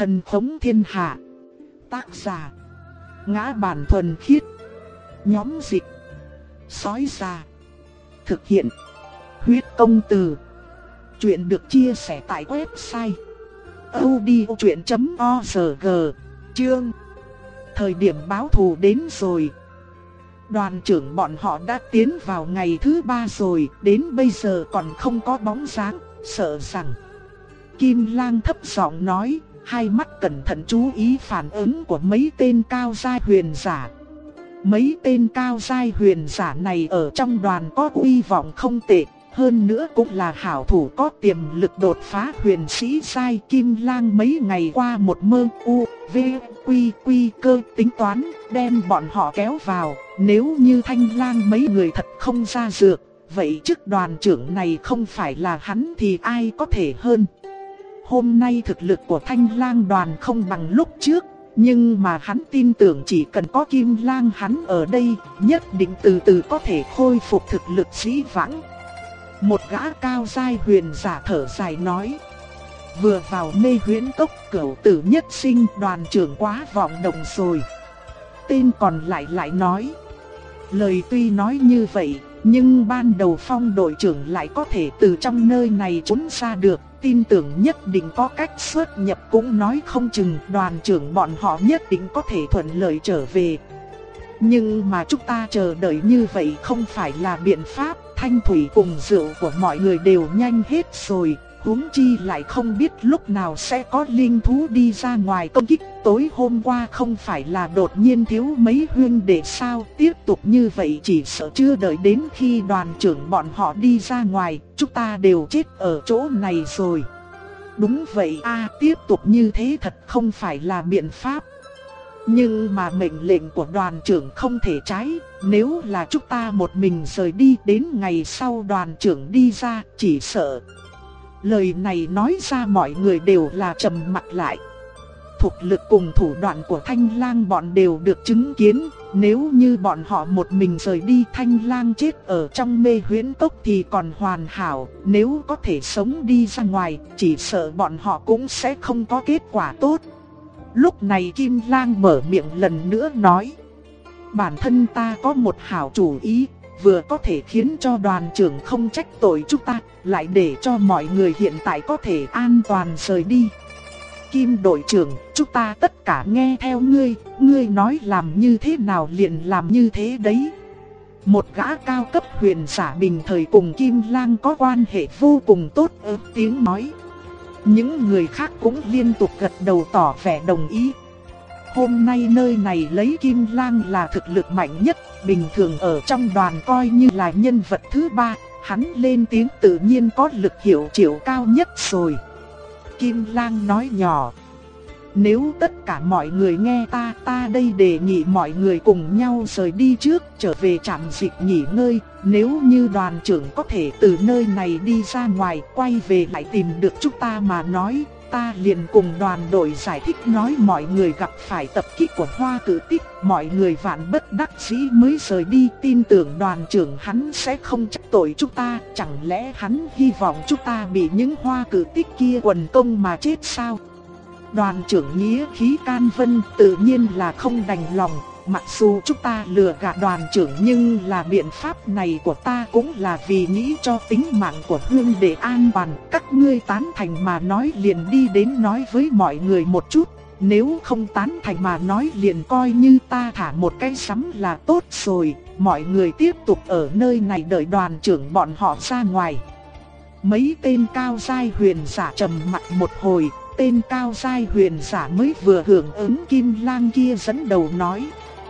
Thần khống thiên hạ. Tác giả: Ngã Bản Thuần Khiết. Nhóm dịch: Sói Già. Thực hiện: Huyết Công Từ. Chuyện được chia sẻ tại website audiochuyện.org. Chương: Thời điểm báo thù đến rồi. Đoàn trưởng bọn họ đã tiến vào ngày thứ 3 rồi, đến bây giờ còn không có bóng dáng, sợ rằng. Kim Lang thấp giọng nói, hai mắt cẩn thận chú ý phản ứng của mấy tên cao giai huyền giả. Mấy tên cao giai huyền giả này ở trong đoàn có uy vọng không tệ, hơn nữa cũng là hảo thủ có tiềm lực đột phá huyền sĩ giai. Kim Lang mấy ngày qua một mơ v quy cơ tính toán đem bọn họ kéo vào. Nếu như Thanh Lang mấy người thật không ra dược, vậy chức đoàn trưởng này không phải là hắn thì ai có thể hơn. Hôm nay thực lực của Thanh Lang đoàn không bằng lúc trước, nhưng mà hắn tin tưởng chỉ cần có Kim Lang hắn ở đây, nhất định từ từ có thể khôi phục thực lực dĩ vãng. Một gã cao giai huyền giả thở dài nói, vừa vào mê huyễn cốc cửu tử nhất sinh, đoàn trưởng quá vọng động rồi. Tên còn lại nói, lời tuy nói như vậy, nhưng ban đầu Phong đội trưởng lại có thể từ trong nơi này trốn ra được, tin tưởng nhất định có cách xuất nhập, cũng nói không chừng đoàn trưởng bọn họ nhất định có thể thuận lợi trở về. Nhưng mà chúng ta chờ đợi như vậy không phải là biện pháp, thanh thủy cùng rượu của mọi người đều nhanh hết rồi, huống chi lại không biết lúc nào sẽ có linh thú đi ra ngoài công kích. Tối hôm qua không phải là đột nhiên thiếu mấy huynh đệ sao, tiếp tục như vậy chỉ sợ chưa đợi đến khi đoàn trưởng bọn họ đi ra ngoài, chúng ta đều chết ở chỗ này rồi. Đúng vậy tiếp tục như thế thật không phải là biện pháp. Nhưng mà mệnh lệnh của đoàn trưởng không thể trái, nếu là chúng ta một mình rời đi, đến ngày sau đoàn trưởng đi ra, chỉ sợ. Lời này nói ra mọi người đều là trầm mặt lại. Thực lực cùng thủ đoạn của Thanh Lang bọn đều được chứng kiến, nếu như bọn họ một mình rời đi, Thanh Lang chết ở trong mê huyễn cốc thì còn hoàn hảo, nếu có thể sống đi ra ngoài, chỉ sợ bọn họ cũng sẽ không có kết quả tốt. Lúc này Kim Lang mở miệng lần nữa nói, bản thân ta có một hảo chủ ý, vừa có thể khiến cho đoàn trưởng không trách tội chúng ta, lại để cho mọi người hiện tại có thể an toàn rời đi. Kim đội trưởng, chúng ta tất cả nghe theo ngươi nói làm như thế nào liền làm như thế đấy. Một gã cao cấp huyền giả bình thời cùng Kim Lang có quan hệ vô cùng tốt tiếng nói. Những người khác cũng liên tục gật đầu tỏ vẻ đồng ý. Hôm nay nơi này lấy Kim Lang là thực lực mạnh nhất, bình thường ở trong đoàn coi như là nhân vật thứ 3, hắn lên tiếng tự nhiên có lực hiệu triệu cao nhất rồi. Kim Lang nói nhỏ, nếu tất cả mọi người nghe ta đây đề nghị mọi người cùng nhau rời đi trước, trở về trạm dịch nghỉ ngơi. Nếu như đoàn trưởng có thể từ nơi này đi ra ngoài, quay về lại tìm được chúng ta mà nói, ta liền cùng đoàn đội giải thích nói mọi người gặp phải tập kích của Hoa Cử Tích, mọi người vạn bất đắc dĩ mới rời đi, tin tưởng đoàn trưởng hắn sẽ không trách tội chúng ta, chẳng lẽ hắn hy vọng chúng ta bị những Hoa Cử Tích kia quần công mà chết sao? Đoàn trưởng nghĩa khí can vân, tự nhiên là không đành lòng. Mặc dù chúng ta lừa gạt đoàn trưởng, nhưng là biện pháp này của ta cũng là vì nghĩ cho tính mạng của Hương để an toàn. Các ngươi tán thành mà nói liền đi đến nói với mọi người một chút, nếu không tán thành mà nói liền coi như ta thả một cái sắm là tốt rồi. Mọi người tiếp tục ở nơi này đợi đoàn trưởng bọn họ ra ngoài. Mấy tên cao giai huyền giả trầm mặt một hồi, tên cao giai huyền giả mới vừa hưởng ứng Kim Lang kia dẫn đầu nói,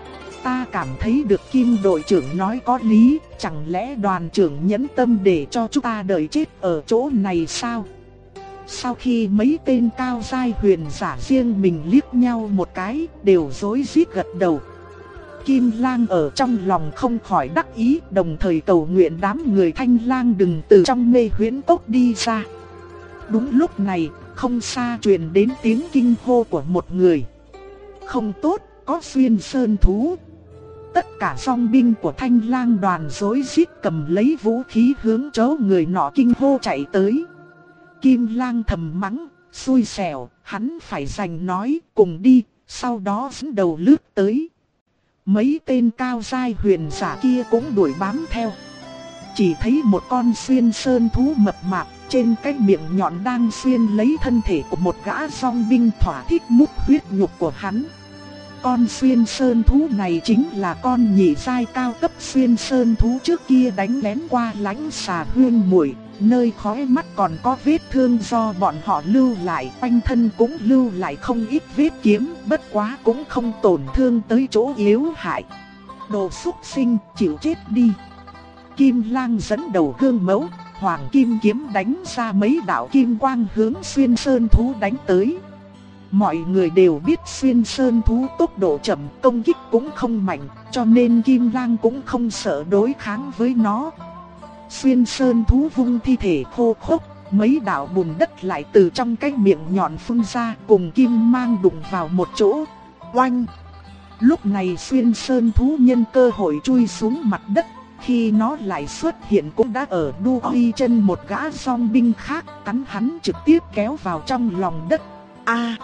ta cảm thấy được Kim đội trưởng nói có lý, chẳng lẽ đoàn trưởng nhẫn tâm để cho chúng ta đợi chết ở chỗ này sao? Sau khi mấy tên cao giai huyền giả riêng mình liếc nhau một cái, đều rối rít gật đầu. Kim Lang ở trong lòng không khỏi đắc ý, đồng thời cầu nguyện đám người Thanh Lang đừng từ trong mê huyễn cốc đi ra. Đúng lúc này, không xa truyền đến tiếng kinh hô của một người. Không tốt, có xuyên sơn thú. Tất cả song binh của Thanh Lang đoàn rối rít cầm lấy vũ khí hướng chỗ người nọ kinh hô chạy tới. Kim Lang thầm mắng, Xui xẻo, hắn phải giành nói, cùng đi, sau đó dẫn đầu lướt tới. Mấy tên cao giai huyền giả kia cũng đuổi bám theo. Chỉ thấy một con xuyên sơn thú mập mạp, trên cái miệng nhọn đang xuyên lấy thân thể của một gã dòng binh thỏa thích mút huyết nhục của hắn. Con xuyên sơn thú này chính là con nhị giai cao cấp xuyên sơn thú trước kia đánh lén qua lãnh xà huyên muội, nơi khóe mắt còn có vết thương do bọn họ lưu lại, quanh thân cũng lưu lại không ít vết kiếm, bất quá cũng không tổn thương tới chỗ yếu hại. Đồ xúc sinh, chịu chết đi. Kim Lang dẫn đầu gương mẫu, hoàng kim kiếm đánh ra mấy đạo kim quang hướng xuyên sơn thú đánh tới. Mọi người đều biết xuyên sơn thú tốc độ chậm, công kích cũng không mạnh, cho nên Kim Lang cũng không sợ đối kháng với nó. Xuyên sơn thú vung thi thể khô khốc, mấy đạo bùn đất lại từ trong cái miệng nhọn phun ra, cùng kim mang đụng vào một chỗ. Oanh! Lúc này xuyên sơn thú nhân cơ hội chui xuống mặt đất, khi nó lại xuất hiện cũng đã ở đu huy chân một gã dòng binh khác, cắn hắn trực tiếp kéo vào trong lòng đất. A!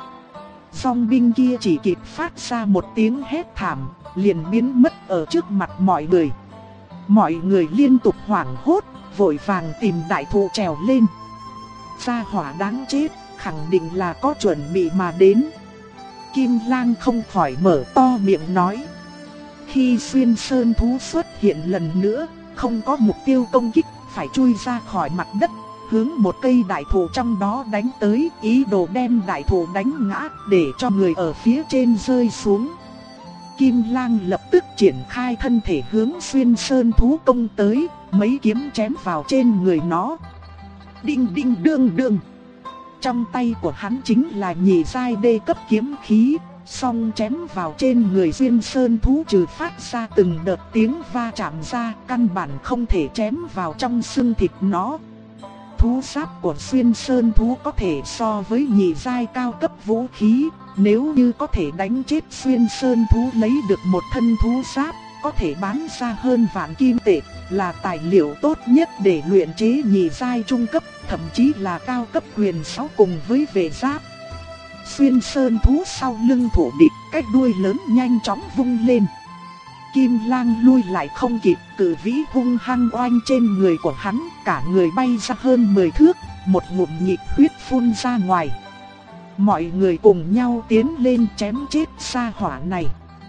Dòng binh kia chỉ kịp phát ra một tiếng hét thảm, liền biến mất ở trước mặt mọi người. Mọi người liên tục hoảng hốt, vội vàng tìm đại thụ trèo lên. Gia hỏa đáng chết, khẳng định là có chuẩn bị mà đến. Kim Lang không khỏi mở to miệng nói. Khi xuyên sơn thú xuất hiện lần nữa, không có mục tiêu công kích, phải chui ra khỏi mặt đất, hướng một cây đại thụ trong đó đánh tới, ý đồ đem đại thụ đánh ngã để cho người ở phía trên rơi xuống. Kim Lang lập tức triển khai thân thể hướng xuyên sơn thú công tới, mấy kiếm chém vào trên người nó. Đinh đinh đương đương. Trong tay của hắn chính là nhị giai đê cấp kiếm khí, song chém vào trên người xuyên sơn thú trừ phát ra từng đợt tiếng va chạm ra, căn bản không thể chém vào trong xương thịt nó. Thú giáp của xuyên sơn thú có thể so với nhị giai cao cấp vũ khí, nếu như có thể đánh chết xuyên sơn thú lấy được một thân thú giáp, có thể bán ra hơn vạn kim tệ, là tài liệu tốt nhất để luyện chế nhị giai trung cấp, thậm chí là cao cấp huyền 6 cùng với vệ giáp. Xuyên sơn thú sau lưng thủ địch, cái đuôi lớn nhanh chóng vung lên. Kim Lang lui lại không kịp, cự vĩ hung hăng oanh trên người của hắn, cả người bay ra hơn 10 thước, một ngụm nhịp huyết phun ra ngoài. Mọi người cùng nhau tiến lên chém chết sa hỏa này.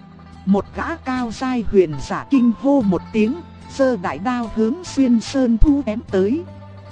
Một gã cao giai huyền giả kinh hô một tiếng, giơ đại đao hướng xuyên sơn thú ém tới.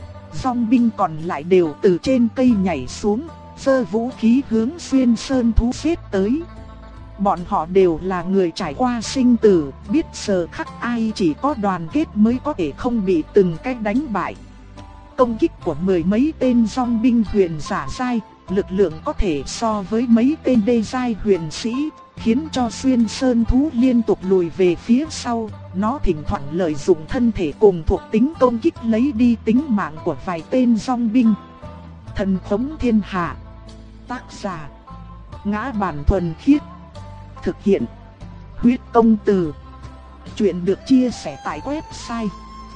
Dòng binh còn lại đều từ trên cây nhảy xuống, giơ vũ khí hướng xuyên sơn thú xếp tới. Bọn họ đều là người trải qua sinh tử, biết giờ khắc ai chỉ có đoàn kết mới có thể không bị từng cái đánh bại. Công kích của mười mấy tên dòng binh huyền giả giai, lực lượng có thể so với mấy tên đê giai huyền sĩ, khiến cho xuyên sơn thú liên tục lùi về phía sau. Nó thỉnh thoảng lợi dụng thân thể cùng thuộc tính công kích lấy đi tính mạng của vài tên dòng binh. Thần Khống Thiên Hạ. Tác giả: Ngã Bản Thuần Khiết. Thực hiện: Huyết Công Từ. Chuyện được chia sẻ tại website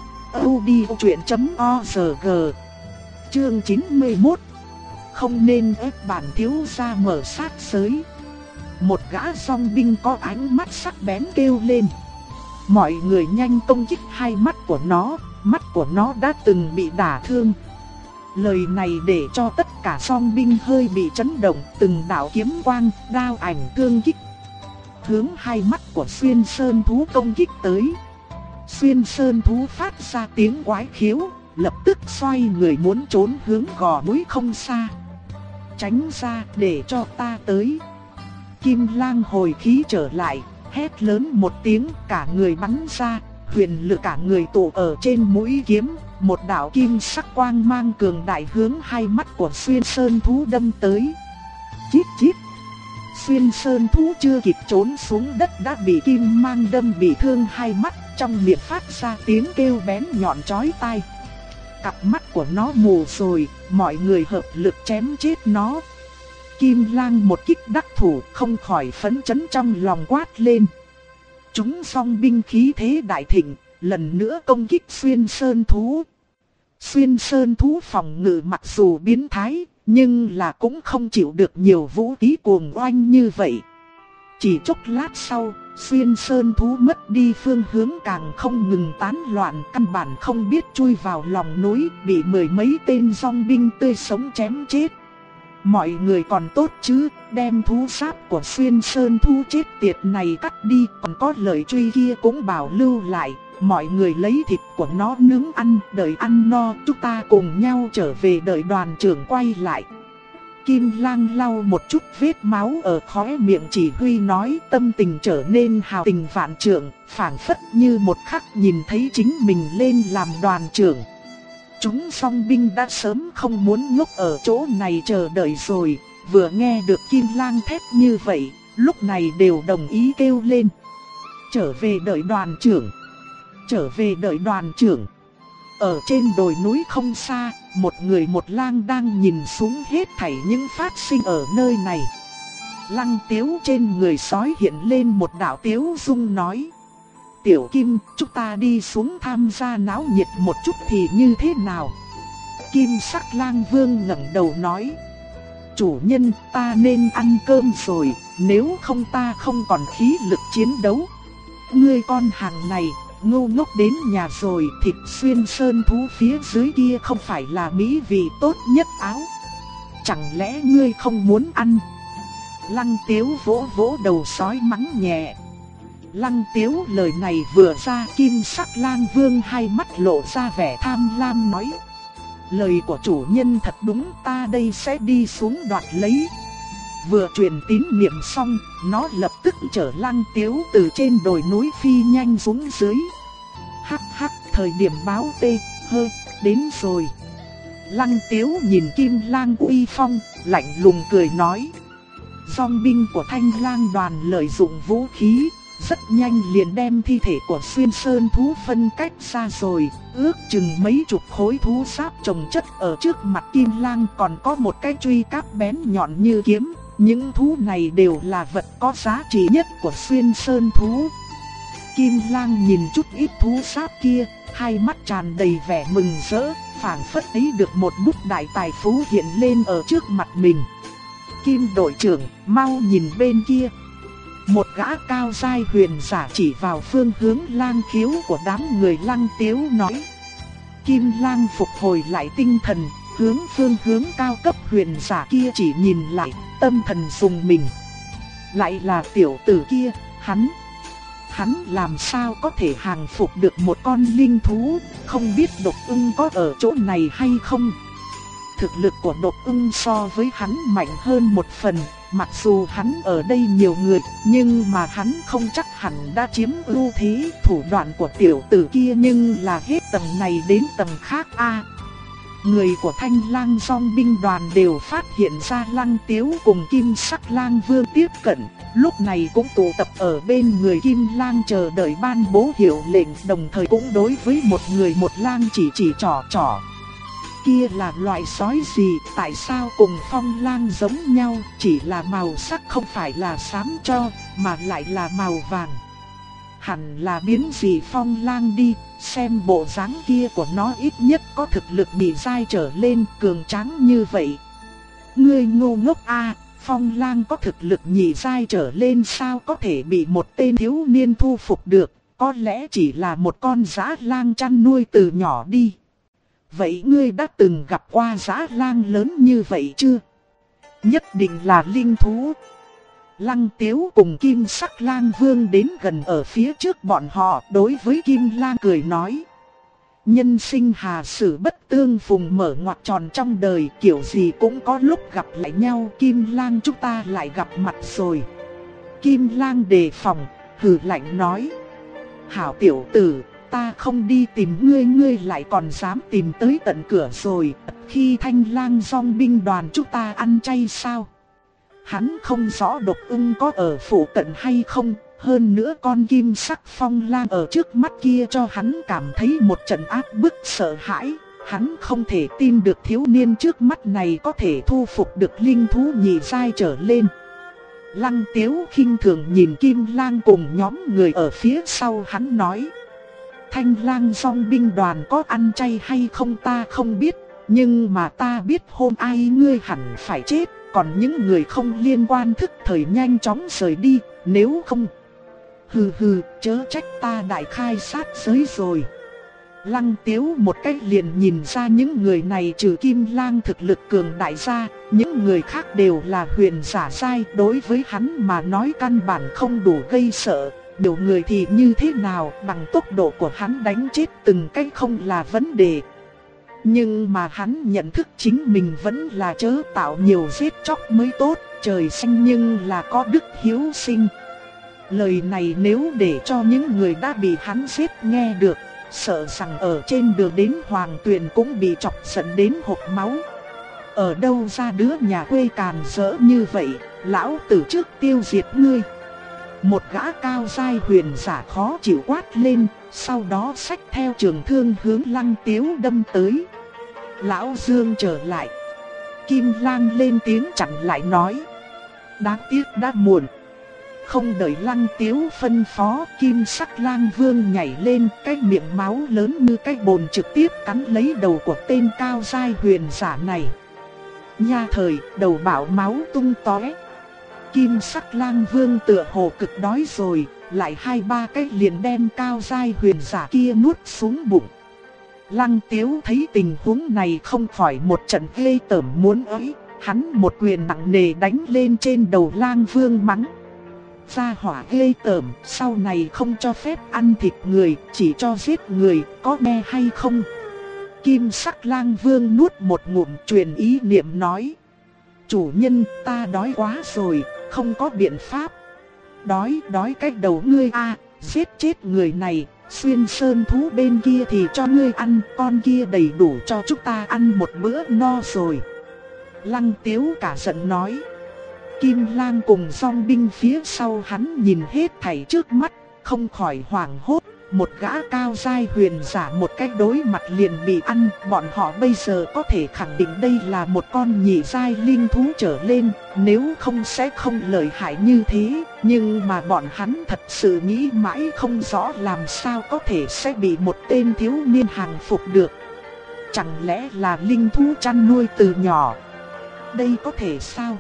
audiochuyện.org. Chương 91. Không nên ép bản thiếu gia mở sát giới. Một gã dòng binh có ánh mắt sắc bén kêu lên. Mọi người nhanh công kích hai mắt của nó đã từng bị đả thương. Lời này để cho tất cả dòng binh hơi bị chấn động, từng đạo kiếm quang, đao ảnh cương kích hướng hai mắt của xuyên sơn thú công kích tới. Xuyên sơn thú phát ra tiếng quái khiếu, lập tức xoay người muốn trốn hướng gò núi không xa. Tránh ra, để cho ta tới. Kim Lang hồi khí trở lại, hét lớn một tiếng, cả người bắn ra, huyền lực cả người tụ ở trên mũi kiếm, một đạo kim sắc quang mang cường đại hướng hai mắt của xuyên sơn thú đâm tới. Chít chít. Xuyên sơn thú chưa kịp trốn xuống đất đã bị kim mang đâm bị thương hai mắt, trong miệng phát ra tiếng kêu bén nhọn chói tai. Cặp mắt của nó mù rồi, mọi người hợp lực chém chết nó. Kim Lang một kích đắc thủ, không khỏi phấn chấn trong lòng quát lên. Chúng dòng binh khí thế đại thịnh, lần nữa công kích xuyên sơn thú. Xuyên sơn thú phòng ngự mặc dù biến thái, nhưng là cũng không chịu được nhiều vũ khí cuồng oanh như vậy. Chỉ chốc lát sau, xuyên sơn thú mất đi phương hướng càng không ngừng tán loạn, căn bản không biết chui vào lòng núi, bị mười mấy tên dòng binh tươi sống chém chết. Mọi người còn tốt chứ, đem thú sáp của xuyên sơn thú chết tiệt này cắt đi, còn có lợi truy kia cũng bảo lưu lại. Mọi người lấy thịt của nó nướng ăn, đợi ăn no chúng ta cùng nhau trở về, đợi đoàn trưởng quay lại. Kim Lang lau một chút vết máu ở khóe miệng, chỉ huy nói, tâm tình trở nên hào tình vạn trượng, phảng phất như một khắc nhìn thấy chính mình lên làm đoàn trưởng. Chúng song binh đã sớm không muốn ngốc ở chỗ này chờ đợi rồi, vừa nghe được Kim Lang thét như vậy, lúc này đều đồng ý kêu lên. Trở về đợi đoàn trưởng, trở về đợi đoàn trưởng. Ở trên đồi núi không xa, một người một lang đang nhìn xuống hết thảy những phát sinh ở nơi này. Lăng Tiếu trên người sói hiện lên một đạo tiếu dung nói: Tiểu Kim, chúng ta đi xuống tham gia náo nhiệt một chút thì như thế nào? Kim sắc lang vương ngẩng đầu nói: Chủ nhân, ta nên ăn cơm rồi, nếu không ta không còn khí lực chiến đấu. Ngươi con hàng này, ngu ngốc đến nhà rồi, thịt xuyên sơn thú phía dưới kia không phải là mỹ vị tốt nhất áo. Chẳng lẽ ngươi không muốn ăn? Lăng Tiếu vỗ vỗ đầu sói mắng nhẹ. Lăng Tiếu lời này vừa ra, kim sắc lang vương hai mắt lộ ra vẻ tham lam nói: Lời của chủ nhân thật đúng, ta đây sẽ đi xuống đoạt lấy. Vừa truyền tín niệm xong, nó lập tức chở Lăng Tiếu từ trên đồi núi phi nhanh xuống dưới. Hắc hắc, thời điểm báo tê, hơ, đến rồi. Lăng Tiếu nhìn Kim Lang uy phong, lạnh lùng cười nói: Dòng binh của Thanh Lang đoàn lợi dụng vũ khí, rất nhanh liền đem thi thể của xuyên sơn thú phân cách ra rồi, ước chừng mấy chục khối thú sáp chồng chất ở trước mặt Kim Lang, còn có một cái truy cáp bén nhọn như kiếm. Những thú này đều là vật có giá trị nhất của xuyên sơn thú. Kim Lang nhìn chút ít thú sáp kia, hai mắt tràn đầy vẻ mừng rỡ, phảng phất thấy được một bút đại tài phú hiện lên ở trước mặt mình. Kim đội trưởng, mau nhìn bên kia. Một gã cao giai huyền giả chỉ vào phương hướng Lang Khiếu của đám người Lăng Tiếu nói. Kim Lang phục hồi lại tinh thần, hướng phương hướng cao cấp huyền giả kia chỉ nhìn lại, tâm thần rùng mình. Lại là tiểu tử kia, hắn làm sao có thể hàng phục được một con linh thú, không biết Độc Ưng có ở chỗ này hay không. Thực lực của Độc Ưng so với hắn mạnh hơn một phần, mặc dù hắn ở đây nhiều người, nhưng mà hắn không chắc hẳn đã chiếm ưu thế. Thủ đoạn của tiểu tử kia nhưng là hết tầng này đến tầng khác a. Người của Thanh Lang dòng binh đoàn đều phát hiện ra Lăng Tiếu cùng Kim Sắc Lang Vương tiếp cận, lúc này cũng tụ tập ở bên người Kim Lang chờ đợi ban bố hiệu lệnh, đồng thời cũng đối với một người một lang chỉ trỏ. Kia là loại sói gì, tại sao cùng phong lang giống nhau, chỉ là màu sắc không phải là xám cho, mà lại là màu vàng. Hẳn là biến dị phong lang đi, xem bộ dáng kia của nó ít nhất có thực lực nhị giai trở lên, cường tráng như vậy. Ngươi ngu ngốc a, phong lang có thực lực nhị giai trở lên sao có thể bị một tên thiếu niên thu phục được, có lẽ chỉ là một con dã lang chăn nuôi từ nhỏ đi. Vậy ngươi đã từng gặp qua dã lang lớn như vậy chưa? Nhất định là linh thú. Lăng Tiếu cùng Kim Sắc Lang Vương đến gần ở phía trước bọn họ, đối với Kim Lang cười nói. Nhân sinh hà sử bất tương phùng, mở ngoặc tròn trong đời, kiểu gì cũng có lúc gặp lại nhau. Kim Lang, chúng ta lại gặp mặt rồi. Kim Lang đề phòng, hừ lạnh nói. Hảo tiểu tử, ta không đi tìm ngươi, ngươi lại còn dám tìm tới tận cửa rồi. Khi Thanh Lang dòng binh đoàn chúng ta ăn chay sao? Hắn không rõ Độc Ưng có ở phủ cận hay không, hơn nữa con Kim Sắc Phong Lang ở trước mắt kia cho hắn cảm thấy một trận áp bức sợ hãi. Hắn không thể tin được thiếu niên trước mắt này có thể thu phục được linh thú nhị giai trở lên. Lăng Tiếu khinh thường nhìn Kim Lang cùng nhóm người ở phía sau hắn nói. Thanh Lang dòng binh đoàn có ăn chay hay không ta không biết, Nhưng mà ta biết hôm ai ngươi hẳn phải chết, còn những người không liên quan thức thời nhanh chóng rời đi, nếu không... Hừ hừ, chớ trách ta đại khai sát giới rồi. Lăng Tiếu một cách liền nhìn ra những người này trừ Kim Lang thực lực cường đại ra, những người khác đều là huyền giả giai, đối với hắn mà nói căn bản không đủ gây sợ. Nhiều người thì như thế nào, bằng tốc độ của hắn đánh chết từng cái không là vấn đề. Nhưng mà hắn nhận thức chính mình vẫn là chớ tạo nhiều giết chóc mới tốt, trời xanh nhưng là có đức hiếu sinh. Lời này nếu để cho những người đã bị hắn giết nghe được, sợ rằng ở trên đường đến Hoàng Tuyền cũng bị chọc giận đến hộc máu. Ở đâu ra đứa nhà quê càn rỡ như vậy, lão tử trước tiêu diệt ngươi. Một gã cao giai huyền giả khó chịu quát lên, sau đó xách theo trường thương hướng Lăng Tiếu đâm tới. Lão Dương trở lại. Kim Lang lên tiếng chặn lại nói. Đáng tiếc đã muộn. Không đợi Lăng Tiếu phân phó, Kim Sắc Lang Vương nhảy lên, cái miệng máu lớn như cái bồn trực tiếp cắn lấy đầu của tên cao giai huyền giả này. Nha thời, đầu bạo máu tung tóe. Kim Sắc Lang Vương tựa hồ cực đói rồi, lại 2-3 cái liền đem cao giai huyền giả kia nuốt xuống bụng. Lăng Tiếu thấy tình huống này không khỏi một trận ghê tởm muốn ới, hắn một quyền nặng nề đánh lên trên đầu Lang Vương mắng. Gia hỏa ghê tởm, sau này không cho phép ăn thịt người, chỉ cho giết người, có nghe hay không? Kim Sắc Lang Vương nuốt một ngụm truyền ý niệm nói. Chủ nhân, ta đói quá rồi, không có biện pháp. Đói cái đầu ngươi a, giết chết người này, xuyên sơn thú bên kia thì cho ngươi ăn, con kia đầy đủ cho chúng ta ăn một bữa no rồi. Lăng Tiếu cả giận nói. Kim Lang cùng dòng binh phía sau hắn nhìn hết thảy trước mắt, không khỏi hoảng hốt. Một gã cao giai huyền giả một cách đối mặt liền bị ăn, bọn họ bây giờ có thể khẳng định đây là một con nhị giai linh thú trở lên, nếu không sẽ không lợi hại như thế, nhưng mà bọn hắn thật sự nghĩ mãi không rõ làm sao có thể sẽ bị một tên thiếu niên hàng phục được. Chẳng lẽ là linh thú chăn nuôi từ nhỏ? Đây có thể sao?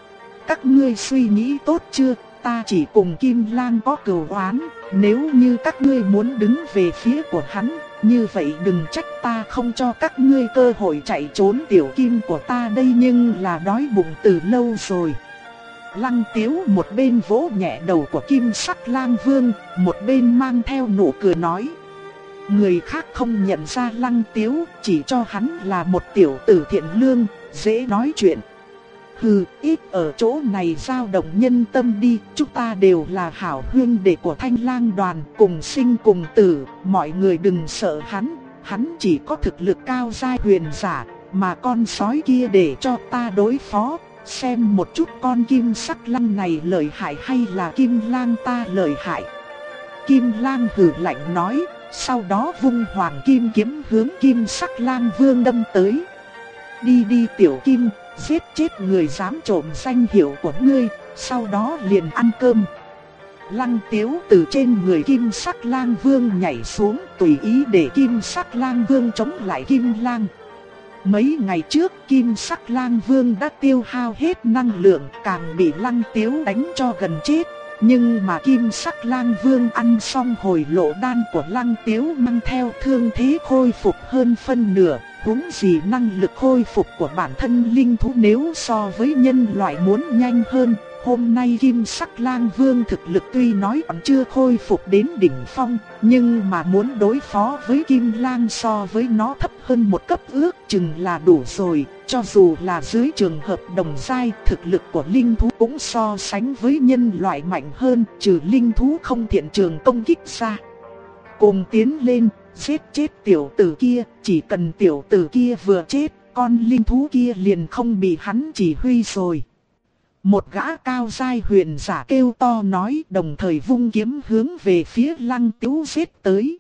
Các ngươi suy nghĩ tốt chưa? Ta chỉ cùng Kim Lang có cừu oán, nếu như các ngươi muốn đứng về phía của hắn, như vậy đừng trách ta không cho các ngươi cơ hội chạy trốn. Tiểu Kim của ta đây nhưng là đói bụng từ lâu rồi. Lăng Tiếu một bên vỗ nhẹ đầu của Kim Sắc Lang Vương, một bên mang theo nụ cười nói. Người khác không nhận ra Lăng Tiếu, chỉ cho hắn là một tiểu tử thiện lương, dễ nói chuyện. Hừ, ít ở chỗ này dao động nhân tâm đi, chúng ta đều là hảo huynh đệ của Thanh Lang đoàn, cùng sinh cùng tử, mọi người đừng sợ hắn chỉ có thực lực cao giai huyền giả, mà con sói kia để cho ta đối phó, xem một chút con Kim Sắc Lang này lợi hại hay là Kim Lang ta lợi hại. Kim Lang hừ lạnh nói, sau đó vung hoàng kim kiếm hướng Kim Sắc Lang Vương đâm tới. Đi đi tiểu Kim, giết chết người dám trộm danh hiệu của ngươi, sau đó liền ăn cơm. Lăng Tiếu từ trên người Kim Sắc Lang Vương nhảy xuống, tùy ý để Kim Sắc Lang Vương chống lại Kim Lang. Mấy ngày trước Kim Sắc Lang Vương đã tiêu hao hết năng lượng, càng bị Lăng Tiếu đánh cho gần chết. Nhưng mà Kim Sắc Lang Vương ăn xong hồi lộ đan của Lăng Tiếu mang theo thương thế khôi phục hơn phân nửa. Huống gì năng lực khôi phục của bản thân linh thú nếu so với nhân loại muốn nhanh hơn. Hôm nay Kim Sắc Lang Vương thực lực tuy nói còn chưa khôi phục đến đỉnh phong, nhưng mà muốn đối phó với Kim Lang so với nó thấp hơn một cấp ước chừng là đủ rồi. Cho dù là dưới trường hợp đồng giai, thực lực của linh thú cũng so sánh với nhân loại mạnh hơn, trừ linh thú không thiện trường công kích ra. Cùng tiến lên, giết chết tiểu tử kia, chỉ cần tiểu tử kia vừa chết, con linh thú kia liền không bị hắn chỉ huy rồi. Một gã cao giai huyền giả kêu to nói, đồng thời vung kiếm hướng về phía Lăng Tiếu giết tới.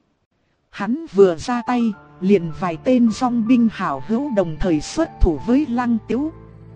Hắn vừa ra tay, liền vài tên dòng binh hảo hữu đồng thời xuất thủ với Lăng Tiếu.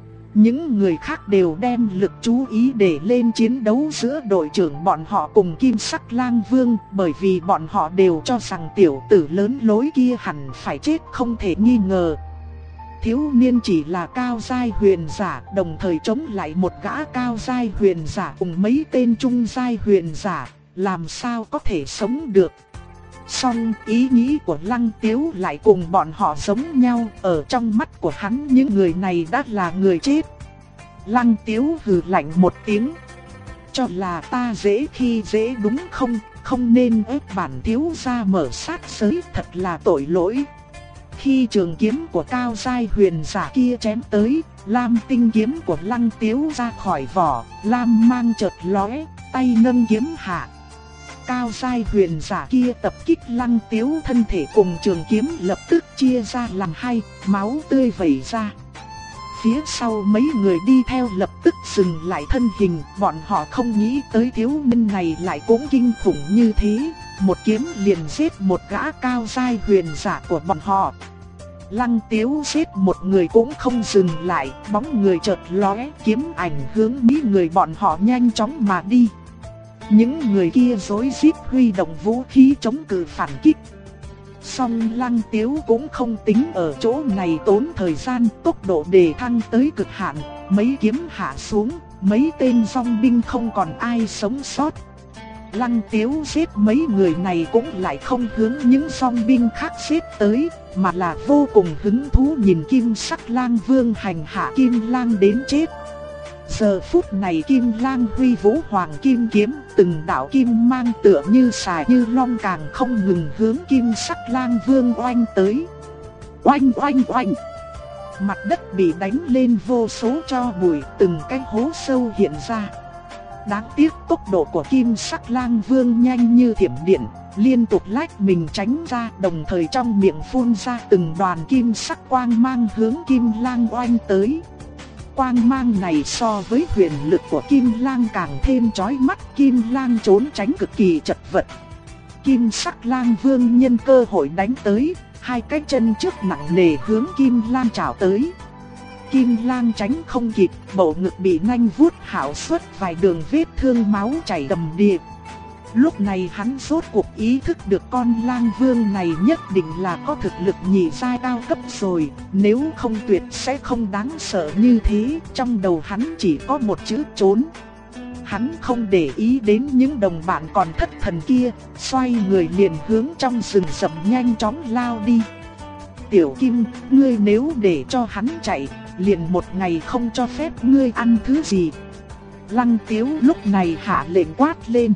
Những người khác đều đem lực chú ý để lên chiến đấu giữa đội trưởng bọn họ cùng Kim Sắc Lang Vương, bởi vì bọn họ đều cho rằng tiểu tử lớn lối kia hẳn phải chết không thể nghi ngờ. thiếu niên chỉ là cao giai huyền giả, đồng thời chống lại một gã cao giai huyền giả cùng mấy tên trung giai huyền giả, làm sao có thể sống được. Song ý nghĩ của Lăng Tiếu lại cùng bọn họ giống nhau, ở trong mắt của hắn những người này đã là người chết. Lăng Tiếu hừ lạnh một tiếng. Cho là ta dễ khi dễ đúng không, không nên ép bản thiếu gia mở sát giới, thật là tội lỗi. Khi trường kiếm của cao giai huyền giả kia chém tới, lam tinh kiếm của Lăng Tiếu ra khỏi vỏ, lam mang chợt lóe, tay nâng kiếm hạ. Cao giai huyền giả kia tập kích Lăng Tiếu, thân thể cùng trường kiếm lập tức chia ra làm hai, máu tươi vẩy ra. Phía sau mấy người đi theo lập tức dừng lại thân hình, bọn họ không nghĩ tới thiếu niên này lại cũng kinh khủng như thế, một kiếm liền giết một gã cao giai huyền giả của bọn họ. Lăng Tiếu giết một người cũng không dừng lại, bóng người chợt lóe, kiếm ảnh hướng mấy người bọn họ nhanh chóng mà đi. Những người kia rối rít huy động vũ khí chống cự phản kích. Song Lăng Tiếu cũng không tính ở chỗ này tốn thời gian, tốc độ đề thăng tới cực hạn, mấy kiếm hạ xuống, mấy tên dòng binh không còn ai sống sót. Lăng Tiếu giết mấy người này cũng lại không hướng những dòng binh khác giết tới, mà là vô cùng hứng thú nhìn Kim Sắc Lang Vương hành hạ Kim Lang đến chết. Giờ phút này Kim Lang huy vũ hoàng kim kiếm, từng đạo kim mang tựa như xài như long càng không ngừng hướng Kim Sắc Lang Vương oanh tới. Oanh oanh oanh! Mặt đất bị đánh lên vô số tro bụi, từng cái hố sâu hiện ra. Đáng tiếc tốc độ của Kim Sắc Lang Vương nhanh như thiểm điện, liên tục lách mình tránh ra, đồng thời trong miệng phun ra từng đoàn kim sắc quang mang hướng Kim Lang oanh tới. Quang mang này so với huyền lực của Kim Lang càng thêm chói mắt, Kim Lang trốn tránh cực kỳ chật vật. Kim Sắc Lang Vương nhân cơ hội đánh tới, hai cái chân trước nặng nề hướng Kim Lang chảo tới. Kim Lang tránh không kịp, bầu ngực bị nanh vuốt hảo xuất vài đường vết thương, máu chảy đầm đìa. Lúc này hắn rốt cuộc ý thức được con Lang Vương này nhất định là có thực lực nhị giai cao cấp rồi, nếu không tuyệt sẽ không đáng sợ như thế. Trong đầu hắn chỉ có một chữ trốn. Hắn không để ý đến những đồng bạn còn thất thần kia, xoay người liền hướng trong rừng rậm nhanh chóng lao đi. Tiểu Kim, ngươi nếu để cho hắn chạy, liền một ngày không cho phép ngươi ăn thứ gì. Lăng Tiếu lúc này hạ lệnh quát lên.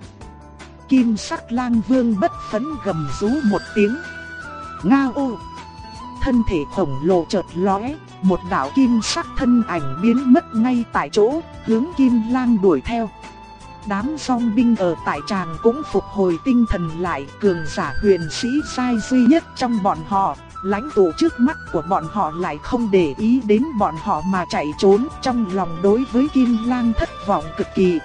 Kim Sắc Lang Vương bất phấn gầm rú một tiếng. Ngao ô! Thân thể khổng lồ chợt lóe, một đạo kim sắc thân ảnh biến mất ngay tại chỗ, hướng Kim Lang đuổi theo. Đám dòng binh ở tại tràng cũng phục hồi tinh thần lại, cường giả huyền sĩ giai duy nhất trong bọn họ. Lãnh tụ trước mắt của bọn họ lại không để ý đến bọn họ mà chạy trốn, trong lòng đối với Kim Lang thất vọng cực kỳ.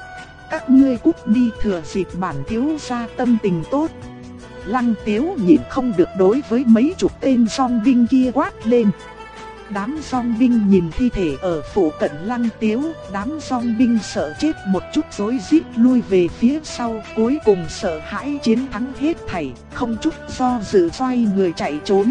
Các ngươi cút đi, thừa dịp bản thiếu gia tâm tình tốt. Lăng Tiếu nhịn không được đối với mấy chục tên dòng binh kia quát lên. Đám dòng binh nhìn thi thể ở phủ cận Lăng Tiếu, đám dòng binh sợ chết một chút rối rít lui về phía sau, cuối cùng sợ hãi chiến thắng hết thảy, không chút do dự xoay người chạy trốn.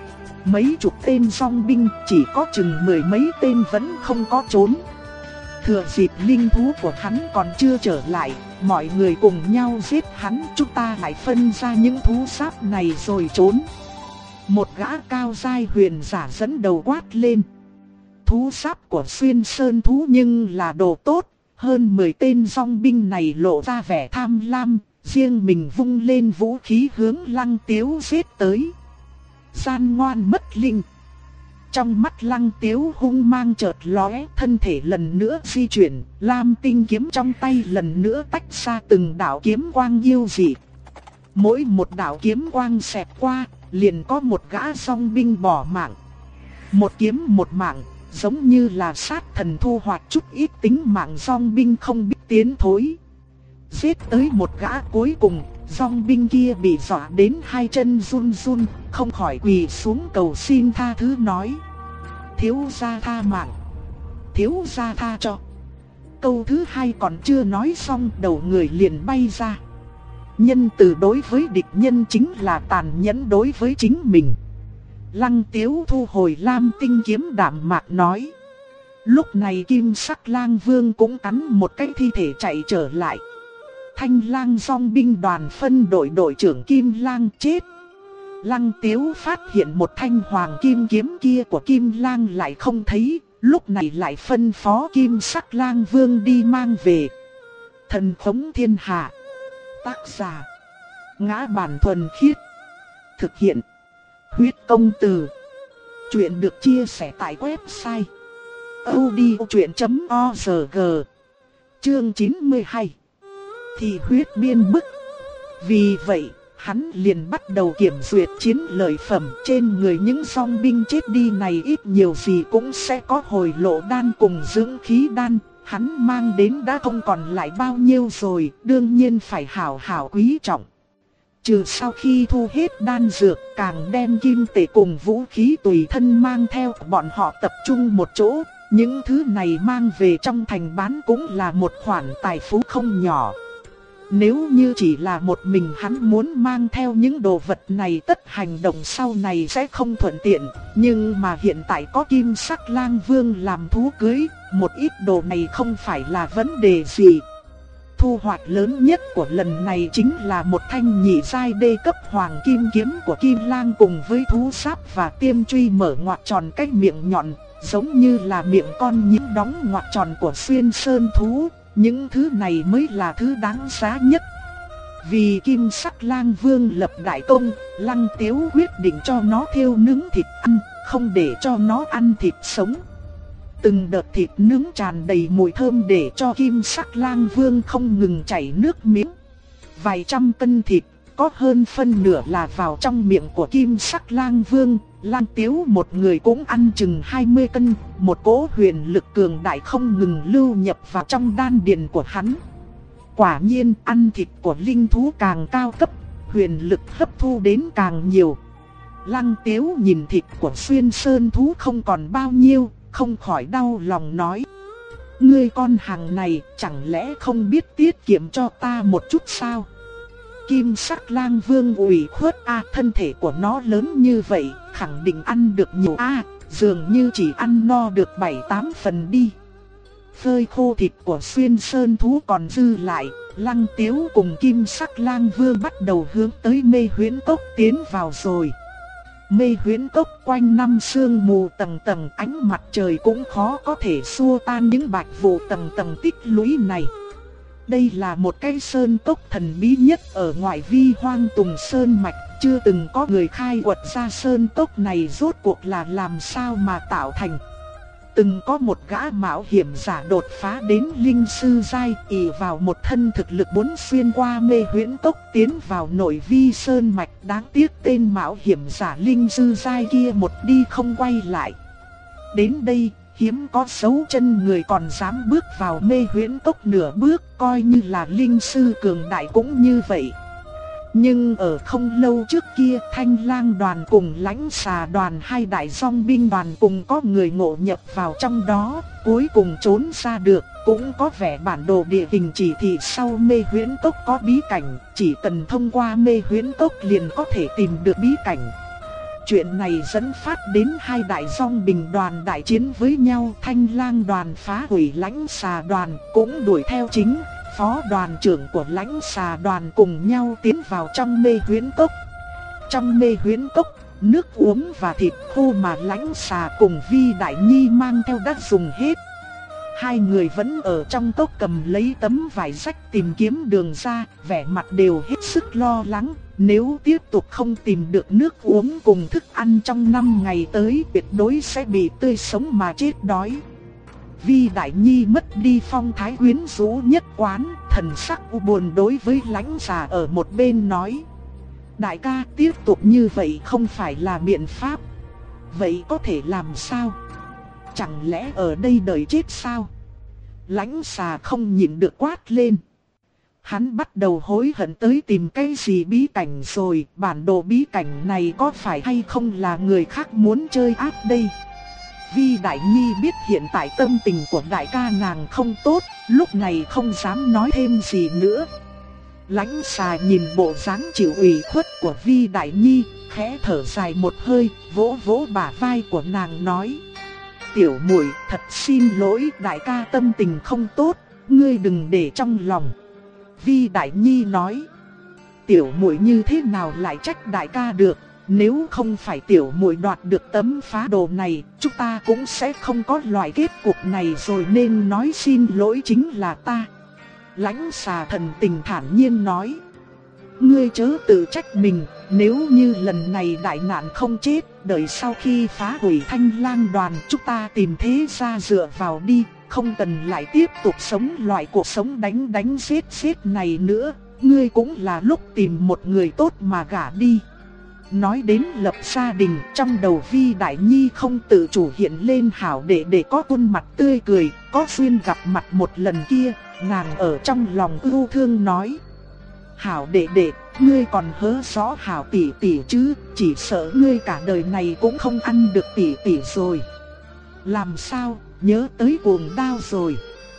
Mấy chục tên dòng binh chỉ có chừng mười mấy tên vẫn không có trốn. Thừa dịp linh thú của hắn còn chưa trở lại, mọi người cùng nhau giết hắn, chúng ta lại phân ra những thú sáp này rồi trốn. Một gã cao giai huyền giả dẫn đầu quát lên. Thú sáp của Xuyên Sơn thú nhưng là đồ tốt, hơn 10 tên dòng binh này lộ ra vẻ tham lam, riêng mình vung lên vũ khí hướng Lăng Tiếu giết tới. Gian ngoan mất linh. Trong mắt Lăng Tiếu hung mang chợt lóe, thân thể lần nữa di chuyển, lam tinh kiếm trong tay lần nữa tách ra từng đạo kiếm quang yêu dị. Mỗi một đạo kiếm quang xẹt qua, liền có một gã dòng binh bỏ mạng. Một kiếm một mạng, giống như là sát thần thu hoạch chút ít tính mạng dòng binh không biết tiến thối. Giết tới một gã cuối cùng, dòng binh kia bị dọa đến hai chân run run, không khỏi quỳ xuống cầu xin tha thứ nói. Thiếu gia tha mạng, thiếu gia tha cho. Câu thứ hai còn chưa nói xong, đầu người liền bay ra. Nhân từ đối với địch nhân chính là tàn nhẫn đối với chính mình. Lăng Tiếu thu hồi lam tinh kiếm đạm mạc nói. Lúc này Kim Sắc Lang Vương cũng cắn một cái thi thể chạy trở lại. Thanh Lang Dòng binh đoàn phân đội đội trưởng Kim Lang chết. Lăng Tiếu phát hiện một thanh hoàng kim kiếm kia của Kim Lang lại không thấy, lúc này lại phân phó Kim Sắc Lang Vương đi mang về. Thần khống thiên hạ. Tác giả: Ngã Bản Thuần Khiết. Thực hiện: Huyết Công Từ. Chuyện được chia sẻ tại website audiochuyện.org. Chương 92. Thì huyết biên bức. Vì vậy, hắn liền bắt đầu kiểm duyệt chiến lợi phẩm. Trên người những dòng binh chết đi này ít nhiều gì cũng sẽ có hồi lộ đan cùng dưỡng khí đan. Hắn mang đến đã không còn lại bao nhiêu rồi, đương nhiên phải hảo hảo quý trọng. Trừ sau khi thu hết đan dược, càng đem kim tệ cùng vũ khí tùy thân mang theo bọn họ tập trung một chỗ. Những thứ này mang về trong thành bán cũng là một khoản tài phú không nhỏ. Nếu như chỉ là một mình hắn muốn mang theo những đồ vật này, tất hành động sau này sẽ không thuận tiện. Nhưng mà hiện tại có Kim Sắc Lang Vương làm thú cưới, một ít đồ này không phải là vấn đề gì. Thu hoạch lớn nhất của lần này chính là một thanh nhị giai đê cấp hoàng kim kiếm của Kim Lang cùng với thú sáp và tiêm truy mở ngoặc tròn cái miệng nhọn, giống như là miệng con nhím đóng ngoặc tròn của xuyên sơn thú. Những thứ này mới là thứ đáng giá nhất. Vì Kim Sắc Lang Vương lập đại công, Lăng Tiếu quyết định cho nó thiêu nướng thịt ăn, không để cho nó ăn thịt sống. Từng đợt thịt nướng tràn đầy mùi thơm để cho Kim Sắc Lang Vương không ngừng chảy nước miếng. Vài trăm cân thịt, có hơn phân nửa là vào trong miệng của Kim Sắc Lang Vương. Lăng Tiếu một người cũng ăn chừng 20 cân, một cỗ huyền lực cường đại không ngừng lưu nhập vào trong đan điền của hắn. Quả nhiên ăn thịt của linh thú càng cao cấp, huyền lực hấp thu đến càng nhiều. Lăng Tiếu nhìn thịt của xuyên sơn thú không còn bao nhiêu, không khỏi đau lòng nói: ngươi con hàng này chẳng lẽ không biết tiết kiệm cho ta một chút sao? Kim Sắc Lang Vương ủy khuất thân thể của nó lớn như vậy, khẳng định ăn được nhiều dường như chỉ ăn no được 7-8 phần đi. Phơi khô thịt của xuyên sơn thú còn dư lại, Lăng Tiếu cùng Kim Sắc Lang Vương bắt đầu hướng tới Mê Huyễn Cốc tiến vào rồi. Mê Huyễn Cốc quanh năm sương mù tầng tầng, ánh mặt trời cũng khó có thể xua tan những bạch vụ tầng tầng tích lũy này. Đây là một cái sơn cốc thần bí nhất ở ngoại vi Hoang Tùng Sơn Mạch, chưa từng có người khai quật ra sơn cốc này rốt cuộc là làm sao mà tạo thành. Từng có một gã mạo hiểm giả đột phá đến linh sư giai, ỷ vào một thân thực lực muốn xuyên qua Mê Huyễn Cốc tiến vào nội vi sơn mạch, đáng tiếc tên mạo hiểm giả linh sư giai kia một đi không quay lại. Đến đây, hiếm có dấu chân người còn dám bước vào Mê Huyễn Cốc nửa bước, coi như là linh sư cường đại cũng như vậy. Nhưng ở không lâu trước kia, Thanh Lang đoàn cùng Lãnh Xà đoàn, hai đại dòng binh đoàn cùng có người ngộ nhập vào trong đó, cuối cùng trốn ra được. Cũng có vẻ bản đồ địa hình chỉ thị sau Mê Huyễn Cốc có bí cảnh, chỉ cần thông qua Mê Huyễn Cốc liền có thể tìm được bí cảnh. Chuyện này dẫn phát đến hai đại dòng binh đoàn đại chiến với nhau. Thanh Lang đoàn phá hủy Lãnh Xà đoàn, cũng đuổi theo chính phó đoàn trưởng của Lãnh Xà đoàn cùng nhau tiến vào trong Mê Huyễn Cốc. Trong Mê Huyễn Cốc, nước uống và thịt khô mà Lãnh Xà cùng Vi Đại Nhi mang theo đã dùng hết. Hai người vẫn ở trong cốc cầm lấy tấm vải rách tìm kiếm đường ra, vẻ mặt đều hết sức lo lắng. Nếu tiếp tục không tìm được nước uống cùng thức ăn trong 5 ngày tới, tuyệt đối sẽ bị tươi sống mà chết đói. Vi Đại Nhi mất đi phong thái quyến rũ nhất quán, thần sắc u buồn đối với Lãnh Xà ở một bên nói: đại ca, tiếp tục như vậy không phải là biện pháp. Vậy có thể làm sao? Chẳng lẽ ở đây đợi chết sao? Lãnh Xà không nhịn được quát lên. Hắn bắt đầu hối hận tới tìm cái gì bí cảnh rồi. Bản đồ bí cảnh này có phải hay không là người khác muốn chơi áp đây? Vi Đại Nhi biết hiện tại tâm tình của đại ca nàng không tốt, lúc này không dám nói thêm gì nữa. Lãnh Xà nhìn bộ dáng chịu ủy khuất của Vi Đại Nhi, khẽ thở dài một hơi, vỗ vỗ bả vai của nàng nói: "Tiểu muội, thật xin lỗi, đại ca tâm tình không tốt, ngươi đừng để trong lòng." Vi Đại Nhi nói: "Tiểu muội như thế nào lại trách đại ca được, nếu không phải tiểu muội đoạt được tấm phá đồ này, chúng ta cũng sẽ không có loại kết cục này rồi, nên nói xin lỗi chính là ta." Lãnh Xà thần tình thản nhiên nói: "Ngươi chớ tự trách mình, nếu như lần này đại nạn không chết, đợi sau khi phá hủy Thanh Lang đoàn chúng ta tìm thế gia dựa vào đi, không cần lại tiếp tục sống loại cuộc sống đánh đánh giết giết này nữa, ngươi cũng là lúc tìm một người tốt mà gả đi." Nói đến lập gia đình, trong đầu Vi Đại Nhi không tự chủ hiện lên Hảo Đệ Đệ có khuôn mặt tươi cười, có duyên gặp mặt một lần kia, nàng ở trong lòng ưu thương nói: "Hảo Đệ Đệ, ngươi còn hớ rõ Hảo tỷ tỷ chứ, chỉ sợ ngươi cả đời này cũng không ăn được tỷ tỷ rồi." "Làm sao, nhớ tới Cuồng Đao rồi?"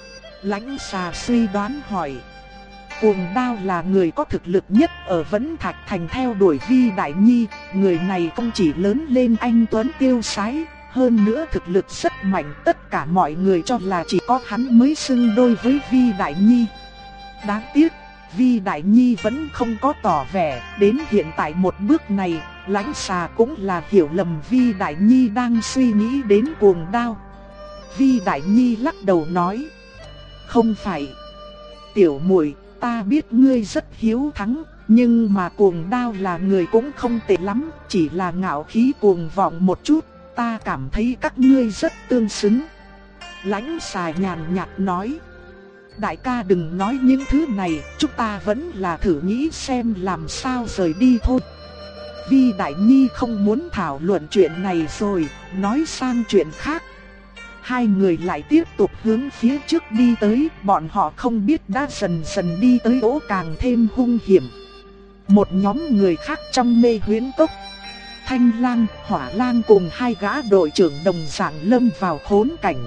Lãnh Xà suy đoán hỏi. Cuồng Đao là người có thực lực nhất ở Vẫn Thạch Thành theo đuổi Vi Đại Nhi, người này không chỉ lớn lên anh tuấn tiêu sái, hơn nữa thực lực rất mạnh, tất cả mọi người cho là chỉ có hắn mới xứng đôi với Vi Đại Nhi. Đáng tiếc, Vi Đại Nhi vẫn không có tỏ vẻ, đến hiện tại một bước này, Lãnh Xà cũng là hiểu lầm Vi Đại Nhi đang suy nghĩ đến Cuồng Đao. Vi Đại Nhi lắc đầu nói: "Không phải, tiểu muội, ta biết ngươi rất hiếu thắng, nhưng mà Cuồng Đao là người cũng không tệ lắm, chỉ là ngạo khí cuồng vọng một chút, ta cảm thấy các ngươi rất tương xứng." Lãnh Xà nhàn nhạt nói: "Đại ca đừng nói những thứ này, chúng ta vẫn là thử nghĩ xem làm sao rời đi thôi." Vi Đại Nhi không muốn thảo luận chuyện này rồi, nói sang chuyện khác. Hai người lại tiếp tục hướng phía trước đi tới, bọn họ không biết đã dần dần đi tới chỗ càng thêm hung hiểm. Một nhóm người khác trong Mê Huyễn Cốc, Thanh Lang, Hỏa Lang cùng hai gã đội trưởng đồng dạng lâm vào khốn cảnh.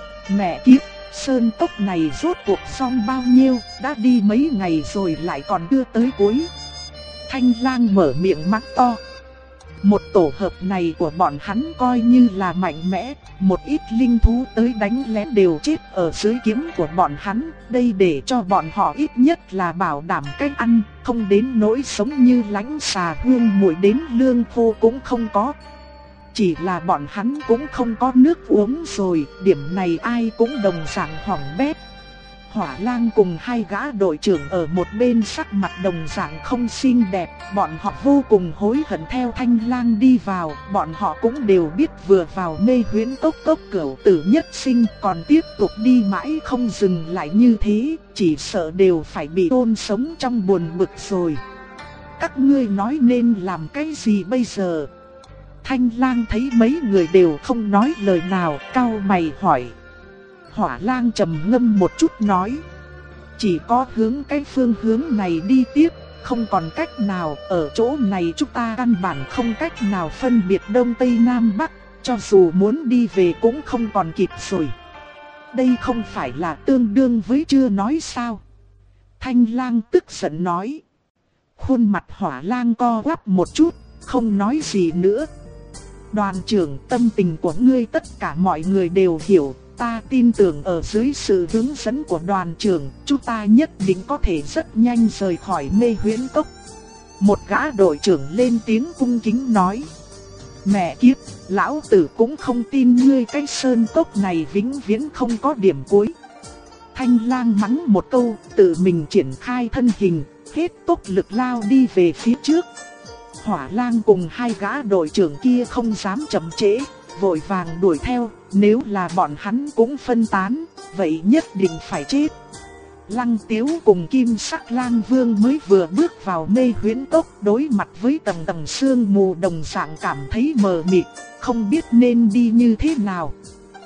Mẹ kiếp, sơn cốc này rốt cuộc xong bao nhiêu, đã đi mấy ngày rồi lại còn chưa tới cuối. Thanh Lang mở miệng mắng to. Một tổ hợp này của bọn hắn coi như là mạnh mẽ, một ít linh thú tới đánh lén đều chết ở dưới kiếm của bọn hắn, đây để cho bọn họ ít nhất là bảo đảm cách ăn, không đến nỗi sống như Lãnh Xà hương muội đến lương khô cũng không có. Chỉ là bọn hắn cũng không có nước uống rồi, điểm này ai cũng đồng dạng hỏng bét. Hỏa Lang cùng hai gã đội trưởng ở một bên sắc mặt đồng dạng không xinh đẹp, bọn họ vô cùng hối hận theo Thanh Lang đi vào, bọn họ cũng đều biết vừa vào Mê Huyễn Cốc cốc cửu tử nhất sinh, còn tiếp tục đi mãi không dừng lại như thế, chỉ sợ đều phải bị chôn sống trong buồn bực rồi. Các ngươi nói nên làm cái gì bây giờ? Thanh Lang thấy mấy người đều không nói lời nào, cau mày hỏi. Hỏa Lang trầm ngâm một chút nói: "Chỉ có hướng cái phương hướng này đi tiếp, không còn cách nào, ở chỗ này chúng ta căn bản không cách nào phân biệt Đông Tây Nam Bắc, cho dù muốn đi về cũng không còn kịp rồi." "Đây không phải là tương đương với chưa nói sao?" Thanh Lang tức giận nói. Khuôn mặt Hỏa Lang co quắp một chút, không nói gì nữa. "Đoàn trưởng, tâm tình của ngươi tất cả mọi người đều hiểu. Ta tin tưởng ở dưới sự hướng dẫn của đoàn trưởng, chúng ta nhất định có thể rất nhanh rời khỏi Mê Huyễn Cốc." Một gã đội trưởng lên tiếng cung kính nói. "Mẹ kiếp, lão tử cũng không tin ngươi cái sơn cốc này vĩnh viễn không có điểm cuối." Thanh Lang mắng một câu, tự mình triển khai thân hình, hết tốc lực lao đi về phía trước. Hỏa Lang cùng hai gã đội trưởng kia không dám chậm trễ, vội vàng đuổi theo, nếu là bọn hắn cũng phân tán, vậy nhất định phải chết. Lăng Tiếu cùng Kim Sắc Lang Vương mới vừa bước vào Mê Huyễn Cốc, đối mặt với tầng tầng sương mù đồng dạng cảm thấy mờ mịt, không biết nên đi như thế nào.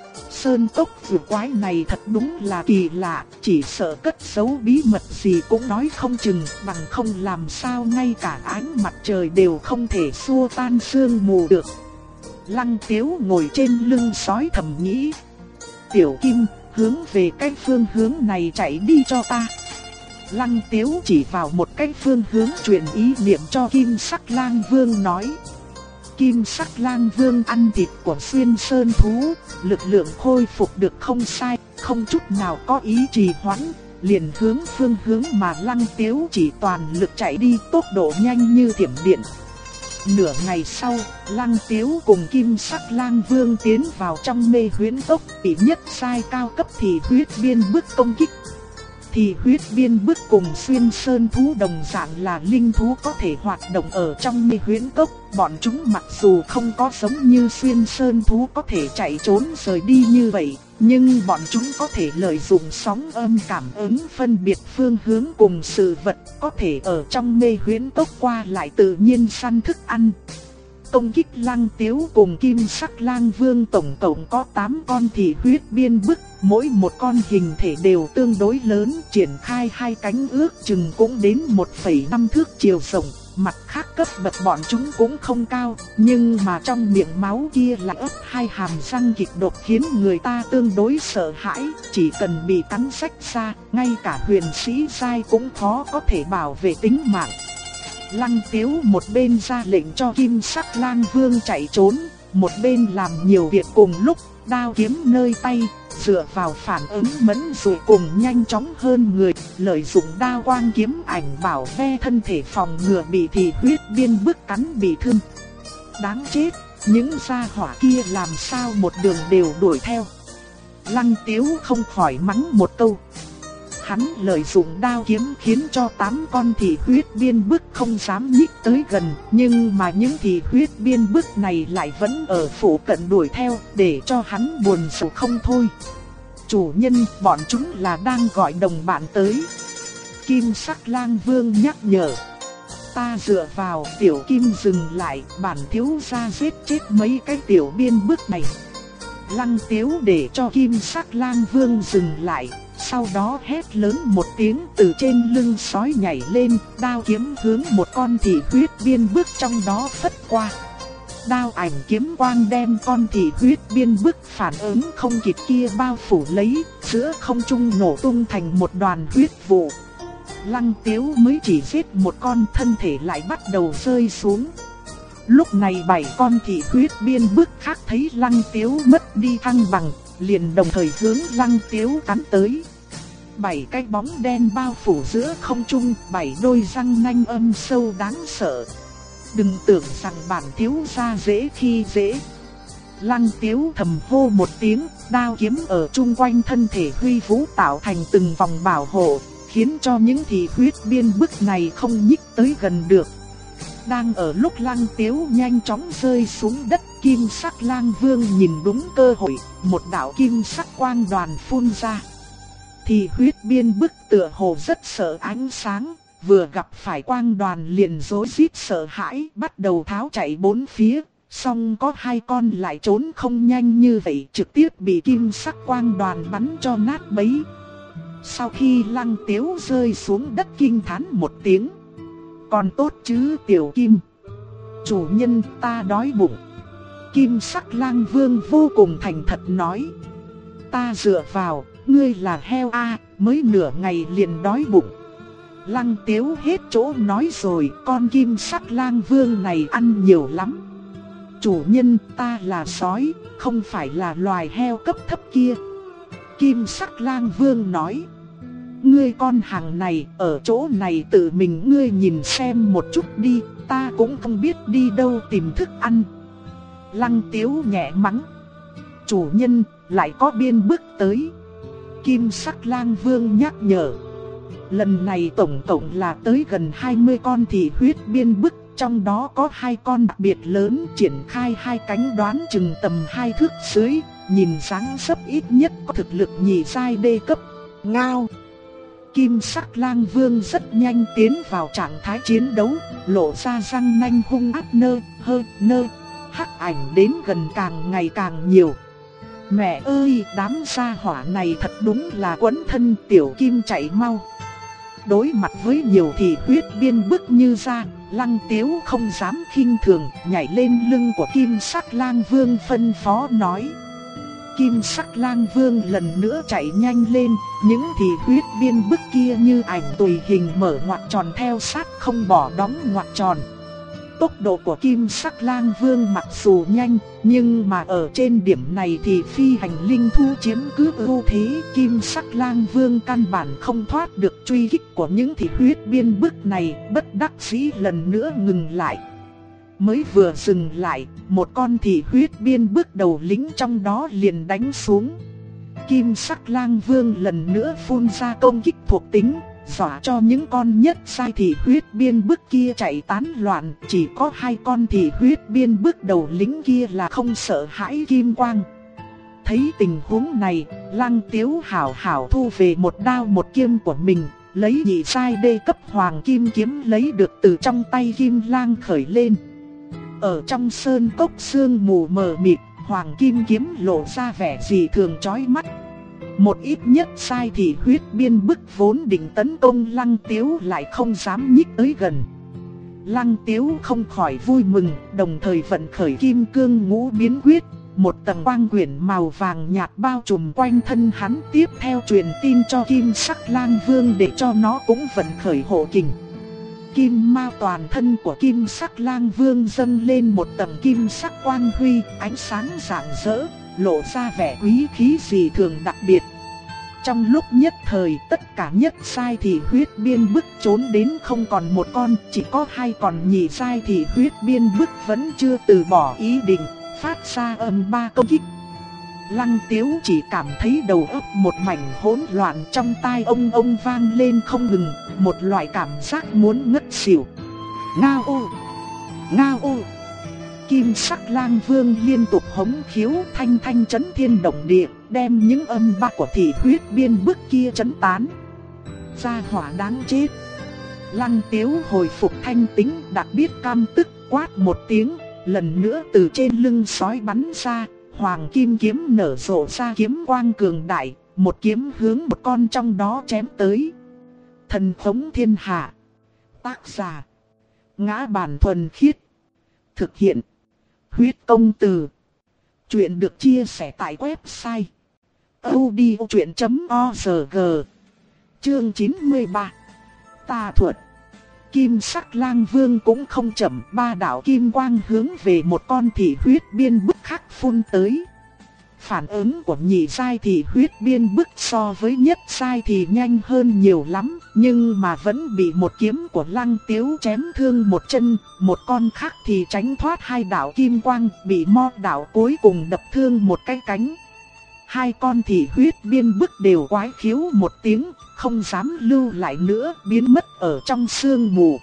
Sơn cốc vừa quái này thật đúng là kỳ lạ, chỉ sợ cất giấu bí mật gì cũng nói không chừng, bằng không làm sao ngay cả ánh mặt trời đều không thể xua tan sương mù được. Lăng Tiếu ngồi trên lưng sói thầm nghĩ. "Tiểu Kim, hướng về cái phương hướng này chạy đi cho ta." Lăng Tiếu chỉ vào một cái phương hướng truyền ý niệm cho Kim Sắc Lang Vương nói. Kim Sắc Lang Vương ăn thịt của xuyên sơn thú, lực lượng khôi phục được không sai, không chút nào có ý trì hoãn, liền hướng phương hướng mà Lăng Tiếu chỉ toàn lực chạy đi, tốc độ nhanh như thiểm điện. Nửa ngày sau, Lăng Tiếu cùng Kim Sắc Lang Vương tiến vào trong mê huyễn cốc, bị nhất sai cao cấp thì huyết biên bức công kích. Thì huyết biên bức cùng xuyên sơn thú đồng dạng là linh thú có thể hoạt động ở trong mê huyễn cốc. Bọn chúng mặc dù không có giống như xuyên sơn thú có thể chạy trốn rời đi như vậy, nhưng bọn chúng có thể lợi dụng sóng âm cảm ứng phân biệt phương hướng cùng sự vật, có thể ở trong mê huyễn cốc qua lại tự nhiên săn thức ăn. Công kích Lăng Tiếu cùng Kim Sắc Lang Vương tổng cộng có 8 con thì huyết biên bức, mỗi một con hình thể đều tương đối lớn, triển khai hai cánh ước chừng cũng đến 1,5 thước chiều rộng. Mặt khác cấp bậc bọn chúng cũng không cao, nhưng mà trong miệng máu kia lại ấp hai hàm răng kịch độc khiến người ta tương đối sợ hãi, chỉ cần bị cắn rách ra, ngay cả huyền sĩ giai cũng khó có thể bảo vệ tính mạng. Lăng Tiếu một bên ra lệnh cho Kim Sắc Lang Vương chạy trốn, một bên làm nhiều việc cùng lúc, đao kiếm nơi tay, dựa vào phản ứng mẫn rồi cùng nhanh chóng hơn người, lợi dụng đao quang kiếm ảnh bảo ve thân thể phòng ngừa bị thì huyết biên bức cắn bị thương. Đáng chết, những gia hỏa kia làm sao một đường đều đuổi theo. Lăng Tiếu không khỏi mắng một câu. Hắn lợi dụng đao kiếm khiến cho 8 con thị huyết biên bức không dám nhích tới gần, nhưng mà những thị huyết biên bức này lại vẫn ở phụ cận đuổi theo, để cho hắn buồn rầu không thôi. Chủ nhân, bọn chúng là đang gọi đồng bạn tới. Kim Sắc Lang Vương nhắc nhở. Ta dựa vào, Tiểu Kim dừng lại, bản thiếu gia giết chết mấy cái tiểu biên bức này. Lăng Tiếu để cho Kim Sắc Lang Vương dừng lại, sau đó hét lớn một tiếng, từ trên lưng sói nhảy lên, đao kiếm hướng một con thị huyết biên bức trong đó phất qua. Đao ảnh kiếm quang đem con thị huyết biên bức phản ứng không kịp kia bao phủ lấy, giữa không trung nổ tung thành một đoàn huyết vụ. Lăng Tiếu mới chỉ giết một con, thân thể lại bắt đầu rơi xuống. Lúc này 7 con thị huyết biên bức khác thấy Lăng Tiếu mất đi thăng bằng, liền đồng thời hướng Lăng Tiếu cắn tới. 7 cái bóng đen bao phủ giữa không trung, 7 đôi răng nanh âm sâu đáng sợ. Đừng tưởng rằng bản thiếu gia dễ khi dễ. Lăng Tiếu thầm hô một tiếng, đao kiếm ở chung quanh thân thể huy vũ tạo thành từng vòng bảo hộ, khiến cho những thị huyết biên bức này không nhích tới gần được. Đang ở lúc Lăng Tiếu nhanh chóng rơi xuống đất, Kim Sắc Lang Vương nhìn đúng cơ hội, một đạo kim sắc quang đoàn phun ra. Thì huyết biên bức tựa hồ rất sợ ánh sáng, vừa gặp phải quang đoàn liền rối rít sợ hãi, bắt đầu tháo chạy bốn phía. Song có 2 con lại trốn không nhanh như vậy, trực tiếp bị kim sắc quang đoàn bắn cho nát bấy. Sau khi Lăng Tiếu rơi xuống đất kinh thán một tiếng. Còn tốt chứ Tiểu Kim. Chủ nhân, ta đói bụng. Kim Sắc Lang Vương vô cùng thành thật nói. Ta dựa vào, ngươi là heo a, mới nửa ngày liền đói bụng. Lăng Tiếu hết chỗ nói rồi, con Kim Sắc Lang Vương này ăn nhiều lắm. Chủ nhân, ta là sói, không phải là loài heo cấp thấp kia. Kim Sắc Lang Vương nói. Ngươi con hàng này, ở chỗ này tự mình ngươi nhìn xem một chút đi, ta cũng không biết đi đâu tìm thức ăn. Lăng Tiếu nhẹ mắng. Chủ nhân, lại có biên bức tới. Kim Sắc Lang Vương nhắc nhở. Lần này tổng cộng là tới gần 20 con thị huyết biên bức, trong đó có 2 con đặc biệt lớn, triển khai 2 cánh đoán chừng tầm 2 thước dưới, nhìn dáng dấp ít nhất có thực lực nhị giai đê cấp. Ngao. Kim Sắc Lang Vương rất nhanh tiến vào trạng thái chiến đấu, lộ ra răng nanh hung ác hắc ảnh đến gần càng ngày càng nhiều. Mẹ ơi, đám gia hỏa này thật đúng là quấn thân. Tiểu Kim chạy mau. Đối mặt với nhiều thị huyết biên bức như ra, Lăng Tiếu không dám khinh thường, nhảy lên lưng của Kim Sắc Lang Vương phân phó nói. Kim sắc lang vương lần nữa chạy nhanh lên, những thị huyết biên bức kia như ảnh tùy hình mở ngoặc tròn theo sát không bỏ đóng ngoặc tròn. Tốc độ của kim sắc lang vương mặc dù nhanh, nhưng mà ở trên điểm này thì phi hành linh thú chiếm cứ ưu thế. Kim sắc lang vương căn bản không thoát được truy kích của những thị huyết biên bức này, bất đắc dĩ lần nữa ngừng lại. Mới vừa dừng lại, một con thị huyết biên bức đầu lĩnh trong đó liền đánh xuống. Kim sắc lang vương lần nữa phun ra công kích thuộc tính, dọa cho những con nhất sai thị huyết biên bức kia chạy tán loạn. Chỉ có hai con thị huyết biên bức đầu lĩnh kia là không sợ hãi kim quang. Thấy tình huống này, Lăng Tiếu hảo hảo thu về một đao một kiếm của mình, lấy nhị sai đê cấp hoàng kim kiếm lấy được từ trong tay Kim Lang khởi lên. Ở trong sơn cốc sương mù mờ mịt, hoàng kim kiếm lộ ra vẻ gì thường chói mắt. Một ít nhất sai thì huyết biên bức vốn định tấn công Lăng Tiếu lại không dám nhích tới gần. Lăng Tiếu không khỏi vui mừng, đồng thời vận khởi kim cương ngũ biến quyết. Một tầng quang quyển màu vàng nhạt bao trùm quanh thân hắn, tiếp theo truyền tin cho kim sắc lang vương để cho nó cũng vận khởi hộ kình. Kim mao toàn thân của kim sắc lang vương dâng lên một tầng kim sắc quang huy, ánh sáng rạng rỡ, lộ ra vẻ quý khí dị thường đặc biệt. Trong lúc nhất thời, tất cả nhất sai thì huyết biên bức trốn đến không còn một con, chỉ có hai con nhị sai thì huyết biên bức vẫn chưa từ bỏ ý định, phát ra âm ba công kích. Lăng Tiếu chỉ cảm thấy đầu óc một mảnh hỗn loạn, trong tai ông vang lên không ngừng, một loại cảm giác muốn ngất xỉu. Ngao ô! Ngao ô! Kim sắc lang vương liên tục hống khiếu, thanh thanh chấn thiên động địa, đem những âm ba của thị huyết biên bức kia chấn tán. Gia hỏa đáng chết! Lăng Tiếu hồi phục thanh tính, đặc biệt cam tức quát một tiếng, lần nữa từ trên lưng sói bắn ra. Hoàng kim kiếm nở rộ ra kiếm quang cường đại, một kiếm hướng một con trong đó chém tới. Thần khống thiên hạ. Tác giả: Ngã Bản Thuần Khiết. Thực hiện: Huyết Công Từ. Chuyện được chia sẻ tại website audiochuyện.org. Chương 93. Tà thuật. Kim sắc lang vương cũng không chậm, ba đạo kim quang hướng về một con thị huyết biên bức khác phun tới. Phản ứng của nhị sai thị huyết biên bức so với nhất sai thì nhanh hơn nhiều lắm, nhưng mà vẫn bị một kiếm của Lăng Tiếu chém thương một chân, một con khác thì tránh thoát hai đạo kim quang, bị mo đạo cuối cùng đập thương một cái cánh. Hai con thị huyết biên bức đều quái khiếu một tiếng, không dám lưu lại nữa, biến mất ở trong sương mù.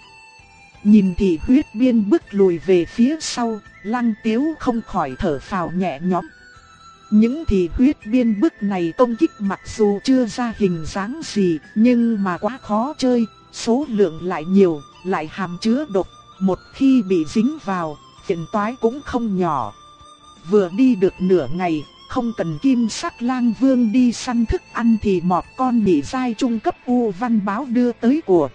Nhìn thị huyết biên bức lùi về phía sau, Lăng Tiếu không khỏi thở phào nhẹ nhõm. Những thị huyết biên bức này công kích mặc dù chưa ra hình dáng gì, nhưng mà quá khó chơi, số lượng lại nhiều, lại hàm chứa độc, một khi bị dính vào, phiền toái cũng không nhỏ. Vừa đi được nửa ngày, không cần kim sắc lang vương đi săn thức ăn thì một con nhị giai trung cấp U Văn Báo đưa tới của.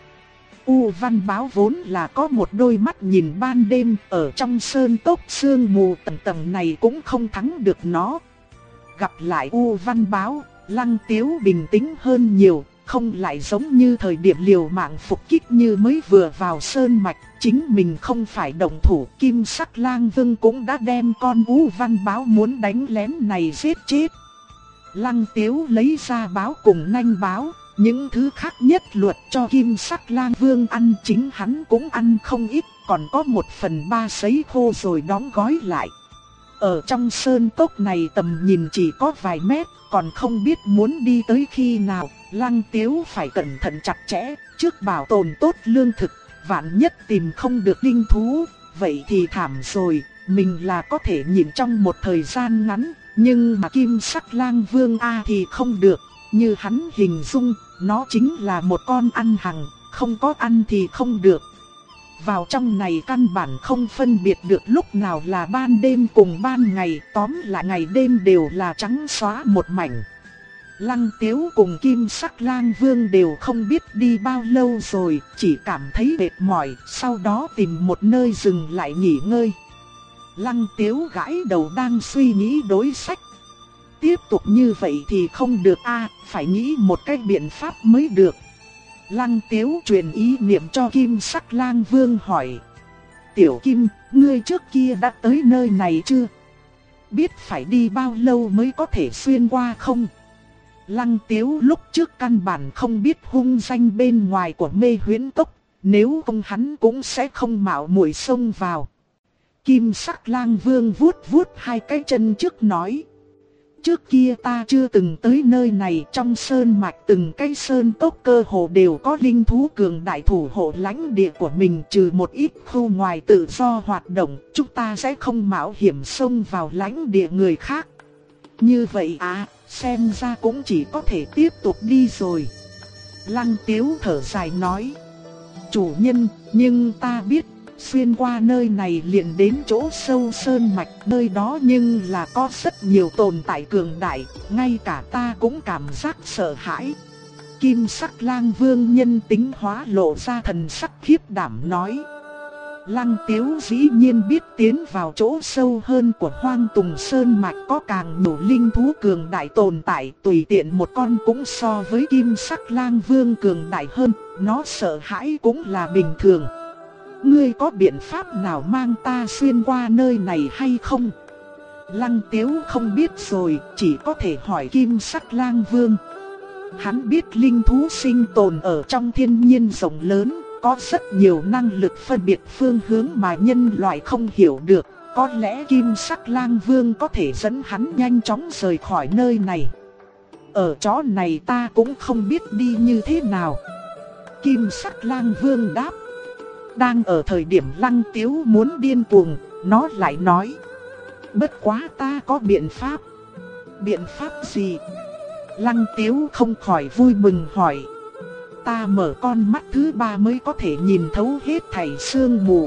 U Văn Báo vốn là có một đôi mắt nhìn ban đêm, ở trong sơn cốc sương mù tầng tầng này cũng không thắng được nó. Gặp lại U Văn Báo, Lăng Tiếu bình tĩnh hơn nhiều, không lại giống như thời điểm liều mạng phục kích như mới vừa vào sơn mạch. Chính mình không phải động thủ, kim sắc lang vương cũng đã đem con U Văn Báo muốn đánh lén này giết chết. Lăng Tiếu lấy ra báo cùng nanh báo, những thứ khác nhất luật cho kim sắc lang vương ăn, chính hắn cũng ăn không ít, còn có 1/3 sấy khô rồi đóng gói lại. Ở trong sơn cốc này tầm nhìn chỉ có vài mét, còn không biết muốn đi tới khi nào. Lăng Tiếu phải cẩn thận chặt chẽ, trước bảo tồn tốt lương thực, vạn nhất tìm không được linh thú, vậy thì thảm rồi. Mình là có thể nhịn trong một thời gian ngắn, nhưng mà kim sắc lang vương A thì không được. Như hắn hình dung, nó chính là một con ăn hằng, không có ăn thì không được. Vào trong này căn bản không phân biệt được lúc nào là ban đêm cùng ban ngày, tóm lại ngày đêm đều là trắng xóa một mảnh. Lăng Tiếu cùng kim sắc lang vương đều không biết đi bao lâu rồi, chỉ cảm thấy mệt mỏi, sau đó tìm một nơi dừng lại nghỉ ngơi. Lăng Tiếu gãi đầu đang suy nghĩ đối sách. tiếp tục như vậy thì không được phải nghĩ một cái biện pháp mới được. Lăng Tiếu truyền ý niệm cho Kim Sắc Lang Vương hỏi. Tiểu Kim, ngươi trước kia đã tới nơi này chưa? Biết phải đi bao lâu mới có thể xuyên qua không? Lăng Tiếu lúc trước căn bản không biết hung danh bên ngoài của Mê Huyễn Tốc, nếu không hắn cũng sẽ không mạo muội xông vào. Kim Sắc Lang Vương vuốt vuốt hai cái chân trước nói. Trước kia ta chưa từng tới nơi này, trong sơn mạch từng cái sơn cốc cơ hồ đều có linh thú cường đại thủ hộ lãnh địa của mình, trừ một ít khu ngoài tự do hoạt động, chúng ta sẽ không mạo hiểm xông vào lãnh địa người khác. Như vậy xem ra cũng chỉ có thể tiếp tục đi rồi. Lăng Tiếu thở dài nói. Chủ nhân, nhưng ta biết xuyên qua nơi này liền đến chỗ sâu sơn mạch, nơi đó nhưng là có rất nhiều tồn tại cường đại, ngay cả ta cũng cảm giác sợ hãi. Kim Sắc Lang Vương nhân tính hóa lộ ra thần sắc khiếp đảm nói. Lăng Tiếu dĩ nhiên biết tiến vào chỗ sâu hơn của Hoang Tùng Sơn Mạch có càng nhiều linh thú cường đại tồn tại, tùy tiện một con cũng so với Kim Sắc Lang Vương cường đại hơn, nó sợ hãi cũng là bình thường. Ngươi có biện pháp nào mang ta xuyên qua nơi này hay không? Lăng Tiếu không biết rồi, chỉ có thể hỏi Kim Sắc Lang Vương. Hắn biết linh thú sinh tồn ở trong thiên nhiên rộng lớn, có rất nhiều năng lực phân biệt phương hướng mà nhân loại không hiểu được. Có lẽ Kim Sắc Lang Vương có thể dẫn hắn nhanh chóng rời khỏi nơi này. Ở chỗ này ta cũng không biết đi như thế nào. Kim Sắc Lang Vương đáp. Đang ở thời điểm Lăng Tiếu muốn điên cuồng, nó lại nói. Bất quá ta có biện pháp. Biện pháp gì? Lăng Tiếu không khỏi vui mừng hỏi. Ta mở con mắt thứ ba mới có thể nhìn thấu hết thảy sương mù.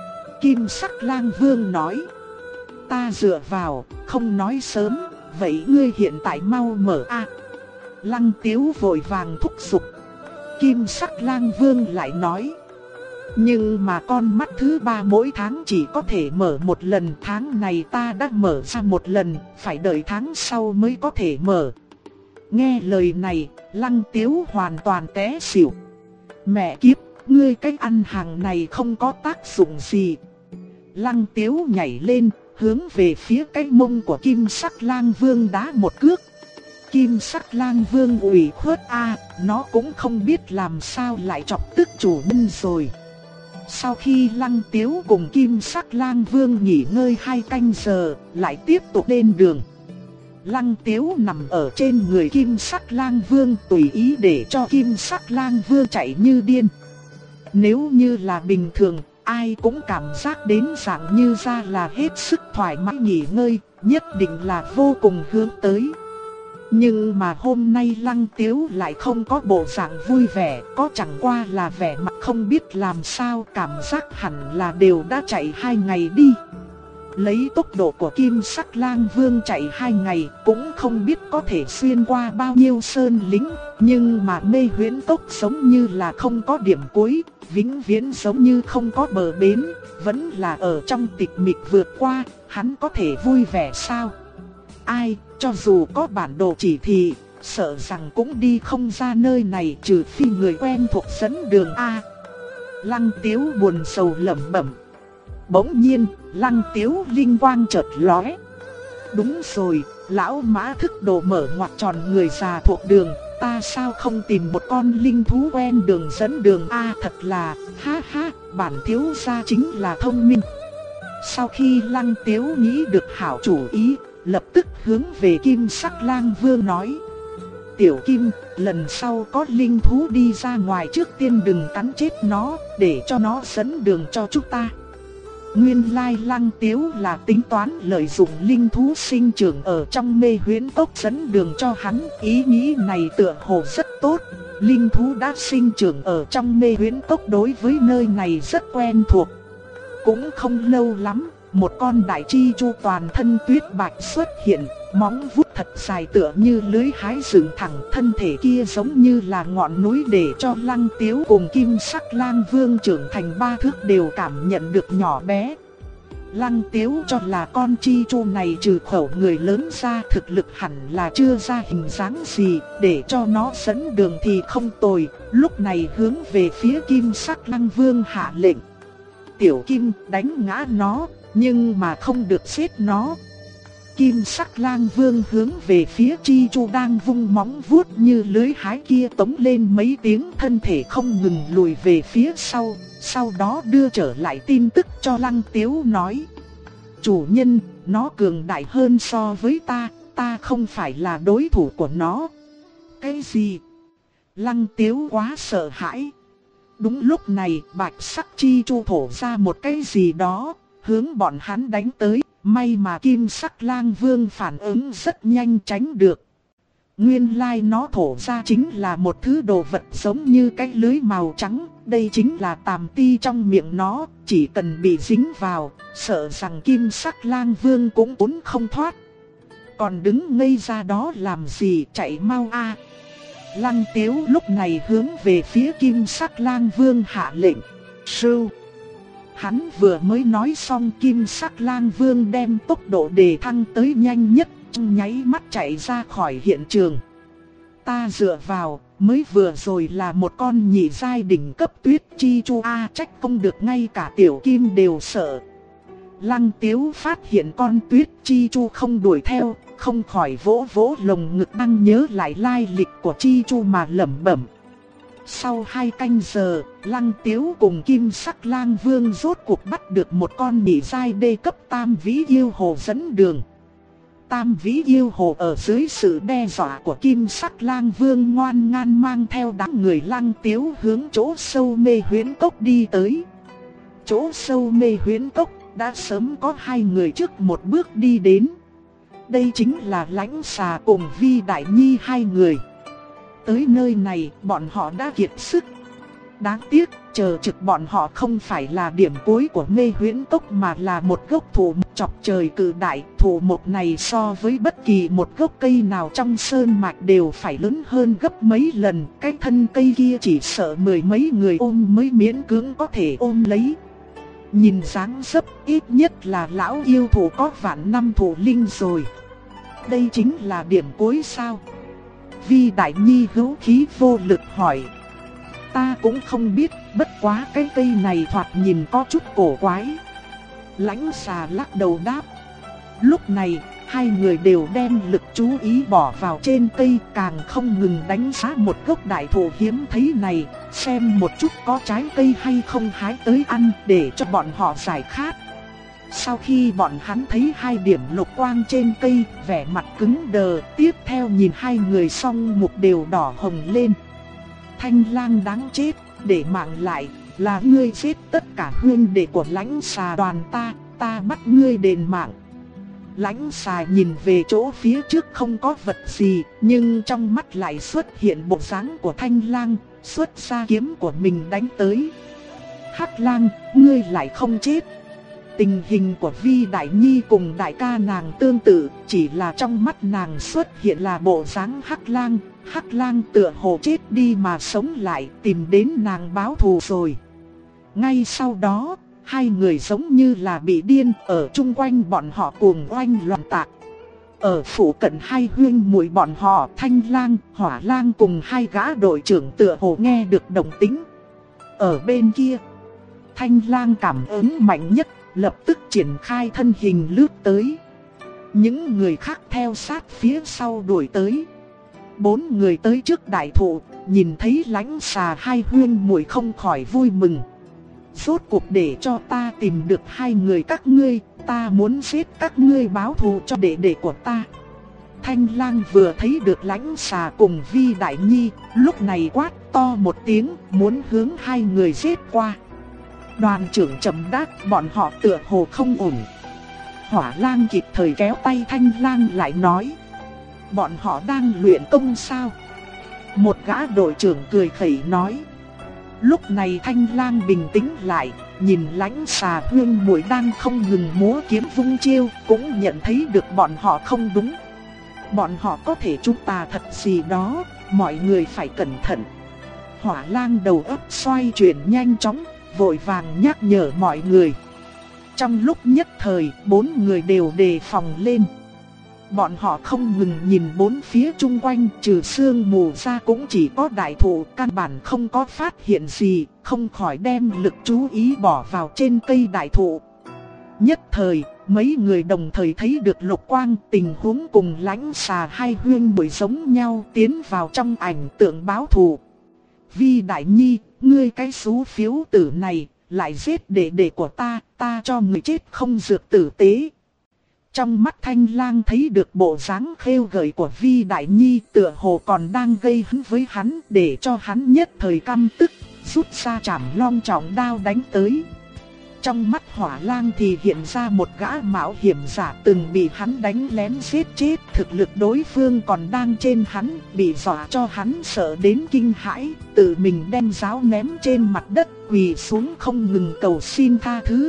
Kim Sắc Lang Vương nói. Ta dựa vào, không nói sớm, vậy ngươi hiện tại mau mở Lăng Tiếu vội vàng thúc giục. Kim Sắc Lang Vương lại nói. Nhưng mà con mắt thứ ba mỗi tháng chỉ có thể mở một lần, tháng này ta đã mở ra một lần, phải đợi tháng sau mới có thể mở. Nghe lời này, Lăng Tiếu hoàn toàn té xỉu. Mẹ kiếp, ngươi cách ăn hàng này không có tác dụng gì. Lăng Tiếu nhảy lên, hướng về phía cái mông của Kim Sắc Lang Vương đá một cước. Kim Sắc Lang Vương ủy khuất nó cũng không biết làm sao lại chọc tức chủ nhân rồi. Sau khi Lăng Tiếu cùng Kim Sắc Lang Vương nghỉ ngơi 2 canh giờ, lại tiếp tục lên đường. Lăng Tiếu nằm ở trên người Kim Sắc Lang Vương, tùy ý để cho Kim Sắc Lang Vương chạy như điên. Nếu như là bình thường, ai cũng cảm giác đến dạng như ra là hết sức thoải mái nghỉ ngơi, nhất định là vô cùng hướng tới. Nhưng mà hôm nay Lăng Tiếu lại không có bộ dạng vui vẻ, có chẳng qua là vẻ mặt không biết làm sao, cảm giác hẳn là đều đã chạy 2 ngày đi. Lấy tốc độ của Kim Sắc Lang Vương chạy 2 ngày cũng không biết có thể xuyên qua bao nhiêu sơn lính, nhưng mà Mê Huyễn Tốc giống như là không có điểm cuối, vĩnh viễn giống như không có bờ bến, vẫn là ở trong tịch mịch vượt qua, hắn có thể vui vẻ sao? Ai, cho dù có bản đồ chỉ thị, sợ rằng cũng đi không ra nơi này trừ phi người quen thuộc dẫn đường Lăng Tiếu buồn sầu lẩm bẩm. Bỗng nhiên, Lăng Tiếu linh quang chợt lóe. Đúng rồi, lão Mã Thức Đồ mở ngoặc tròn người già thuộc đường, ta sao không tìm một con linh thú quen đường dẫn đường thật là, ha ha, bản thiếu gia chính là thông minh. Sau khi Lăng Tiếu nghĩ được hảo chủ ý, lập tức hướng về Kim Sắc Lang Vương nói. Tiểu Kim, lần sau có linh thú đi ra ngoài trước tiên đừng cắn chết nó, để cho nó dẫn đường cho chúng ta. Nguyên lai Lăng Tiếu là tính toán lợi dụng linh thú sinh trưởng ở trong Mê Huyễn Tốc dẫn đường cho hắn, ý nghĩ này tựa hồ rất tốt. Linh thú đã sinh trưởng ở trong Mê Huyễn Tốc đối với nơi này rất quen thuộc. Cũng không lâu lắm, một con đại chi chu toàn thân tuyết bạch xuất hiện, móng vuốt thật dài tựa như lưới hái dựng thẳng, thân thể kia giống như là ngọn núi để cho Lăng Tiếu cùng Kim Sắc Lang Vương trưởng thành 3 thước đều cảm nhận được nhỏ bé. Lăng Tiếu cho là con Chi Chu này trừ khẩu người lớn ra thực lực hẳn là chưa ra hình dáng gì, để cho nó dẫn đường thì không tồi, lúc này hướng về phía Kim Sắc Lang Vương hạ lệnh. Tiểu Kim đánh ngã nó, nhưng mà không được giết nó. Kim Sắc Lang Vương hướng về phía Chi Chu đang vung móng vuốt như lưới hái kia tống lên mấy tiếng, thân thể không ngừng lùi về phía sau đó đưa trở lại tin tức cho Lăng Tiếu nói: chủ nhân, nó cường đại hơn so với ta không phải là đối thủ của nó. Cái gì? Lăng Tiếu quá sợ hãi. Đúng lúc này, bạch sắc Chi Chu thổ ra một cái gì đó, hướng bọn hắn đánh tới. May mà Kim Sắc Lang Vương phản ứng rất nhanh tránh được. Nguyên lai nó thổ ra chính là một thứ đồ vật giống như cái lưới màu trắng. Đây chính là tàm ti trong miệng nó, chỉ cần bị dính vào, sợ rằng Kim Sắc Lang Vương cũng trốn không thoát. Còn đứng ngây ra đó làm gì, chạy mau a! Lăng Tiếu lúc này hướng về phía Kim Sắc Lang Vương hạ lệnh. Sưu! Hắn vừa mới nói xong, Kim Sắc Lang Vương đem tốc độ đề thăng tới nhanh nhất, trong nháy mắt chạy ra khỏi hiện trường. Ta dựa vào, mới vừa rồi là một con nhị giai đỉnh cấp Tuyết Chi Chu a, trách không được ngay cả Tiểu Kim đều sợ. Lăng Tiếu phát hiện con Tuyết Chi Chu không đuổi theo, không khỏi vỗ vỗ lồng ngực đang nhớ lại lai lịch của Chi Chu mà lẩm bẩm. Sau 2 canh giờ, Lăng Tiếu cùng Kim Sắc Lang Vương rốt cuộc bắt được một con nhị giai đê cấp Tam Vĩ Yêu Hồ dẫn đường. Tam Vĩ Yêu Hồ ở dưới sự đe dọa của Kim Sắc Lang Vương ngoan ngoãn mang theo đám người Lăng Tiếu hướng chỗ sâu Mê Huyễn Cốc đi tới. Chỗ sâu Mê Huyễn Cốc đã sớm có 2 người trước một bước đi đến. Đây chính là Lãnh Xà cùng Vi Đại Nhi 2 người. Tới nơi này, bọn họ đã kiệt sức. Đáng tiếc, chờ trực bọn họ không phải là điểm cuối của Mê Huyễn Cốc mà là một gốc thụ mộc chọc trời cự đại. Thụ mộc này so với bất kỳ một gốc cây nào trong sơn mạch đều phải lớn hơn gấp mấy lần. Cái thân cây kia chỉ sợ 10 mấy người ôm mới miễn cưỡng có thể ôm lấy. Nhìn dáng dấp ít nhất là lão yêu thụ có vạn năm thụ linh rồi. Đây chính là điểm cuối sao? Vi Đại Nhi hữu khí vô lực hỏi. Ta cũng không biết, bất quá cái cây này thoạt nhìn có chút cổ quái. Lãnh Xà lắc đầu đáp. Lúc này, 2 người đều đem lực chú ý bỏ vào trên cây, càng không ngừng đánh giá một gốc đại thụ hiếm thấy này, xem một chút có trái cây hay không hái tới ăn để cho bọn họ giải khát. Sau khi bọn hắn thấy 2 điểm lục quang trên cây, vẻ mặt cứng đờ, tiếp theo nhìn 2 người song mục đều đỏ hồng lên. Thanh Lang đáng chết, để mạng lại, là ngươi giết tất cả huynh đệ của Lãnh Xà đoàn ta bắt ngươi đền mạng. Lãnh Xà nhìn về chỗ phía trước không có vật gì, nhưng trong mắt lại xuất hiện bộ dáng của Thanh Lang, xuất ra kiếm của mình đánh tới. Hắc Lang, ngươi lại không chết. Tình hình của Vi Đại Nhi cùng đại ca nàng tương tự, chỉ là trong mắt nàng xuất hiện là bộ dáng Hắc Lang. Hắc Lang tựa hồ chết đi mà sống lại, tìm đến nàng báo thù rồi. Ngay sau đó, 2 người giống như là bị điên, ở chung quanh bọn họ cuồng oanh loạn tạc. Ở phủ cận 2 huynh muội bọn họ, Thanh Lang, Hỏa Lang cùng 2 gã đội trưởng tựa hồ nghe được động tĩnh. Ở bên kia, Thanh Lang cảm ứng mạnh nhất, lập tức triển khai thân hình lướt tới. Những người khác theo sát phía sau đuổi tới. 4 người tới trước đại thụ, nhìn thấy Lãnh Xà 2 huynh muội không khỏi vui mừng. Rốt cuộc để cho ta tìm được 2 người các ngươi, ta muốn giết các ngươi báo thù cho đệ đệ của ta. Thanh Lang vừa thấy được Lãnh Xà cùng Vi Đại Nhi, lúc này quát to một tiếng, muốn hướng 2 người giết qua. Đoàn trưởng chậm đáp, bọn họ tựa hồ không ổn. Hỏa Lang kịp thời kéo tay Thanh Lang lại nói. Bọn họ đang luyện công sao? Một gã đội trưởng cười khẩy nói. Lúc này Thanh Lang bình tĩnh lại, nhìn Lãnh Xà huynh muội đang không ngừng múa kiếm vung chiêu, cũng nhận thấy được bọn họ không đúng. Bọn họ có thể chúng ta thật gì đó, mọi người phải cẩn thận. Hỏa Lang đầu óc xoay chuyển nhanh chóng, vội vàng nhắc nhở mọi người. Trong lúc nhất thời, bốn người đều đề phòng lên. Bọn họ không ngừng nhìn bốn phía chung quanh, trừ sương mù ra cũng chỉ có đại thụ, căn bản không có phát hiện gì, không khỏi đem lực chú ý bỏ vào trên cây đại thụ. Nhất thời, mấy người đồng thời thấy được lục quang, tình huống cùng Lãnh Xà hai huynh muội giống nhau, tiến vào trong ảnh tượng báo thù. Vi Đại Nhi, ngươi cái số phiếu tử này, lại giết đệ đệ của ta cho người chết không dược tử tế. Trong mắt Thanh Lang thấy được bộ dáng khêu gợi của Vi Đại Nhi, tựa hồ còn đang gây hấn với hắn, để cho hắn nhất thời căm tức, rút ra trảm long trọng đao đánh tới. Trong mắt Hỏa Lang thì hiện ra một gã mạo hiểm giả từng bị hắn đánh lén giết chết, thực lực đối phương còn đang trên hắn, bị dọa cho hắn sợ đến kinh hãi, tự mình đem giáo ném trên mặt đất, quỳ xuống không ngừng cầu xin tha thứ.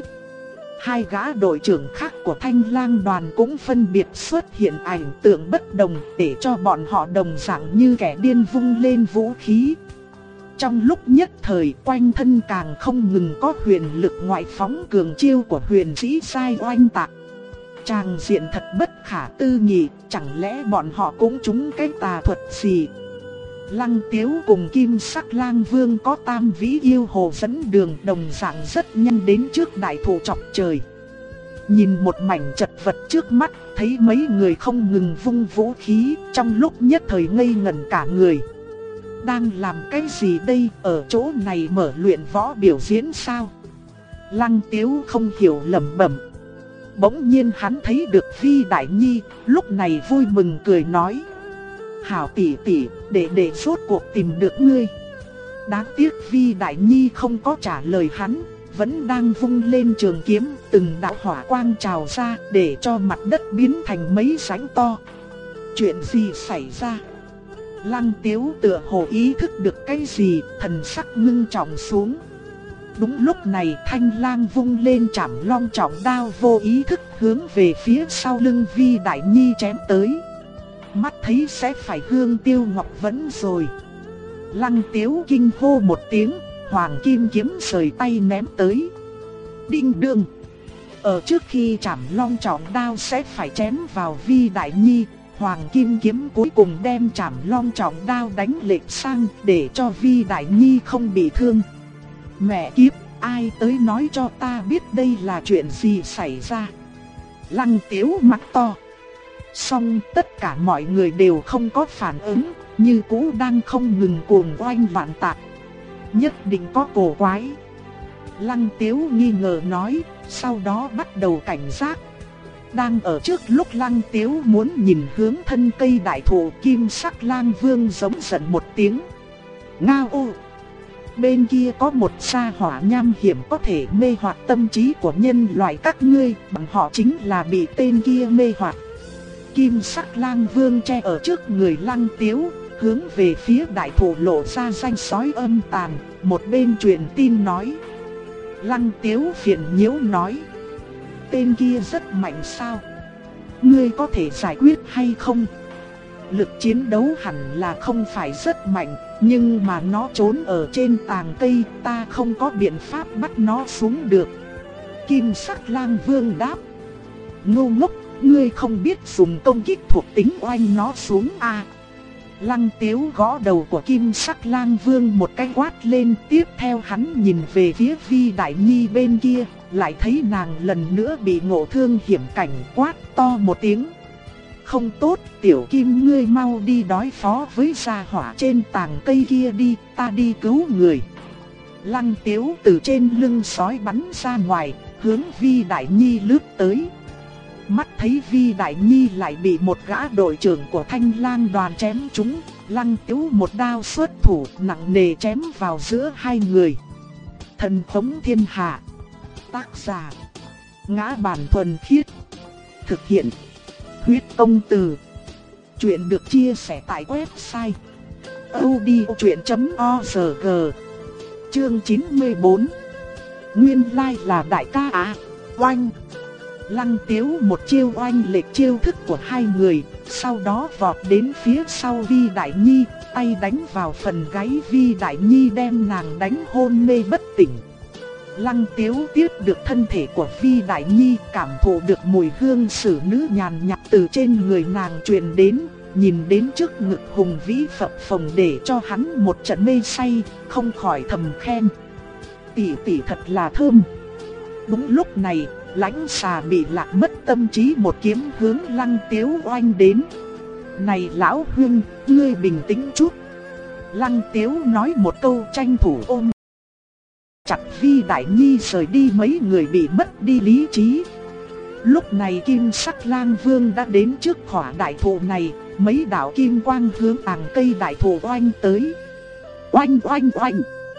Hai gã đội trưởng khác của Thanh Lang đoàn cũng phân biệt xuất hiện ảnh tượng bất đồng, để cho bọn họ đồng dạng như kẻ điên vung lên vũ khí. Trong lúc nhất thời, quanh thân càng không ngừng có huyền lực ngoại phóng cường chiêu của huyền sĩ sai oanh tạc. Tràng diện thật bất khả tư nghị, chẳng lẽ bọn họ cũng trúng cái tà thuật gì? Lăng Tiếu cùng Kim Sắc Lang Vương có tam vĩ yêu hồ dẫn đường, đồng dạng rất nhanh đến trước đại thụ chọc trời. Nhìn một mảnh chật vật trước mắt, thấy mấy người không ngừng vung vũ khí, trong lúc nhất thời ngây ngẩn cả người. Đang làm cái gì đây, ở chỗ này mở luyện võ biểu diễn sao? Lăng Tiếu không hiểu lẩm bẩm. Bỗng nhiên hắn thấy được Vi Đại Nhi, lúc này vui mừng cười nói: hảo tỷ tỷ, để rốt cuộc tìm được ngươi. Đáng tiếc Vi Đại Nhi không có trả lời hắn, vẫn đang vung lên trường kiếm, từng đạo hỏa quang trào ra, để cho mặt đất biến thành mấy rãnh to. Chuyện gì xảy ra? Lăng Tiếu tựa hồ ý thức được cái gì, thần sắc ngưng trọng xuống. Đúng lúc này Thanh Lang vung lên trảm long trọng đao, vô ý thức hướng về phía sau lưng Vi Đại Nhi chém tới. Mắt thấy sẽ phải hương tiêu ngọc vẫn rồi. Lăng Tiếu kinh hô một tiếng, hoàng kim kiếm rời tay ném tới. Đinh đương. Ở trước khi trảm long trọng đao sẽ phải chém vào Vi Đại Nhi, hoàng kim kiếm cuối cùng đem trảm long trọng đao đánh lệch sang, để cho Vi Đại Nhi không bị thương. Mẹ kiếp, ai tới nói cho ta biết đây là chuyện gì xảy ra? Lăng Tiếu mắng to. Song tất cả mọi người đều không có phản ứng, như cũ đang không ngừng cuồng oanh loạn tạc. Nhất định có cổ quái. Lăng Tiếu nghi ngờ nói, sau đó bắt đầu cảnh giác. Đang ở trước lúc Lăng Tiếu muốn nhìn hướng thân cây đại thụ, Kim Sắc Lang Vương giống giận một tiếng. Ngao ô! Bên kia có một sa hỏa nham hiểm có thể mê hoặc tâm trí của nhân loại các ngươi, bọn họ chính là bị tên kia mê hoặc. Kim Sắc Lang Vương che ở trước người Lăng Tiếu, hướng về phía đại thụ lộ ra ranh sói âm tàn, một bên truyền tin nói. Lăng Tiếu phiền nhiễu nói: tên kia rất mạnh sao? Ngươi có thể giải quyết hay không? Lực chiến đấu hẳn là không phải rất mạnh, nhưng mà nó trốn ở trên tàng cây, ta không có biện pháp bắt nó xuống được. Kim Sắc Lang Vương đáp. Ngu ngốc, ngươi không biết dùng công kích thuộc tính oanh nó xuống à? Lăng Tiếu gõ đầu của Kim Sắc Lang Vương một cái quát lên, tiếp theo hắn nhìn về phía Vi Đại Nhi bên kia, lại thấy nàng lần nữa bị ngộ thương hiểm cảnh, quát to một tiếng. Không tốt, Tiểu Kim ngươi mau đi đối phó với gia hỏa trên tàng cây kia đi, ta đi cứu người. Lăng Tiếu từ trên lưng sói bắn ra ngoài, hướng Vi Đại Nhi lướt tới. Mắt thấy Vi Đại Nhi lại bị một gã đội trưởng của Thanh Lang đoàn chém trúng, Lăng Tiếu một đao xuất thủ nặng nề chém vào giữa hai người. Thần Khống Thiên Hạ. Tác giả: Ngã Bản Thuần Khiết. Thực hiện: Huyết Công Từ. Chuyện được chia sẻ tại website audiochuyện.org. Chương 94. Nguyên lai là đại ca à? Oanh! Lăng Tiếu một chiêu oanh lệch chiêu thức của hai người, sau đó vọt đến phía sau Vi Đại Nhi, tay đánh vào phần gáy Vi Đại Nhi đem nàng đánh hôn mê bất tỉnh. Lăng Tiếu tiếp được thân thể của Vi Đại Nhi, cảm thụ được mùi hương xử nữ nhàn nhạt từ trên người nàng truyền đến, nhìn đến trước ngực hùng vĩ phập phồng để cho hắn một trận mê say, không khỏi thầm khen. Tỷ tỷ thật là thơm. Đúng lúc này, Lãnh Xà bị lạc mất tâm trí, một kiếm hướng Lăng Tiếu oanh đến. Này lão huynh, ngươi bình tĩnh chút. Lăng Tiếu nói một câu tranh thủ ôm chặt Vi Đại Nhi rời đi, mấy người bị mất đi lý trí. Lúc này Kim Sắc Lang Vương đã đến trước khỏa đại thụ này, mấy đạo kim quang hướng tàng cây đại thụ oanh tới. Oanh oanh oanh.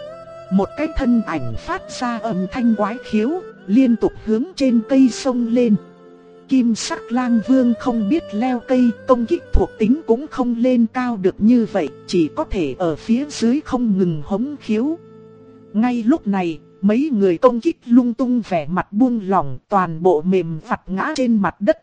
Một cái thân ảnh phát ra âm thanh quái khiếu, liên tục hướng trên cây xông lên. Kim Sắc Lang Vương không biết leo cây, công kích thuộc tính cũng không lên cao được như vậy, chỉ có thể ở phía dưới không ngừng hống khiếu. Ngay lúc này, mấy người công kích lung tung, vẻ mặt buông lỏng, toàn bộ mềm vặt ngã trên mặt đất.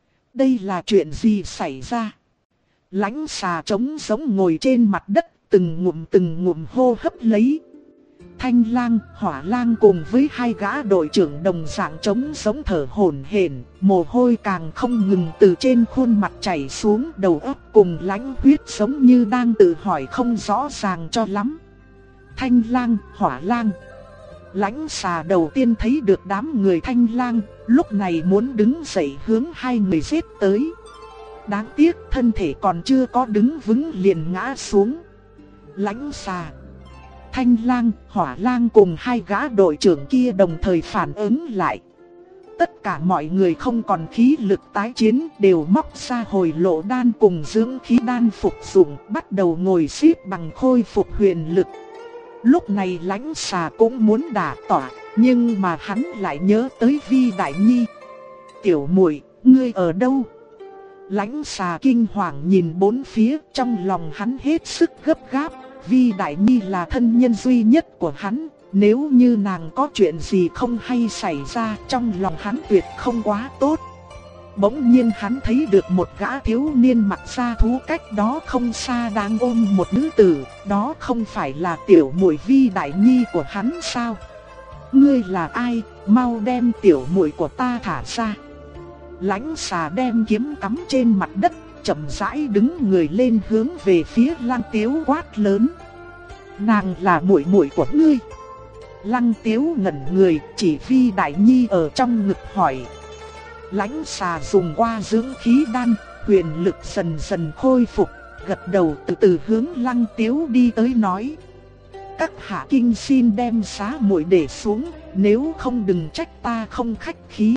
Đây là chuyện gì xảy ra? Lãnh Xà trống giống ngồi trên mặt đất, từng ngụm hô hấp lấy. Thanh Lang, Hỏa Lang cùng với hai gã đội trưởng đồng dạng trống giống thở hổn hển, mồ hôi càng không ngừng từ trên khuôn mặt chảy xuống, đầu óc cùng lãnh huyết giống như đang tự hỏi không rõ ràng cho lắm. Thanh Lang, Hỏa Lang. Lãnh Xà đầu tiên thấy được đám người Thanh Lang, lúc này muốn đứng dậy hướng hai người giết tới. Đáng tiếc thân thể còn chưa có đứng vững liền ngã xuống. Lãnh Xà, Thanh Lang, Hỏa Lang cùng hai gã đội trưởng kia đồng thời phản ứng lại. Tất cả mọi người không còn khí lực tái chiến, đều móc ra hồi lộ đan cùng dưỡng khí đan phục dụng, bắt đầu ngồi xếp bằng khôi phục huyền lực. Lúc này Lãnh Xà cũng muốn đả tỏa, nhưng mà hắn lại nhớ tới Vi Đại Nhi. Tiểu muội, ngươi ở đâu? Lãnh Xà kinh hoàng nhìn bốn phía, trong lòng hắn hết sức gấp gáp. Vi Đại Nhi là thân nhân duy nhất của hắn, nếu như nàng có chuyện gì không hay xảy ra, trong lòng hắn tuyệt không quá tốt. Bỗng nhiên hắn thấy được một gã thiếu niên mặc da thú cách đó không xa đang ôm một nữ tử, đó không phải là tiểu muội Vi Đại Nhi của hắn sao? Ngươi là ai, mau đem tiểu muội của ta thả ra. Lãnh Xà đem kiếm cắm trên mặt đất, chậm rãi đứng người lên hướng về phía Lăng Tiếu quát lớn. Nàng là muội muội của ngươi. Lăng Tiếu ngẩn người, chỉ Vi Đại Nhi ở trong ngực hỏi. Lãnh Xà dùng qua dưỡng khí đan, huyền lực dần dần khôi phục, gật đầu từ từ hướng Lăng Tiếu đi tới nói. Các hạ kinh xin đem xá muội để xuống, nếu không đừng trách ta không khách khí.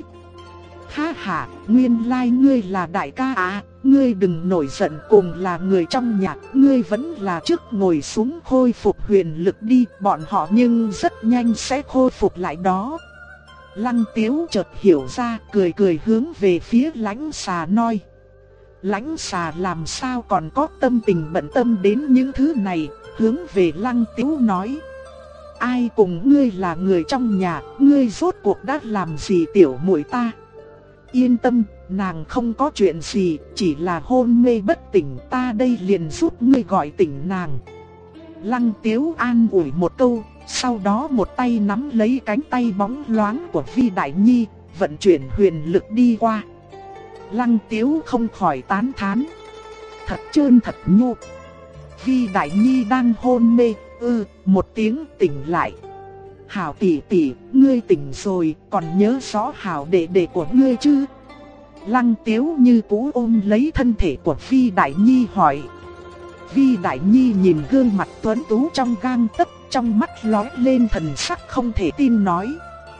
Ha ha, nguyên lai ngươi là đại ca à, ngươi đừng nổi giận, cùng là người trong nhà, ngươi vẫn là trước ngồi xuống khôi phục huyền lực đi, bọn họ nhưng rất nhanh sẽ khôi phục lại đó. Lăng Tiếu chợt hiểu ra, cười cười hướng về phía Lãnh Xà nói. Lãnh Xà làm sao còn có tâm tình bận tâm đến những thứ này, hướng về Lăng Tiếu nói. Ai cùng ngươi là người trong nhà, ngươi rốt cuộc đã làm gì tiểu muội ta? Yên tâm, nàng không có chuyện gì, chỉ là hôn mê bất tỉnh, ta đây liền giúp ngươi gọi tỉnh nàng. Lăng Tiếu an ủi một câu, sau đó một tay nắm lấy cánh tay bóng loáng của Vi Đại Nhi, vận chuyển huyền lực đi qua. Lăng Tiếu không khỏi tán thán. Thật trơn thật nhô. Vi Đại Nhi đang hôn mê, một tiếng tỉnh lại. Hảo tỷ tỷ, ngươi tỉnh rồi, còn nhớ rõ hảo đệ đệ của ngươi chứ? Lăng Tiếu như cũ ôm lấy thân thể của Vi Đại Nhi hỏi. Vi Đại Nhi nhìn gương mặt tuấn tú trong gang tấc, trong mắt lóe lên thần sắc không thể tin nói.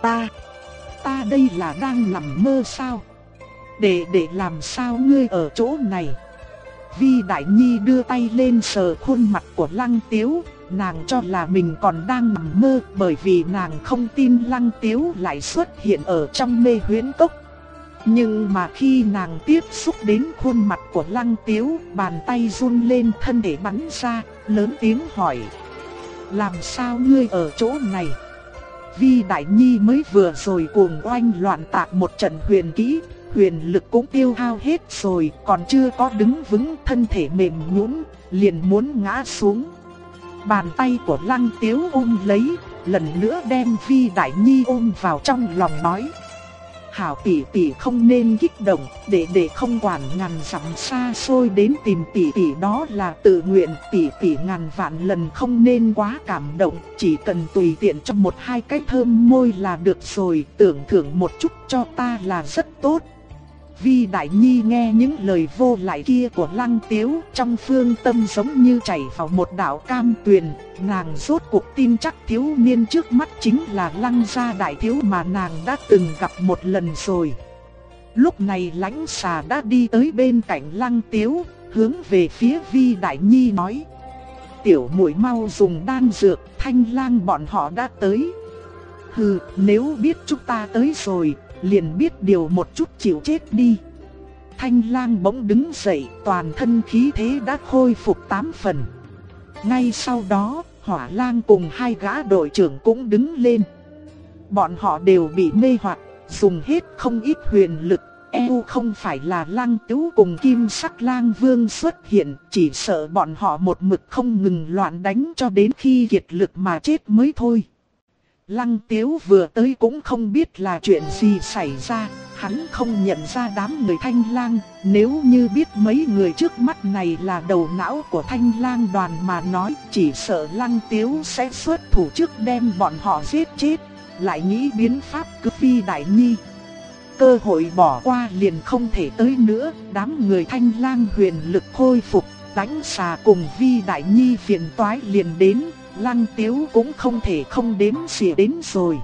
Ta đây là đang nằm mơ sao? Để làm sao ngươi ở chỗ này? Vi Đại Nhi đưa tay lên sờ khuôn mặt của Lăng Tiếu, nàng cho là mình còn đang nằm mơ, bởi vì nàng không tin Lăng Tiếu lại xuất hiện ở trong mê huyễn cốc. Nhưng mà khi nàng tiếp xúc đến khuôn mặt của Lăng Tiếu, bàn tay run lên, thân thể bắn ra, lớn tiếng hỏi. Làm sao ngươi ở chỗ này? Vi Đại Nhi mới vừa rồi cuồng oanh loạn tạc một trận huyền kỹ, huyền lực cũng tiêu hao hết rồi, còn chưa có đứng vững, thân thể mềm nhũn, liền muốn ngã xuống. Bàn tay của Lăng Tiếu ôm lấy, lần nữa đem Vi Đại Nhi ôm vào trong lòng nói: hảo tỷ tỷ không nên kích động, để không quản ngàn dặm xa xôi đến tìm tỷ tỷ đó là tự nguyện, tỷ tỷ ngàn vạn lần không nên quá cảm động, chỉ cần tùy tiện cho một hai cái thơm môi là được rồi, tưởng thưởng một chút cho ta là rất tốt. Vi Đại Nhi nghe những lời vô lại kia của Lăng Tiếu, trong phương tâm giống như chảy vào một đạo cam tuyền, nàng rốt cuộc tin chắc thiếu niên trước mắt chính là Lăng gia đại thiếu mà nàng đã từng gặp một lần rồi. Lúc này Lãnh Xà đã đi tới bên cạnh Lăng Tiếu, hướng về phía Vi Đại Nhi nói: tiểu muội mau dùng đan dược, Thanh Lang bọn họ đã tới. Hừ, nếu biết chúng ta tới rồi, liền biết điều một chút chịu chết đi. Thanh Lang bỗng đứng dậy, toàn thân khí thế đã khôi phục 8 phần. Ngay sau đó, Hỏa Lang cùng hai gã đội trưởng cũng đứng lên. Bọn họ đều bị mê hoặc, dùng hết không ít huyền lực. Không phải là Lăng Tiếu cùng Kim Sắc Lang Vương xuất hiện, chỉ sợ bọn họ một mực không ngừng loạn đánh cho đến khi kiệt lực mà chết mới thôi. Lăng Tiếu vừa tới cũng không biết là chuyện gì xảy ra, hắn không nhận ra đám người Thanh Lang, nếu như biết mấy người trước mắt này là đầu não của Thanh Lang đoàn mà nói, chỉ sợ Lăng Tiếu sẽ xuất thủ trước đem bọn họ giết chết, lại nghĩ biến pháp cứu Vi Đại Nhi. Cơ hội bỏ qua liền không thể tới nữa, đám người Thanh Lang huyền lực khôi phục, Lãnh Xà cùng Vi Đại Nhi phiền toái liền đến. Lăng Tiếu cũng không thể không đếm xỉa đến rồi.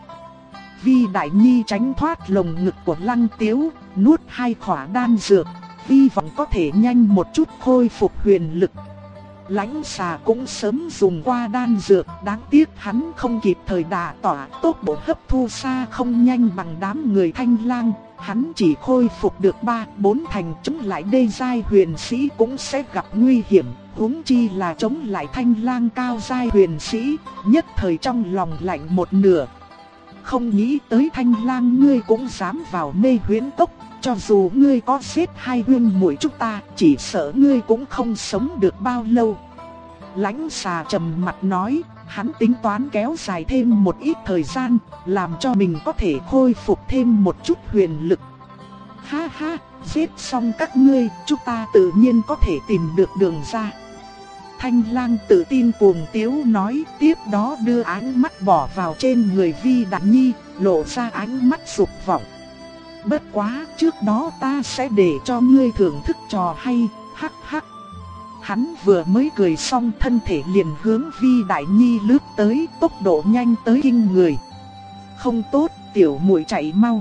Vi Đại Nhi tránh thoát lồng ngực của Lăng Tiếu, nuốt hai khỏa đan dược, hy vọng có thể nhanh một chút khôi phục huyền lực. Lãnh Xà cũng sớm dùng qua đan dược, đáng tiếc hắn không kịp thời đả tỏa, tốc độ hấp thu xa không nhanh bằng đám người Thanh Lang, hắn chỉ khôi phục được 3-4 thành, chống lại đê giai huyền sĩ cũng sẽ gặp nguy hiểm, huống chi là chống lại Thanh Lang cao giai huyền sĩ, nhất thời trong lòng lạnh một nửa. Không nghĩ tới Thanh Lang ngươi cũng dám vào Mê Huyễn Cốc, cho dù ngươi có giết hai huynh muội chúng ta, chỉ sợ ngươi cũng không sống được bao lâu. Lãnh Xà trầm mặt nói, hắn tính toán kéo dài thêm một ít thời gian, làm cho mình có thể khôi phục thêm một chút huyền lực. Ha ha, giết xong các ngươi, chúng ta tự nhiên có thể tìm được đường ra. Thanh Lang tự tin cuồng tiếu nói, tiếp đó đưa ánh mắt bỏ vào trên người Vi Đại Nhi, lộ ra ánh mắt dục vọng. Bất quá, trước đó ta sẽ để cho ngươi thưởng thức trò hay, hắc hắc. Hắn vừa mới cười xong, thân thể liền hướng Vi Đại Nhi lướt tới, tốc độ nhanh tới kinh người. Không tốt, tiểu muội chạy mau.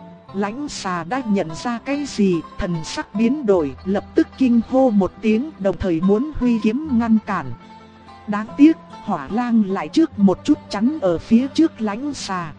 Lãnh Xà đã nhận ra cái gì, thần sắc biến đổi, lập tức kinh hô một tiếng, đồng thời muốn huy kiếm ngăn cản. Đáng tiếc, Hỏa Lang lại trước một chút chắn ở phía trước Lãnh Xà.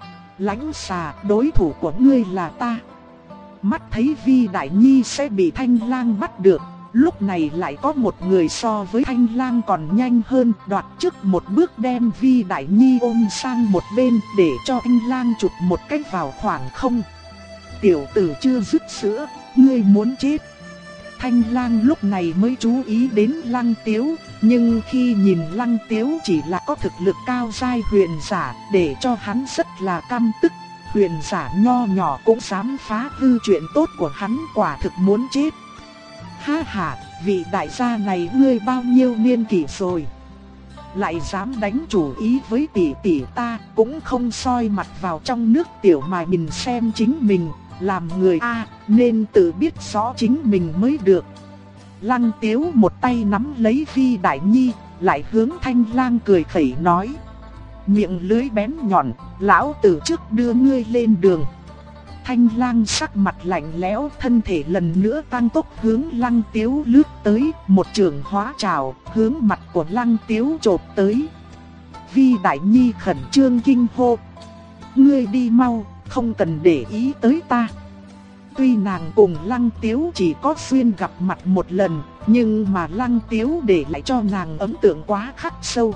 Lãnh Xà, đối thủ của ngươi là ta. Mắt thấy Vi Đại Nhi sẽ bị Thanh Lang bắt được, lúc này lại có một người so với Thanh Lang còn nhanh hơn, đoạt trước một bước đem Vi Đại Nhi ôm sang một bên để cho Thanh Lang chụp một cách vào khoảng không. Tiểu tử chưa dứt sữa, ngươi muốn chết. Thanh Lang lúc này mới chú ý đến Lăng Tiếu, nhưng khi nhìn Lăng Tiếu chỉ là có thực lực cao giai huyền giả, để cho hắn rất là căm tức. Huyền giả nho nhỏ cũng dám phá hư chuyện tốt của hắn, quả thực muốn chết. Ha ha, vị đại gia này ngươi bao nhiêu niên kỷ rồi, lại dám đánh chủ ý với tỷ tỷ ta, cũng không soi mặt vào trong nước tiểu mà nhìn xem chính mình, làm người A, nên tự biết rõ chính mình mới được. Lăng Tiếu một tay nắm lấy Vi Đại Nhi, lại hướng Thanh Lang cười khẩy nói, miệng lưỡi bén nhọn, lão tử trước đưa ngươi lên đường. Thanh Lang sắc mặt lạnh lẽo, thân thể lần nữa tăng tốc hướng Lăng Tiếu lướt tới, một trường hóa trảo, hướng mặt của Lăng Tiếu chộp tới. Vi Đại Nhi khẩn trương kinh hô, ngươi đi mau, không cần để ý tới ta. Tuy nàng cùng Lăng Tiếu chỉ có duyên gặp mặt một lần, nhưng mà Lăng Tiếu để lại cho nàng ấn tượng quá khắc sâu.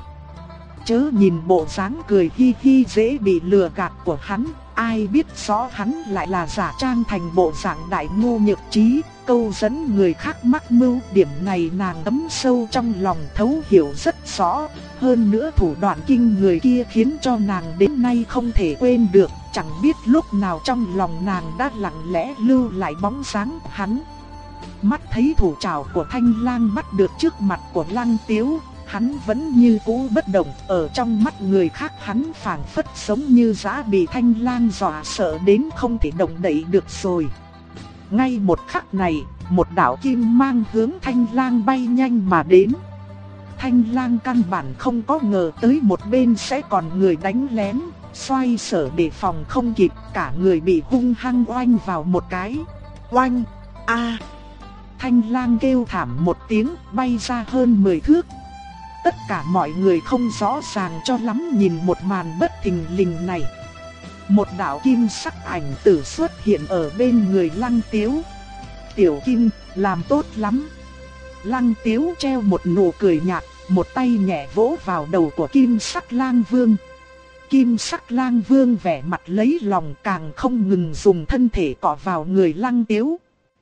Chớ nhìn bộ dáng cười hi hi dễ bị lừa gạt của hắn, ai biết rõ hắn lại là giả trang thành bộ dạng đại ngu nhược trí, câu dẫn người khác mắc mưu. Điểm này nàng đắm sâu trong lòng, thấu hiểu rất rõ. Hơn nữa thủ đoạn kinh người kia khiến cho nàng đến nay không thể quên được. Chẳng biết lúc nào trong lòng nàng đã lặng lẽ lưu lại bóng dáng hắn. Mắt thấy thủ trảo của Thanh Lang bắt được trước mặt của Lăng Tiếu, hắn vẫn như cũ bất động. Ở trong mắt người khác hắn phảng phất giống như dã bị Thanh Lang dọa sợ đến không thể động đậy được rồi. Ngay một khắc này, một đạo kim mang hướng Thanh Lang bay nhanh mà đến. Thanh Lang căn bản không có ngờ tới một bên sẽ còn người đánh lén, xoay sở đề phòng không kịp, cả người bị hung hăng oanh vào một cái. Oanh! A! Thanh Lang kêu thảm một tiếng, bay ra hơn 10 thước. Tất cả mọi người không rõ ràng cho lắm nhìn một màn bất thình lình này. Một đạo kim sắc ảnh tử xuất hiện ở bên người Lăng Tiếu. Tiểu Kim, làm tốt lắm. Lăng Tiếu treo một nụ cười nhạt, một tay nhẹ vỗ vào đầu của Kim Sắc Lang Vương. Kim Sắc Lang Vương vẻ mặt lấy lòng, càng không ngừng dùng thân thể cọ vào người Lăng Tiếu.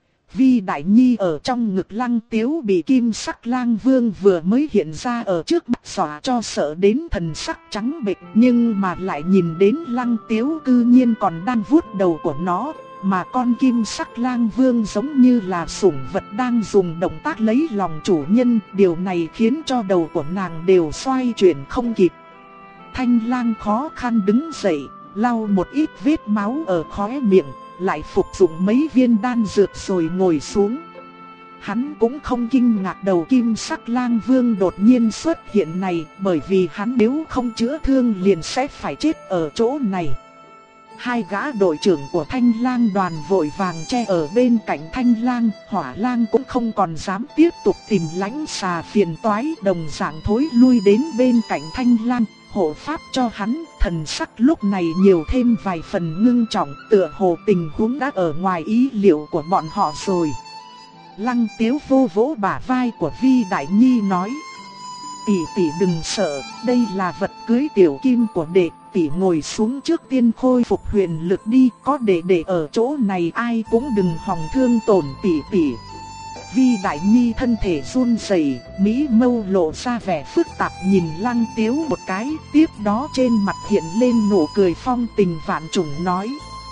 Vi Đại Nhi ở trong ngực Lăng Tiếu bị Kim Sắc Lang Vương vừa mới hiện ra ở trước mắt dọa cho sợ đến thần sắc trắng bệch, nhưng mà lại nhìn đến Lăng Tiếu cư nhiên còn đang vuốt đầu của nó, mà con Kim Sắc Lang Vương giống như là sủng vật đang dùng động tác lấy lòng chủ nhân. Điều này khiến cho đầu của nàng đều xoay chuyển không kịp. Thanh Lang khó khăn đứng dậy, lau một ít vết máu ở khóe miệng, lại phục dụng mấy viên đan dược rồi ngồi xuống. Hắn cũng không kinh ngạc đầu Kim Sắc Lang Vương đột nhiên xuất hiện này, bởi vì hắn nếu không chữa thương liền sẽ phải chết ở chỗ này. Hai gã đội trưởng của Thanh Lang đoàn vội vàng che ở bên cạnh Thanh Lang, Hỏa Lang cũng không còn dám tiếp tục tìm Lãnh Xà phiền toái, đồng dạng thối lui đến bên cạnh Thanh Lang, hộ pháp cho hắn. Thần sắc lúc này nhiều thêm vài phần ngưng trọng, tựa hồ tình huống đã ở ngoài ý liệu của bọn họ rồi. Lăng Tiếu vô vỗ bả vai của Vi Đại Nhi nói: tỷ tỷ đừng sợ, đây là vật cưới tiểu kim của đệ, tỷ ngồi xuống trước tiên khôi phục huyền lực đi, có đệ ở chỗ này ai cũng đừng hòng thương tổn tỷ tỷ. Vi Đại Nhi thân thể run rẩy, mỹ mâu lộ ra vẻ phức tạp nhìn Lăng Tiếu một cái, tiếp đó trên mặt hiện lên nụ cười phong tình vạn trùng nói: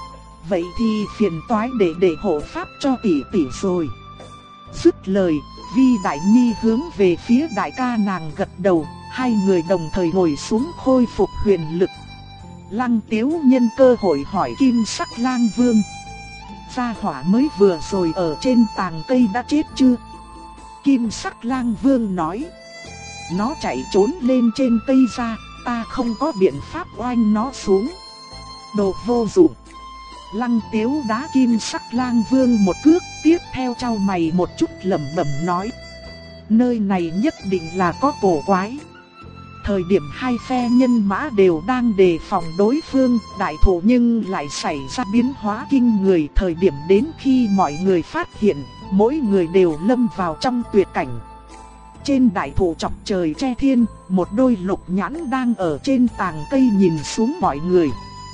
vậy thì phiền toái để hộ pháp cho tỷ tỷ rồi. Dứt lời, Vi Đại Nhi hướng về phía đại ca nàng gật đầu, hai người đồng thời ngồi xuống khôi phục huyền lực. Lăng Tiếu nhân cơ hội hỏi Kim Sắc Lang Vương: gia hỏa mới vừa rồi ở trên tàng cây đã chết chưa? Kim Sắc Lang Vương nói: nó chạy trốn lên trên cây ra, ta không có biện pháp oanh nó xuống. Đồ vô dụng. Lăng Tiếu đá Kim Sắc Lang Vương một cước, tiếp theo chau mày một chút lẩm bẩm nói: nơi này nhất định là có cổ quái. Thời điểm hai phe nhân mã đều đang đề phòng đối phương, đại thụ nhưng lại xảy ra biến hóa kinh người. Thời điểm đến khi mọi người phát hiện, mỗi người đều lâm vào trong tuyệt cảnh. Trên đại thụ chọc trời che thiên, một đôi lục nhãn đang ở trên tàng cây nhìn xuống mọi người.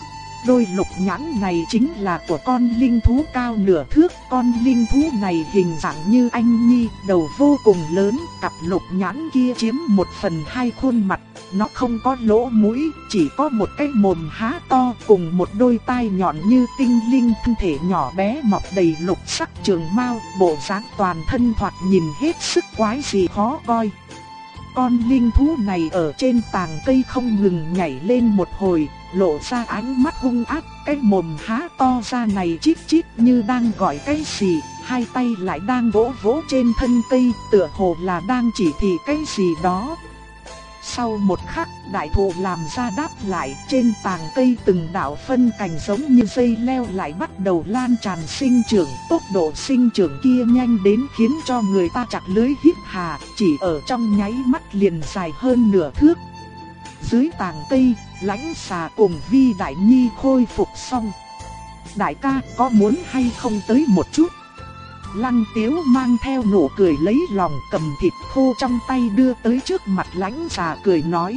Đôi lục nhãn này chính là của con linh thú cao nửa thước. Con linh thú này hình dạng như anh nhi, đầu vô cùng lớn. Cặp lục nhãn kia chiếm 1/2 khuôn mặt. Nó không có lỗ mũi, chỉ có một cái mồm há to cùng một đôi tai nhọn như tinh linh. Thân thể nhỏ bé mọc đầy lục sắc trường mao, bộ dáng toàn thân thoạt nhìn hết sức quái dị khó coi. Con linh thú này ở trên tàng cây không ngừng nhảy lên một hồi, lộ ra ánh mắt hung ác, cái mồm há to ra này chít chít như đang gọi cái gì, hai tay lại đang vỗ vỗ trên thân cây, tựa hồ là đang chỉ thị cái gì đó. Sau một khắc, đại thụ làm ra đáp lại, trên tàng cây từng đạo phân cành giống như dây leo lại bắt đầu lan tràn sinh trưởng. Tốc độ sinh trưởng kia nhanh đến khiến cho người ta chặt lưới hít hà, chỉ ở trong nháy mắt liền dài hơn nửa thước. Dưới tàng cây, Lãnh Xà cùng Vi Đại Nhi khôi phục xong. Đại ca có muốn hay không tới một chút? Lăng Tiếu mang theo nụ cười lấy lòng, cầm thịt khô trong tay đưa tới trước mặt Lãnh Xà cười nói.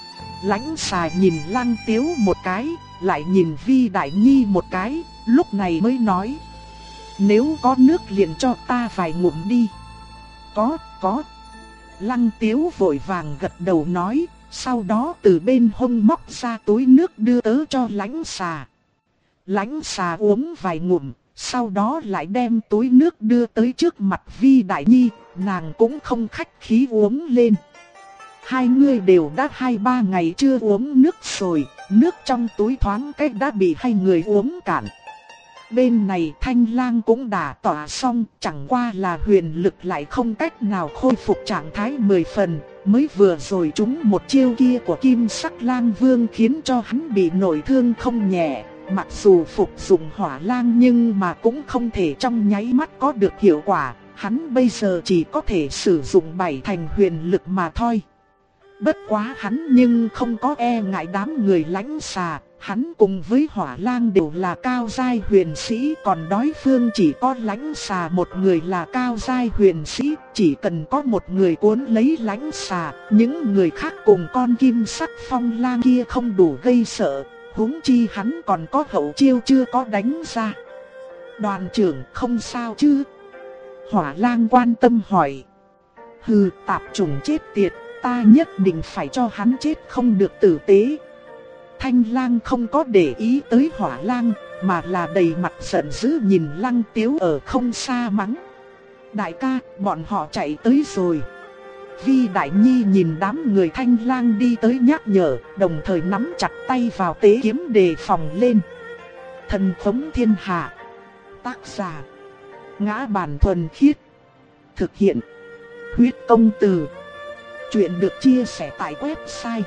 Lãnh Xà nhìn Lăng Tiếu một cái, lại nhìn Vi Đại Nhi một cái, lúc này mới nói: nếu có nước liền cho ta vài ngụm đi. Có. Lăng Tiếu vội vàng gật đầu nói, sau đó từ bên hông móc ra túi nước đưa tới cho Lãnh Xà. Lãnh Xà uống vài ngụm, sau đó lại đem túi nước đưa tới trước mặt Vi Đại Nhi, nàng cũng không khách khí uống lên. Hai người đều đã 2-3 ngày chưa uống nước rồi, nước trong túi thoáng cách đã bị hai người uống cạn. Bên này Thanh Lang cũng đã tỏa xong, chẳng qua là huyền lực lại không cách nào khôi phục trạng thái 10 phần, mới vừa rồi trúng một chiêu kia của Kim Sắc Lang Vương khiến cho hắn bị nội thương không nhẹ. Mặc dù phục dụng hỏa lang nhưng mà cũng không thể trong nháy mắt có được hiệu quả, hắn bây giờ chỉ có thể sử dụng 7 thành huyền lực mà thôi. Bất quá hắn nhưng không có e ngại đám người Lãnh Xà, hắn cùng với hỏa lang đều là cao giai huyền sĩ, còn đối phương chỉ có Lãnh Xà một người là cao giai huyền sĩ, chỉ cần có một người cuốn lấy Lãnh Xà, những người khác cùng con kim sắc phong lang kia không đủ gây sợ, huống chi hắn còn có hậu chiêu chưa có đánh ra. Đoàn trưởng không sao chứ? Hỏa lang quan tâm hỏi. Hừ, tạp chủng chết tiệt, ta nhất định phải cho hắn chết không được tử tế. Thanh Lang không có để ý tới hỏa lang, mà là đầy mặt giận dữ nhìn Lăng Tiếu ở không xa mắng. Đại ca, bọn họ chạy tới rồi. Vi Đại Nhi nhìn đám người Thanh Lang đi tới nhắc nhở, đồng thời nắm chặt tay vào tế kiếm đề phòng lên. Thần Phóng Thiên Hạ. Tác giả: Ngã Bản Thuần Khiết. Thực hiện: Huyết Công Từ. Chuyện được chia sẻ tại website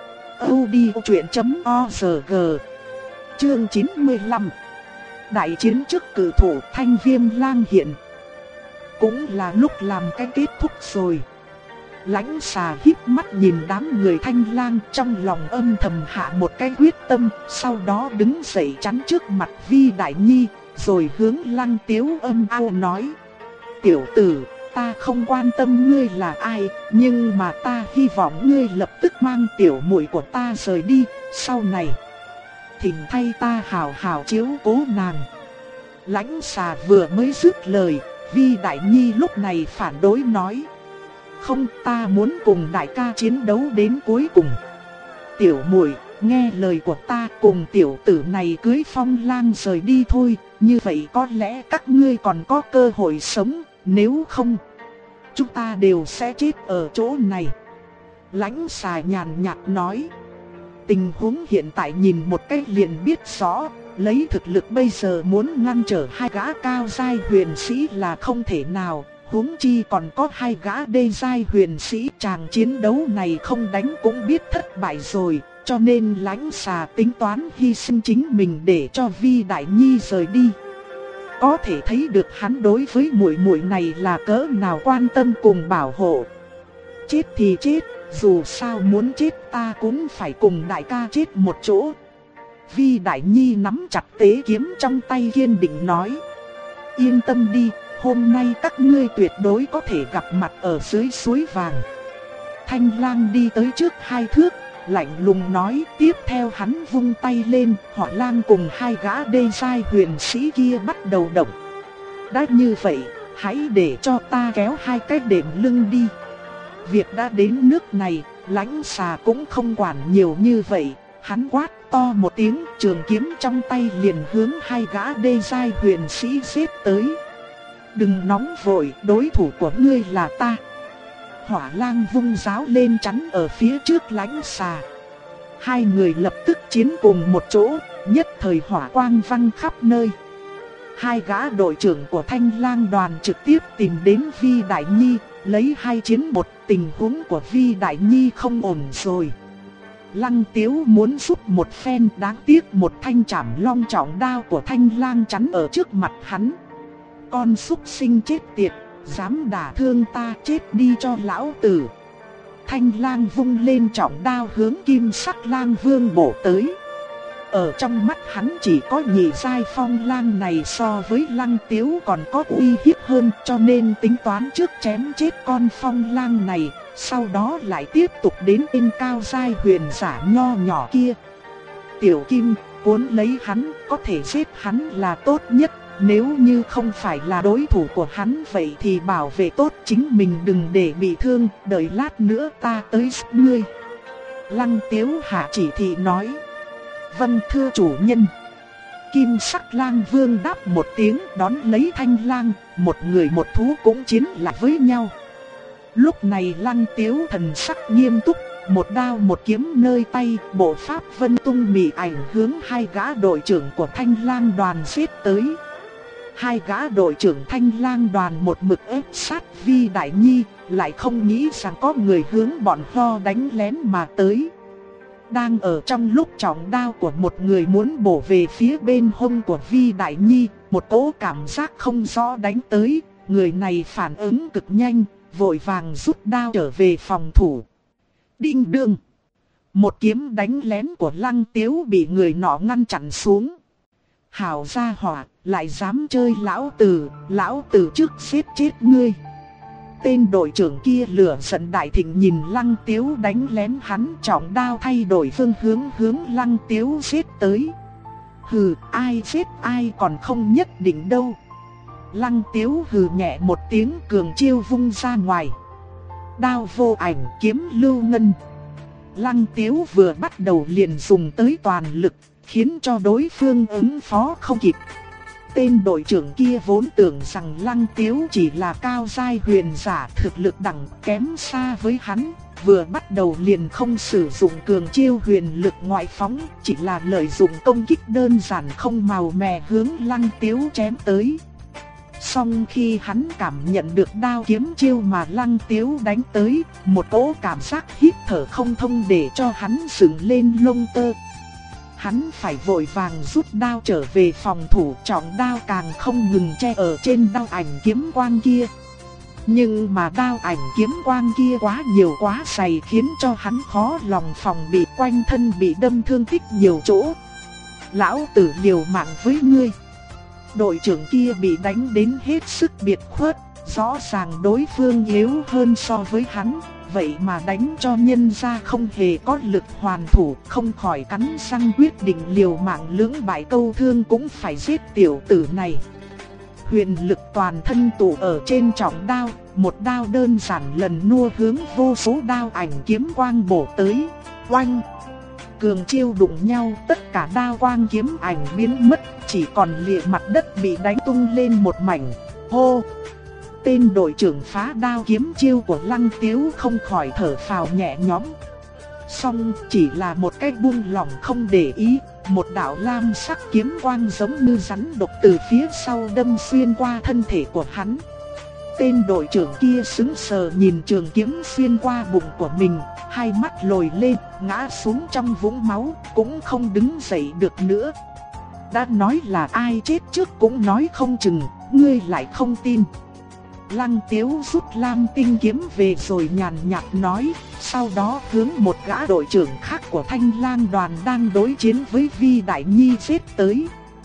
audiochuyện.org. Chương 95. Đại chiến trước cử thủ Thanh Viêm Lang hiện. Cũng là lúc làm cái kết thúc rồi. Lãnh Xà híp mắt nhìn đám người Thanh Lang, trong lòng âm thầm hạ một cái quyết tâm, sau đó đứng dậy chắn trước mặt Vi Đại Nhi, rồi hướng Lăng Tiếu âm ao nói: Tiểu tử, ta không quan tâm ngươi là ai, nhưng mà ta hy vọng ngươi lập tức mang tiểu muội của ta rời đi, sau này thỉnh thay ta hảo hảo chiếu cố nàng. Lãnh Xà vừa mới dứt lời, Vi Đại Nhi lúc này phản đối nói: Không, ta muốn cùng đại ca chiến đấu đến cuối cùng. Tiểu muội, nghe lời của ta, cùng tiểu tử này cưới Phong Lang rời đi thôi, như vậy có lẽ các ngươi còn có cơ hội sống, nếu không, chúng ta đều sẽ chết ở chỗ này. Lãnh Xà nhàn nhạt nói. Tình huống hiện tại nhìn một cách liền biết rõ, lấy thực lực bây giờ muốn ngăn trở hai gã cao giai huyền sĩ là không thể nào, huống chi còn có hai gã đê giai huyền sĩ. Chàng chiến đấu này không đánh cũng biết thất bại rồi, cho nên Lãnh Xà tính toán hy sinh chính mình để cho Vi Đại Nhi rời đi. Có thể thấy được hắn đối với muội muội này là cỡ nào quan tâm cùng bảo hộ. Chết thì chết, dù sao muốn chết ta cũng phải cùng đại ca chết một chỗ. Vi Đại Nhi nắm chặt tế kiếm trong tay kiên định nói. Yên tâm đi, hôm nay các ngươi tuyệt đối có thể gặp mặt ở dưới suối vàng. Thanh Lang đi tới trước 2 thước, lạnh lùng nói, tiếp theo hắn vung tay lên, Hỏa Lang cùng 2 gã đê giai huyền sĩ kia bắt đầu động. Đã như vậy, hãy để cho ta kéo 2 cái đệm lưng đi. Việc đã đến nước này, Lãnh Xà cũng không quản nhiều như vậy, hắn quát to một tiếng, trường kiếm trong tay liền hướng 2 gã đê giai huyền sĩ giết tới. Đừng nóng vội, đối thủ của ngươi là ta. Hỏa Lang vung giáo lên chắn ở phía trước Lãnh Xà. 2 người lập tức chiến cùng một chỗ, nhất thời hỏa quang văng khắp nơi. 2 gã đội trưởng của Thanh Lang đoàn trực tiếp tìm đến Vi Đại Nhi, lấy 2 chiến 1, tình huống của Vi Đại Nhi không ổn rồi. Lăng Tiếu muốn giúp một phen, đáng tiếc một thanh trảm long trọng đao của Thanh Lang chắn ở trước mặt hắn. Con súc sinh chết tiệt, dám đả thương ta, chết đi cho lão tử. Thanh Lang vung lên trọng đao hướng Kim Sắc Lang Vương bổ tới. Ở trong mắt hắn chỉ có nhị giai Phong Lang này so với Lăng Tiếu còn có uy hiếp hơn, cho nên tính toán trước chém chết con Phong Lang này, sau đó lại tiếp tục đến tên cao giai huyền giả nho nhỏ kia. Tiểu Kim, cuốn lấy hắn, có thể giết hắn là tốt nhất, Nếu như không phải là đối thủ của hắn vậy thì bảo vệ tốt chính mình đừng để bị thương, đợi lát nữa ta tới giúp ngươi. Lăng Tiếu hạ chỉ thị nói. Vâng thưa chủ nhân. Kim sắc lang vương đáp một tiếng đón lấy thanh lang, một người một thú cũng chiến lại với nhau. Lúc này Lăng Tiếu thần sắc nghiêm túc, một đao một kiếm nơi tay, bộ pháp vân tung mị ảnh hướng hai gã đội trưởng của Thanh Lang đoàn giết tới. Hai gã đội trưởng Thanh Lang đoàn một mực ép sát Vi Đại Nhi, lại không nghĩ rằng có người hướng bọn ho đánh lén mà tới. Đang ở trong lúc trọng đao của một người muốn bổ về phía bên hông của Vi Đại Nhi, một cỗ cảm giác không rõ đánh tới, người này phản ứng cực nhanh, vội vàng rút đao trở về phòng thủ. Đinh đương, một kiếm đánh lén của Lăng Tiếu bị người nọ ngăn chặn xuống. Hảo gia hỏa, lại dám chơi lão tử trước giết chết ngươi. Tên đội trưởng kia lửa giận đại thịnh nhìn Lăng Tiếu đánh lén hắn, trọng đao thay đổi phương hướng Lăng Tiếu giết tới. Hừ, ai giết ai còn không nhất định đâu. Lăng Tiếu hừ nhẹ một tiếng, cường chiêu vung ra ngoài. Đao vô ảnh, kiếm lưu ngân. Lăng Tiếu vừa bắt đầu liền dùng tới toàn lực, khiến cho đối phương ứng phó không kịp. Tên đội trưởng kia vốn tưởng rằng Lăng Tiếu chỉ là cao giai huyền giả, thực lực đẳng kém xa với hắn, vừa bắt đầu liền không sử dụng cường chiêu huyền lực ngoại phóng, chỉ là lợi dụng công kích đơn giản không màu mè hướng Lăng Tiếu chém tới. Song khi hắn cảm nhận được đao kiếm chiêu mà Lăng Tiếu đánh tới, một cỗ cảm giác hít thở không thông để cho hắn dựng lên lông tơ. Hắn phải vội vàng rút đao trở về phòng thủ, trọng đao càng không ngừng che ở trên đao ảnh kiếm quang kia. Nhưng mà đao ảnh kiếm quang kia quá nhiều quá dày khiến cho hắn khó lòng phòng bị, quanh thân bị đâm thương tích nhiều chỗ. Lão tử liều mạng với ngươi. Đội trưởng kia bị đánh đến hết sức biệt khuất, rõ ràng đối phương yếu hơn so với hắn, vậy mà đánh cho nhân ra không hề có lực hoàn thủ, không khỏi cắn răng quyết định liều mạng lưỡng bại câu thương cũng phải giết tiểu tử này. Huyền lực toàn thân tụ ở trên trọng đao, một đao đơn giản lần nua hướng vô số đao ảnh kiếm quang bổ tới. Oanh! Cường chiêu đụng nhau, tất cả đao quang kiếm ảnh biến mất, chỉ còn lìa mặt đất bị đánh tung lên một mảnh. Hô! Tên đội trưởng phá đao kiếm chiêu của Lăng Tiếu không khỏi thở phào nhẹ nhõm. Song chỉ là một cái buông lỏng không để ý, một đạo lam sắc kiếm quang giống như rắn độc từ phía sau đâm xuyên qua thân thể của hắn. Tên đội trưởng kia sững sờ nhìn trường kiếm xuyên qua bụng của mình, hai mắt lồi lên, ngã xuống trong vũng máu, cũng không đứng dậy được nữa. Đã nói là ai chết trước cũng nói không chừng, ngươi lại không tin. Lăng Tiếu rút lam tinh kiếm về rồi nhàn nhạt nói, sau đó hướng một gã đội trưởng khác của Thanh Lang đoàn đang đối chiến với Vi Đại Nhi giết tới.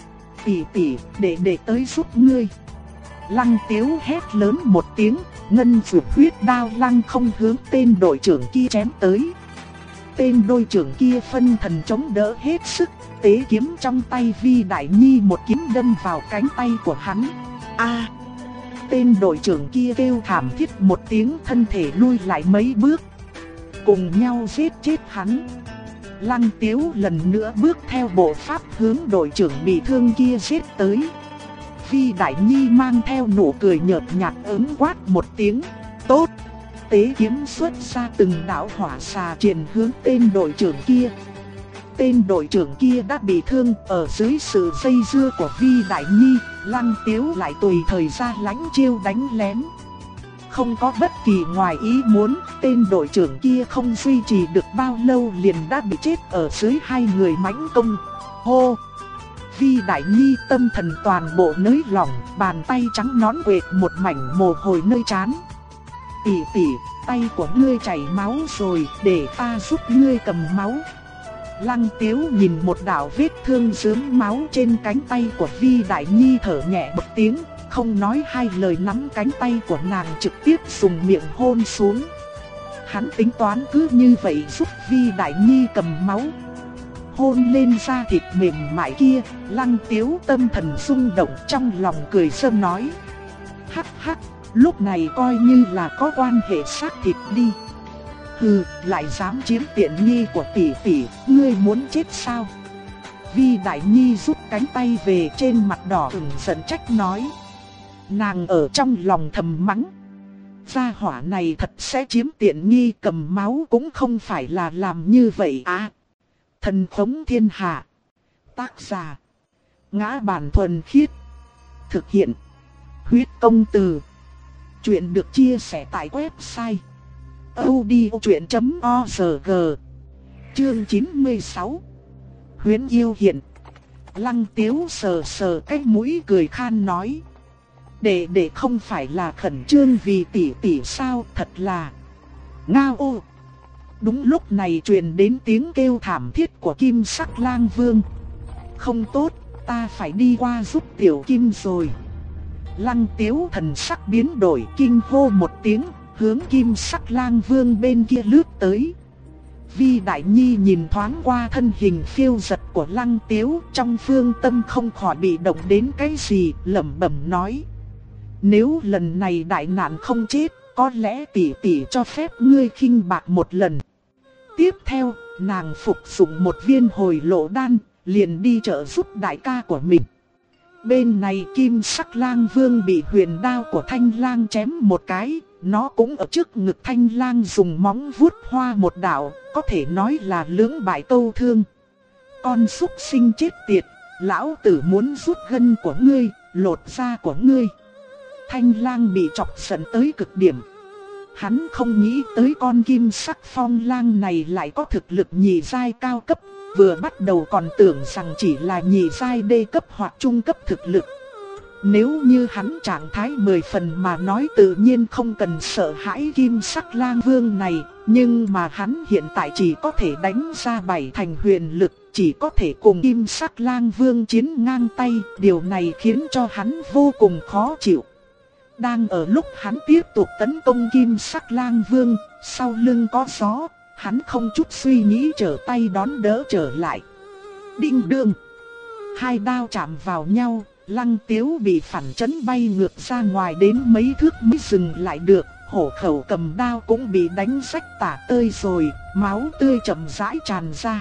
Tỷ, để tới giúp ngươi. Lăng Tiếu hét lớn một tiếng, ngân dược huyết đao lăng không hướng tên đội trưởng kia chém tới. Tên đội trưởng kia phân thần chống đỡ hết sức, tế kiếm trong tay Vi Đại Nhi một kiếm đâm vào cánh tay của hắn. A! Tên đội trưởng kia kêu thảm thiết một tiếng, thân thể lui lại mấy bước. Cùng nhau giết chết hắn. Lăng Tiếu lần nữa bước theo bộ pháp hướng đội trưởng bị thương kia giết tới. Vi Đại Nhi mang theo nụ cười nhợt nhạt ứng quát một tiếng, tốt. Tế kiếm xuất ra từng đạo hỏa xà truyền hướng tên đội trưởng kia. Tên đội trưởng kia đã bị thương, ở dưới sự dây dưa của Vi Đại Nhi, Lăng Tiếu lại tùy thời ra lãnh chiêu đánh lén. Không có bất kỳ ngoài ý muốn, tên đội trưởng kia không duy trì được bao lâu liền đã bị chết ở dưới hai người mãnh công. Hô! Vi Đại Nhi tâm thần toàn bộ nới lỏng, bàn tay trắng nõn quệt một mảnh mồ hôi nơi trán. Tỷ, tay của ngươi chảy máu rồi, để ta giúp ngươi cầm máu. Lăng Tiếu nhìn một đạo vết thương rớm máu trên cánh tay của Vi Đại Nhi thở nhẹ một tiếng, không nói hai lời nắm cánh tay của nàng trực tiếp dùng miệng hôn xuống. Hắn tính toán cứ như vậy giúp Vi Đại Nhi cầm máu. hôn lên da thịt mềm mại kia, Lăng Tiếu tâm thần rung động, trong lòng cười sơm nói: hắc hắc, lúc này coi như là có quan hệ xác thịt đi. Hừ, lại dám chiếm tiện nghi của tỷ tỷ, ngươi muốn chết sao? Vi Đại Nhi rút cánh tay về, trên mặt đỏ ửng giận trách nói. Nàng ở trong lòng thầm mắng: gia hỏa này thật sẽ chiếm tiện nghi, cầm máu cũng không phải là làm như vậy à. Thần Khống Thiên Hạ. Tác giả: Ngã Bản Thuần Khiết. Thực hiện: Huyết Công Từ. Chuyện được chia sẻ tại website audiochuyện.org. Chương 96. Huyễn yêu hiện. Lăng Tiếu sờ sờ cái mũi cười khan nói: Đệ không phải là khẩn trương vì tỷ tỷ sao, thật là ngao ô. Đúng lúc này truyền đến tiếng kêu thảm thiết của Kim Sắc Lang Vương. Không tốt, ta phải đi qua giúp Tiểu Kim rồi. Lăng Tiếu thần sắc biến đổi, kinh hô một tiếng, hướng Kim Sắc Lang Vương bên kia lướt tới. Vi Đại Nhi nhìn thoáng qua thân hình phiêu dật của Lăng Tiếu, trong phương tâm không khỏi bị động đến cái gì, lẩm bẩm nói: Nếu lần này đại nạn không chết, có lẽ tỷ tỷ cho phép ngươi khinh bạc một lần. Tiếp theo, nàng phục dụng một viên hồi lộ đan, liền đi trợ giúp đại ca của mình. Bên này Kim Sắc Lang Vương bị huyền đao của Thanh Lang chém một cái, nó cũng ở trước ngực Thanh Lang dùng móng vuốt hoa một đạo, có thể nói là lưỡng bại câu thương. Con súc sinh chết tiệt, lão tử muốn rút gân của ngươi, lột da của ngươi. Thanh Lang bị chọc giận tới cực điểm. Hắn không nghĩ tới con Kim Sắc Phong Lang này lại có thực lực nhị giai cao cấp, vừa bắt đầu còn tưởng rằng chỉ là nhị giai đê cấp hoặc trung cấp thực lực. Nếu như hắn trạng thái 10 phần mà nói tự nhiên không cần sợ hãi Kim Sắc Lang Vương này, nhưng mà hắn hiện tại chỉ có thể đánh ra 7 thành huyền lực, chỉ có thể cùng Kim Sắc Lang Vương chiến ngang tay, điều này khiến cho hắn vô cùng khó chịu. Đang ở lúc hắn tiếp tục tấn công Kim Sắc Lang Vương, sau lưng có gió, hắn không chút suy nghĩ trở tay đón đỡ trở lại. Đinh đương, hai đao chạm vào nhau, Lăng Tiếu bị phản chấn bay ngược ra ngoài đến mấy thước mới dừng lại được, hổ khẩu cầm đao cũng bị đánh rách tả tơi rồi, máu tươi chậm rãi tràn ra.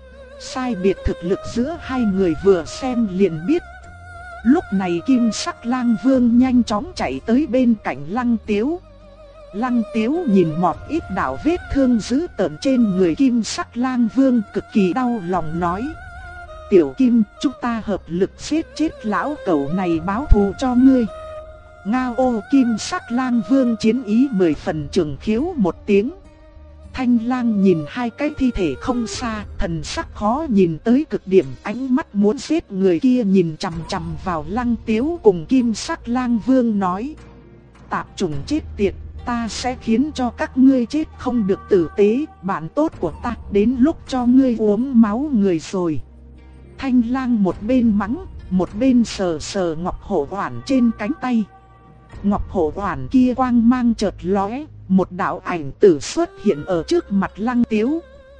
Sai biệt thực lực giữa hai người vừa xem liền biết. Lúc này Kim Sắc Lang Vương nhanh chóng chạy tới bên cạnh Lăng Tiếu. Lăng Tiếu nhìn một ít đạo vết thương dữ tợn trên người Kim Sắc Lang Vương, cực kỳ đau lòng nói: Tiểu Kim, chúng ta hợp lực giết chết lão cẩu này báo thù cho ngươi. Ngao ô. Kim Sắc Lang Vương chiến ý 10 phần, trường khiếu một tiếng. Thanh Lang nhìn hai cái thi thể không xa, thần sắc khó nhìn tới cực điểm, ánh mắt muốn giết người kia nhìn chằm chằm vào Lăng Tiếu cùng Kim Sắc Lang Vương nói: Tạp chủng chết tiệt, ta sẽ khiến cho các ngươi chết không được tử tế, bạn tốt của ta, đến lúc cho ngươi uống máu người rồi. Thanh Lang một bên mắng, một bên sờ sờ ngọc hổ oản trên cánh tay. Ngọc hổ oản kia quang mang chợt lóe, một đạo ảnh tử xuất hiện ở trước mặt Lăng Tiếu.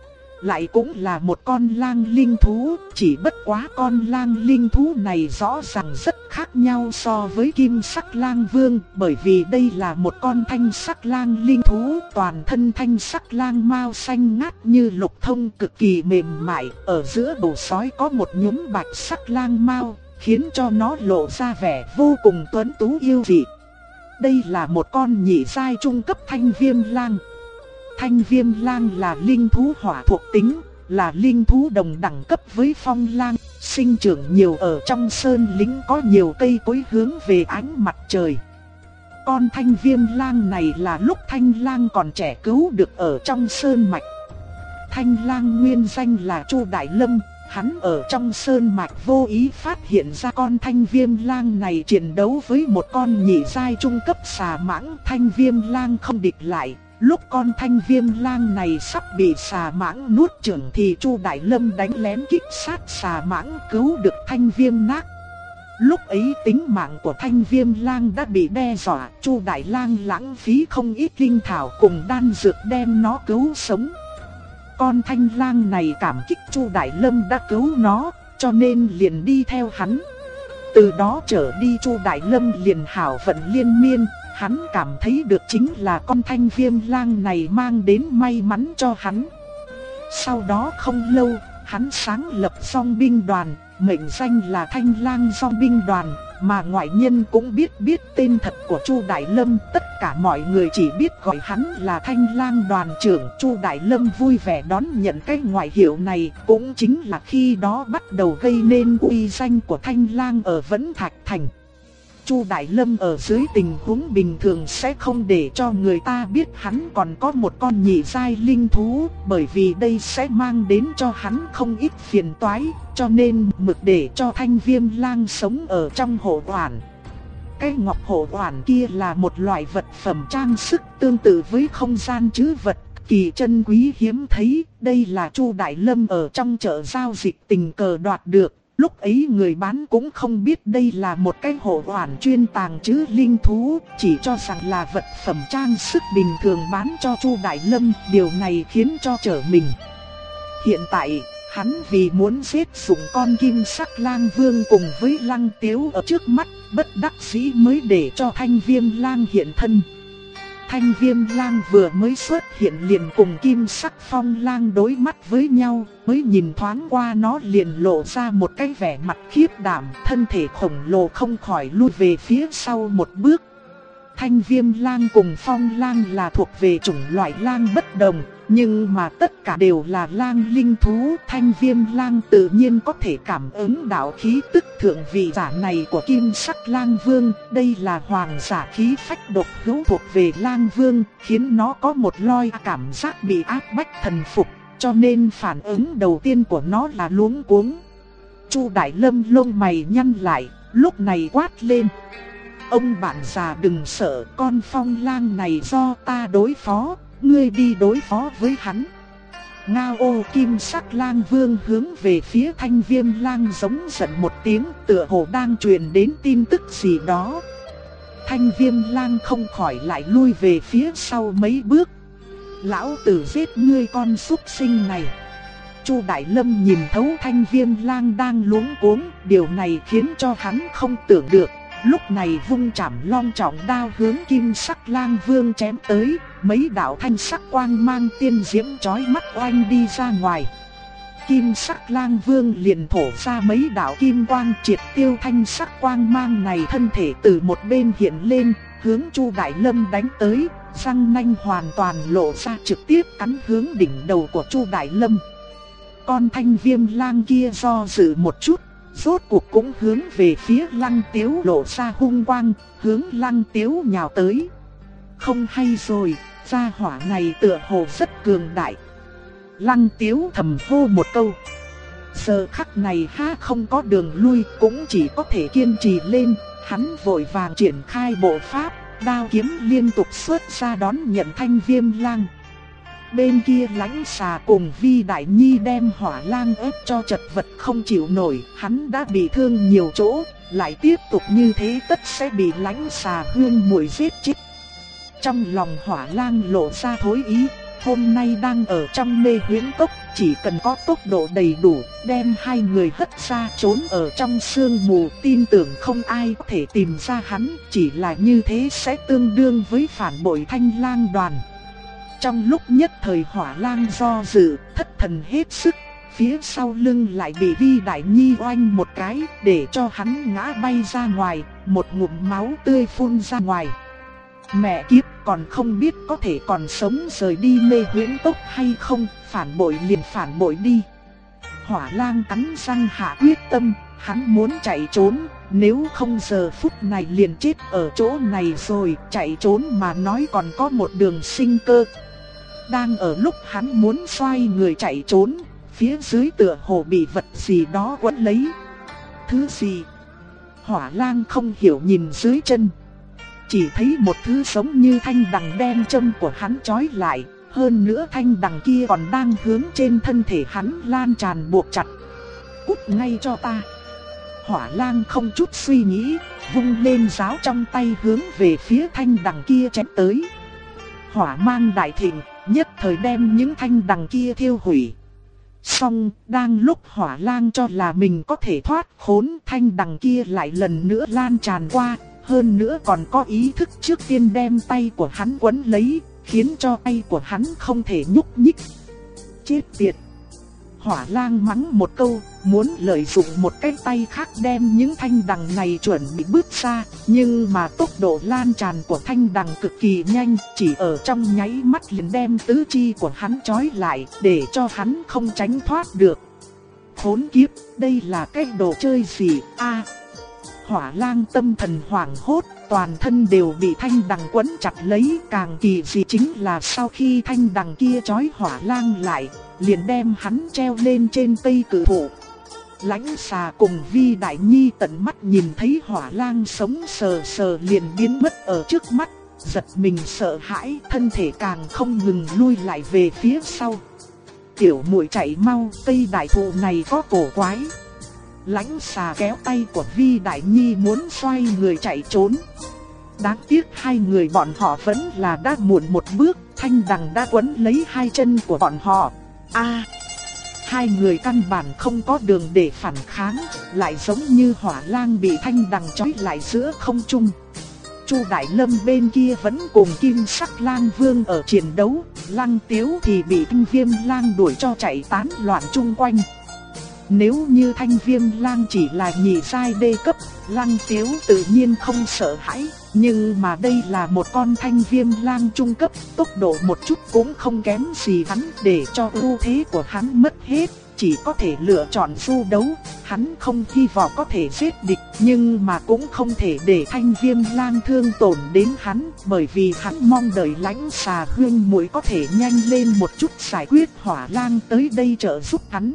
Lại cũng là một con lang linh thú, chỉ bất quá con lang linh thú này rõ ràng rất khác nhau so với Kim Sắc Lang Vương, bởi vì đây là một con thanh sắc lang linh thú, toàn thân thanh sắc lang mao xanh ngát như lục thông, cực kỳ mềm mại, ở giữa bầu sói có một nhúm bạch sắc lang mao, khiến cho nó lộ ra vẻ vô cùng tuấn tú yêu dị. Đây là một con nhị giai trung cấp thanh viêm lang. Thanh viêm lang là linh thú hỏa thuộc tính, là linh thú đồng đẳng cấp với phong lang, sinh trưởng nhiều ở trong sơn lĩnh, có nhiều cây cối hướng về ánh mặt trời. Con thanh viêm lang này là lúc Thanh Lang còn trẻ cứu được ở trong sơn mạch. Thanh Lang nguyên danh là Chu Đại Lâm, hắn ở trong sơn mạch vô ý phát hiện ra con thanh viêm lang này chiến đấu với một con nhị giai trung cấp xà mãng. Thanh viêm lang không địch lại, lúc con thanh viêm lang này sắp bị xà mãng nuốt chửng thì Chu Đại Lâm đánh lén kích sát xà mãng, cứu được thanh viêm nát. Lúc ấy tính mạng của thanh viêm lang đã bị đe dọa, Chu Đại Lang lãng phí không ít linh thảo cùng đan dược đem nó cứu sống. con thanh lang này cảm kích Chu Đại Lâm đã cứu nó, cho nên liền đi theo hắn. Từ đó trở đi Chu Đại Lâm liền hảo vận liên miên, hắn cảm thấy được chính là con thanh viêm lang này mang đến may mắn cho hắn. Sau đó không lâu, hắn sáng lập Dòng binh đoàn, mệnh danh là Thanh Lang Dòng binh đoàn, mà ngoại nhân cũng biết tên thật của Chu Đại Lâm, tất cả mọi người chỉ biết gọi hắn là Thanh Lang đoàn trưởng. Chu Đại Lâm vui vẻ đón nhận cái ngoại hiệu này, cũng chính là khi đó bắt đầu gây nên uy danh của Thanh Lang ở Vẫn Thạch Thành. Chu Đại Lâm ở dưới tình huống bình thường sẽ không để cho người ta biết hắn còn có một con nhị giai linh thú, bởi vì đây sẽ mang đến cho hắn không ít phiền toái, cho nên mực để cho Thanh Viêm Lang sống ở trong hộ oản. Cái ngọc hộ oản kia là một loại vật phẩm trang sức tương tự với không gian trữ vật, kỳ chân quý hiếm thấy. Đây là Chu Đại Lâm ở trong chợ giao dịch tình cờ đoạt được. Lúc ấy người bán cũng không biết đây là một cái hộ oản chuyên tàng trữ linh thú, chỉ cho rằng là vật phẩm trang sức bình thường bán cho Chu Đại Lâm, điều này khiến cho trở mình. Hiện tại, hắn vì muốn giết dụng con kim sắc lang vương cùng với Lăng Tiếu ở trước mắt, bất đắc dĩ mới để cho Thanh Viêm Lang hiện thân. Thanh Viêm Lang vừa mới xuất hiện liền cùng kim sắc phong lang đối mắt với nhau, mới nhìn thoáng qua nó liền lộ ra một cái vẻ mặt khiếp đảm, thân thể khổng lồ không khỏi lui về phía sau một bước. Thanh Viêm Lang cùng phong lang là thuộc về chủng loại lang bất đồng, nhưng mà tất cả đều là lang linh thú. Thanh Viêm Lang tự nhiên có thể cảm ứng đạo khí tức thượng vị giả này của kim sắc lang vương. Đây là hoàng giả khí phách độc hữu thuộc về lang vương, khiến nó có một loại cảm giác bị áp bách thần phục, cho nên phản ứng đầu tiên của nó là luống cuống. Chu Đại Lâm lông mày nhăn lại, lúc này quát lên: "Ông bạn già đừng sợ, con phong lang này do ta đối phó, ngươi đi đối phó với hắn." Ngao ô kim sắc lang vương hướng về phía Thanh Viêm Lang giống giận một tiếng, tựa hồ đang truyền đến tin tức gì đó. Thanh Viêm Lang không khỏi lại lui về phía sau mấy bước. "Lão tử giết ngươi con súc sinh này." Chu Đại Lâm nhìn thấu Thanh Viêm Lang đang luống cuống, điều này khiến cho hắn không tưởng được. Lúc này vung chảm long trọng đao hướng kim sắc lang vương chém tới, mấy đạo thanh sắc quang mang tiên diễm chói mắt oanh đi ra ngoài. Kim sắc lang vương liền thổ ra mấy đạo kim quang triệt tiêu thanh sắc quang mang này, thân thể từ một bên hiện lên, hướng Chu Đại Lâm đánh tới, răng nanh hoàn toàn lộ ra trực tiếp cắn hướng đỉnh đầu của Chu Đại Lâm. Con Thanh Viêm Lang kia do dự một chút, rốt cuộc cũng hướng về phía Lăng Tiếu lộ ra hung quang, hướng Lăng Tiếu nhào tới. Không hay rồi, gia hỏa này tựa hồ rất cường đại. Lăng Tiếu thầm hô một câu. Giờ khắc này không có đường lui, cũng chỉ có thể kiên trì lên. Hắn vội vàng triển khai bộ pháp, đao kiếm liên tục xuất ra đón nhận Thanh Viêm Lang. Bên kia Lãnh Xà cùng Vi Đại Nhi đem Hỏa Lang ép cho chật vật không chịu nổi, hắn đã bị thương nhiều chỗ, lại tiếp tục như thế tất sẽ bị Lãnh Xà hương muội giết chết. Trong lòng Hỏa Lang lộ ra thối ý, hôm nay đang ở trong Mê Huyễn Cốc, chỉ cần có tốc độ đầy đủ, đem hai người hất ra trốn ở trong sương mù, tin tưởng không ai có thể tìm ra hắn, chỉ là như thế sẽ tương đương với phản bội Thanh Lang đoàn. Trong lúc nhất thời Hỏa Lang do dự, thất thần hết sức, phía sau lưng lại bị Vi Đại Nhi oanh một cái, để cho hắn ngã bay ra ngoài, một ngụm máu tươi phun ra ngoài. Mẹ kiếp, còn không biết có thể còn sống rời đi Mê Huyễn Cốc hay không, phản bội liền phản bội đi. Hỏa Lang cắn răng hạ quyết tâm, hắn muốn chạy trốn, nếu không giờ phút này liền chết ở chỗ này rồi, chạy trốn mà nói còn có một đường sinh cơ. Đang ở lúc hắn muốn xoay người chạy trốn, phía dưới tựa hồ bị vật gì đó quấn lấy. Thứ gì? Hỏa Lang không hiểu nhìn dưới chân, chỉ thấy một thứ giống như thanh đằng đem châm của hắn trói lại, hơn nữa thanh đằng kia còn đang hướng trên thân thể hắn lan tràn buộc chặt. Cút ngay cho ta! Hỏa Lang không chút suy nghĩ, vung lên giáo trong tay hướng về phía thanh đằng kia chém tới. Hỏa mang đại thịnh, nhất thời đem những thanh đằng kia thiêu hủy. Xong, đang lúc Hỏa Lang cho là mình có thể thoát khốn, thanh đằng kia lại lần nữa lan tràn qua, hơn nữa còn có ý thức trước tiên đem tay của hắn quấn lấy, khiến cho tay của hắn không thể nhúc nhích. Chết tiệt! Hỏa Lang mắng một câu, muốn lợi dụng một cái tay khác đem những thanh đằng này chuẩn bị bước ra, nhưng mà tốc độ lan tràn của thanh đằng cực kỳ nhanh, chỉ ở trong nháy mắt liền đem tứ chi của hắn trói lại, để cho hắn không tránh thoát được. Khốn kiếp, đây là cái đồ chơi gì a? Hỏa Lang tâm thần hoảng hốt, toàn thân đều bị thanh đằng quấn chặt lấy, càng kỳ dị chính là sau khi thanh đằng kia trói Hỏa Lang lại, liền đem hắn treo lên trên cây cự thụ. Lãnh Xà cùng Vi Đại Nhi tận mắt nhìn thấy Hỏa Lang sống sờ sờ liền biến mất ở trước mắt, giật mình sợ hãi, thân thể càng không ngừng lui lại về phía sau. Tiểu muội chạy mau, cây đại thụ này có cổ quái. Lãnh Xà kéo tay của Vi Đại Nhi muốn xoay người chạy trốn. Đáng tiếc hai người bọn họ vẫn là đã muộn một bước, thanh đằng đã quấn lấy hai chân của bọn họ. Hai người căn bản không có đường để phản kháng, lại giống như Hỏa Lang bị thanh đằng trói lại giữa không trung. Chu Đại Lâm bên kia vẫn cùng Kim Sắc Lang Vương ở chiến đấu, Lăng Tiếu thì bị Thanh Viêm Lang đuổi cho chạy tán loạn chung quanh. Nếu như Thanh Viêm Lang chỉ là nhị giai đê cấp, Lăng Tiếu tự nhiên không sợ hãi, nhưng mà đây là một con Thanh Viêm Lang trung cấp, tốc độ một chút cũng không kém gì hắn, để cho ưu thế của hắn mất hết, chỉ có thể lựa chọn du đấu. Hắn không hy vọng có thể giết địch, nhưng mà cũng không thể để Thanh Viêm Lang thương tổn đến hắn, bởi vì hắn mong đợi Lãnh Xà huynh muội có thể nhanh lên một chút giải quyết Hỏa Lang tới đây trợ giúp hắn.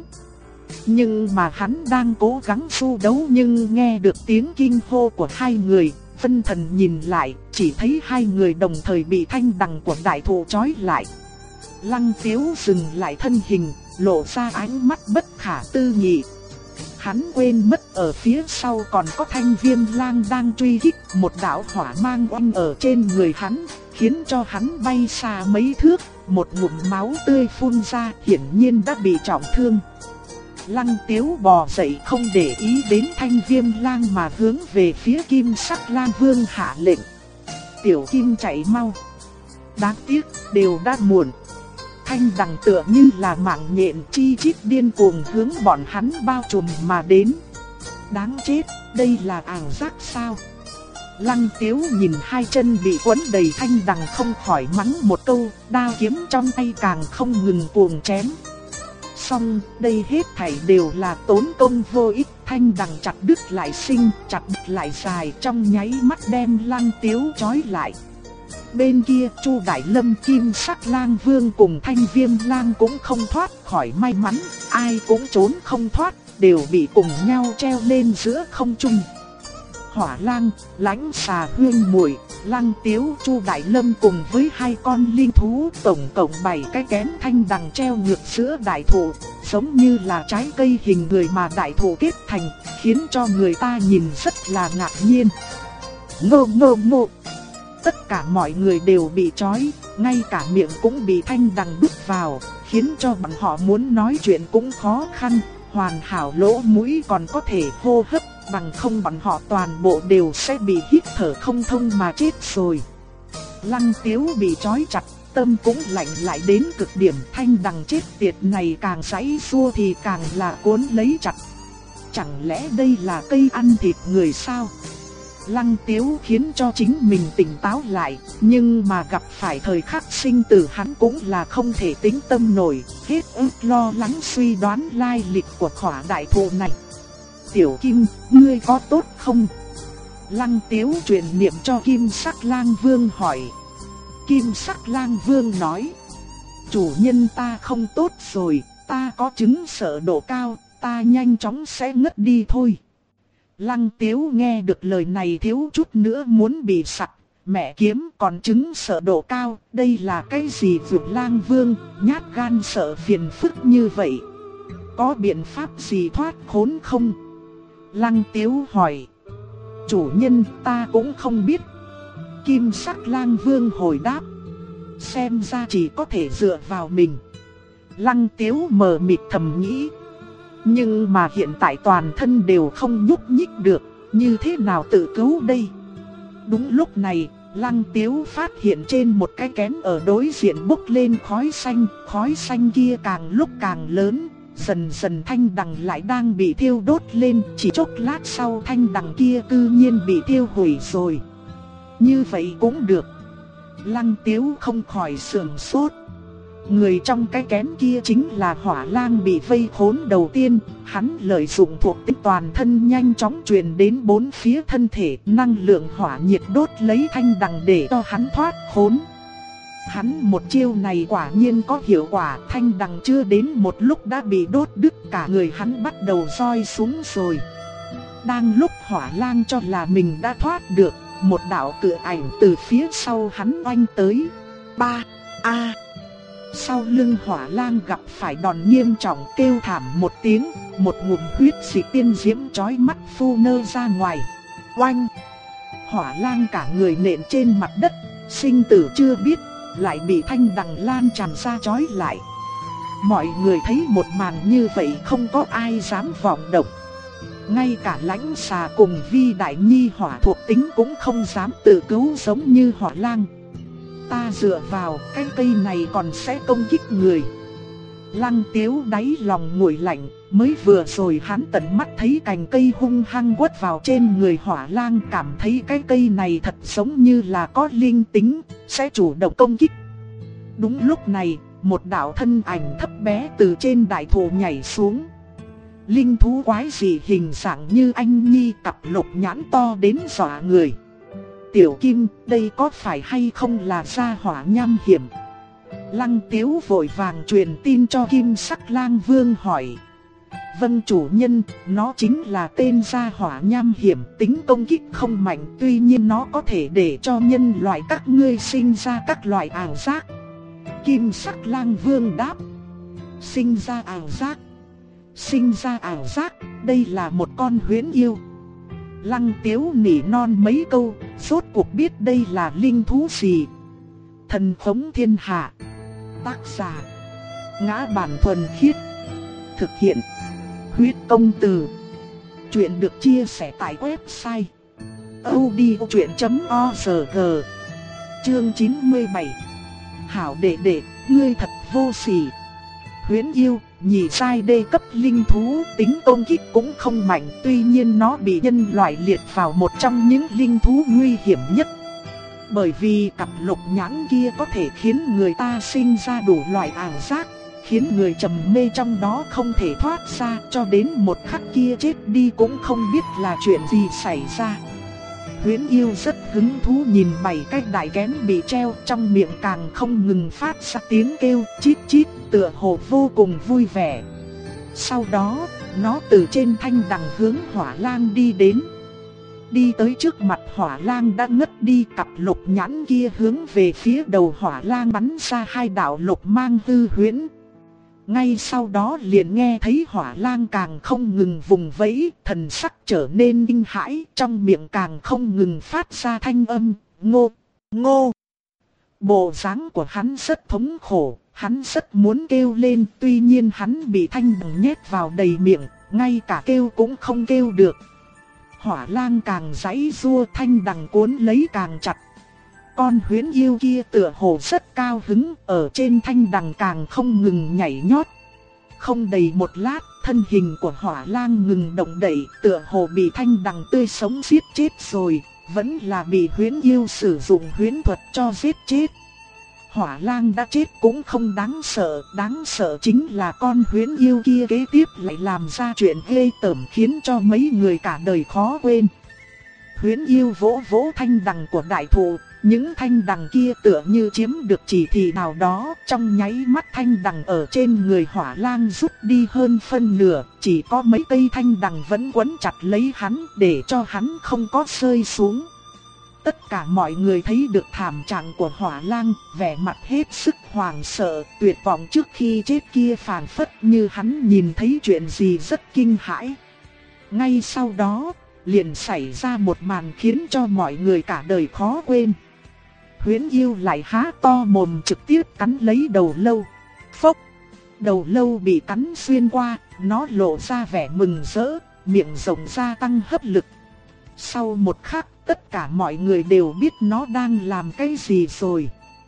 Nhưng mà hắn đang cố gắng du đấu nhưng nghe được tiếng kinh hô của hai người, phân thần nhìn lại, chỉ thấy hai người đồng thời bị thanh đằng của đại thụ trói lại. Lăng Tiếu dừng lại thân hình, lộ ra ánh mắt bất khả tư nghị. Hắn quên mất ở phía sau còn có Thanh Viêm Lang đang truy kích, một đạo hỏa mang oanh ở trên người hắn, khiến cho hắn bay xa mấy thước, một ngụm máu tươi phun ra, hiển nhiên đã bị trọng thương. Lăng Tiếu bò dậy không để ý đến Thanh Viêm Lang mà hướng về phía Kim Sắc Lang Vương hạ lệnh. Tiểu Kim chạy mau. Đáng tiếc, đều đã muộn. Thanh đằng tựa như là mạng nhện chi chít điên cuồng hướng bọn hắn bao trùm mà đến. Đáng chết, đây là ảo giác sao? Lăng Tiếu nhìn hai chân bị quấn đầy thanh đằng không khỏi mắng một câu, đao kiếm trong tay càng không ngừng cuồng chém. Xong, đây hết thảy đều là tốn công vô ích, thanh đằng chặt đứt lại sinh, chặt đứt lại dài, trong nháy mắt đem Lăng Tiếu trói lại. Bên kia, Chu Đại Lâm, Kim Sắc Lang Vương cùng Thanh Viêm Lang cũng không thoát khỏi may mắn, ai cũng trốn không thoát, đều bị cùng nhau treo lên giữa không trung. Hỏa Lang, Lãnh Xà huynh muội, Lăng Tiếu, Chu Đại Lâm cùng với hai con linh thú, tổng cộng 7 cái kén thanh đằng treo ngược giữa đại thụ, giống như là trái cây hình người mà đại thụ kết thành, khiến cho người ta nhìn rất là ngạc nhiên. Ngô ngô ngô. Tất cả mọi người đều bị trói, ngay cả miệng cũng bị thanh đằng đút vào, khiến cho bọn họ muốn nói chuyện cũng khó khăn, hoàn hảo lỗ mũi còn có thể hô hấp, bằng không bọn họ toàn bộ đều sẽ bị hít thở không thông mà chết rồi. Lăng Tiếu bị trói chặt, tâm cũng lạnh lại đến cực điểm, thanh đằng chết tiệt này càng giãy giụa thì càng là cuốn lấy chặt. Chẳng lẽ đây là cây ăn thịt người sao? Lăng Tiếu khiến cho chính mình tỉnh táo lại, nhưng mà gặp phải thời khắc sinh tử hắn cũng là không thể tĩnh tâm nổi, hết ức lo lắng suy đoán lai lịch của khỏa đại thụ này. Tiểu Kim, ngươi có tốt không? Lăng Tiếu truyền niệm cho Kim Sắc Lang Vương hỏi. Kim Sắc Lang Vương nói, chủ nhân ta không tốt rồi, ta có chứng sợ độ cao, ta nhanh chóng sẽ ngất đi thôi. Lăng Tiếu nghe được lời này thiếu chút nữa muốn bị sặc, mẹ kiếm còn chứng sợ độ cao, đây là cái gì vượt Lang Vương, nhát gan sợ phiền phức như vậy. Có biện pháp gì thoát khốn không? Lăng Tiếu hỏi. Chủ nhân ta cũng không biết. Kim Sắc Lang Vương hồi đáp. xem ra chỉ có thể dựa vào mình. Lăng Tiếu mờ mịt thầm nghĩ. Nhưng mà hiện tại toàn thân đều không nhúc nhích được, như thế nào tự cứu đây? Đúng lúc này, Lăng Tiếu phát hiện trên một cái kén ở đối diện bốc lên khói xanh kia càng lúc càng lớn, dần dần thanh đằng lại đang bị thiêu đốt lên, chỉ chốc lát sau thanh đằng kia cư nhiên bị thiêu hủy rồi. Như vậy cũng được. Lăng Tiếu không khỏi sửng sốt. Người trong cái kén kia chính là Hỏa Lang bị vây khốn đầu tiên, hắn lợi dụng thuộc tính toàn thân nhanh chóng truyền đến bốn phía thân thể, năng lượng hỏa nhiệt đốt lấy thanh đằng để cho hắn thoát khốn. Hắn một chiêu này quả nhiên có hiệu quả, thanh đằng chưa đến một lúc đã bị đốt đứt, cả người hắn bắt đầu roi xuống rồi. Đang lúc Hỏa Lang cho là mình đã thoát được, một đạo cự ảnh từ phía sau hắn oanh tới. Sau lưng Hỏa Lang gặp phải đòn nghiêm trọng, kêu thảm một tiếng, một ngụm huyết dịch tiên diễm chói mắt phun nơ ra ngoài. Oanh! Hỏa Lang cả người nện trên mặt đất, sinh tử chưa biết, lại bị thanh đằng lan tràn ra chói lại. Mọi người thấy một màn như vậy không có ai dám vọng động. Ngay cả Lãnh Xà cùng Vi Đại Nhi hỏa thuộc tính cũng không dám tự cứu giống như Hỏa Lang. Ta dựa vào cái cây này còn sẽ công kích người. Lăng Tiếu đáy lòng nguội lạnh, mới vừa rồi hắn tận mắt thấy cành cây hung hăng quất vào trên người Hỏa Lang, cảm thấy cái cây này thật giống như là có linh tính, sẽ chủ động công kích. Đúng lúc này, một đạo thân ảnh thấp bé từ trên đại thụ nhảy xuống. Linh thú quái dị hình dạng như anh nhi, cặp lục nhãn to đến dọa người. Tiểu Kim, đây có phải hay không là gia hỏa nham hiểm? Lăng Tiếu vội vàng truyền tin cho Kim Sắc Lang Vương hỏi. Vâng chủ nhân, nó chính là tên gia hỏa nham hiểm, tính công kích không mạnh, tuy nhiên nó có thể để cho nhân loại các ngươi sinh ra các loại ảo giác. Kim Sắc Lang Vương đáp. Sinh ra ảo giác? Sinh ra ảo giác, đây là một con huyễn yêu. Lăng Tiếu nỉ non mấy câu, rốt cuộc biết đây là linh thú gì. Thần khống thiên hạ. Tác giả: Ngã Bản Thuần Khiết. Thực hiện: Huyết Công Từ. Chuyện được chia sẻ tại website audiochuyện.org. Chương 97. Hảo đệ đệ, ngươi thật vô sỉ. Huyễn yêu, nhị giai đê cấp linh thú, tính công kích cũng không mạnh, tuy nhiên nó bị nhân loại liệt vào một trong những linh thú nguy hiểm nhất. Bởi vì cặp lục nhãn kia có thể khiến người ta sinh ra đủ loại ảo giác, khiến người trầm mê trong đó không thể thoát ra, cho đến một khắc kia chết đi cũng không biết là chuyện gì xảy ra. Huyễn yêu rất hứng thú nhìn 7 cái đại kén bị treo, trong miệng càng không ngừng phát ra tiếng kêu chít chít, tựa hồ vô cùng vui vẻ. Sau đó, nó từ trên thanh đằng hướng Hỏa Lang đi đến. Đi tới trước mặt Hỏa Lang đã ngất đi, cặp lục nhãn kia hướng về phía đầu Hỏa Lang bắn ra 2 đạo lục mang hư huyễn. Ngay sau đó liền nghe thấy Hỏa Lang càng không ngừng vùng vẫy, thần sắc trở nên kinh hãi, trong miệng càng không ngừng phát ra thanh âm, ngô, ngô. Bộ dáng của hắn rất thống khổ, hắn rất muốn kêu lên, tuy nhiên hắn bị thanh đằng nhét vào đầy miệng, ngay cả kêu cũng không kêu được. Hỏa Lang càng giãy giụa, thanh đằng cuốn lấy càng chặt. Con huyễn yêu kia tựa hồ rất cao hứng, ở trên thanh đằng càng không ngừng nhảy nhót. Không đầy một lát, thân hình của Hỏa Lang ngừng động đậy, tựa hồ bị thanh đằng tươi sống giết chết rồi, vẫn là bị huyễn yêu sử dụng huyễn thuật cho giết chết. Hỏa Lang đã chết cũng không đáng sợ chính là con huyễn yêu kia kế tiếp lại làm ra chuyện ghê tởm khiến cho mấy người cả đời khó quên. Huyễn yêu vỗ vỗ thanh đằng của đại thụ, những thanh đằng kia tựa như chiếm được chỉ thị nào đó, trong nháy mắt thanh đằng ở trên người Hỏa Lang rút đi hơn phân nửa, chỉ có mấy cây thanh đằng vẫn quấn chặt lấy hắn để cho hắn không có rơi xuống. Tất cả mọi người thấy được thảm trạng của Hỏa Lang, vẻ mặt hết sức hoảng sợ, tuyệt vọng trước khi chết kia phảng phất như hắn nhìn thấy chuyện gì rất kinh hãi. Ngay sau đó, liền xảy ra một màn khiến cho mọi người cả đời khó quên. Huyễn yêu lại há to mồm trực tiếp cắn lấy đầu lâu. Phốc! Đầu lâu bị cắn xuyên qua, nó lộ ra vẻ mừng rỡ, miệng rộng ra tăng hấp lực. Sau một khắc, tất cả mọi người đều biết nó đang làm cái gì rồi.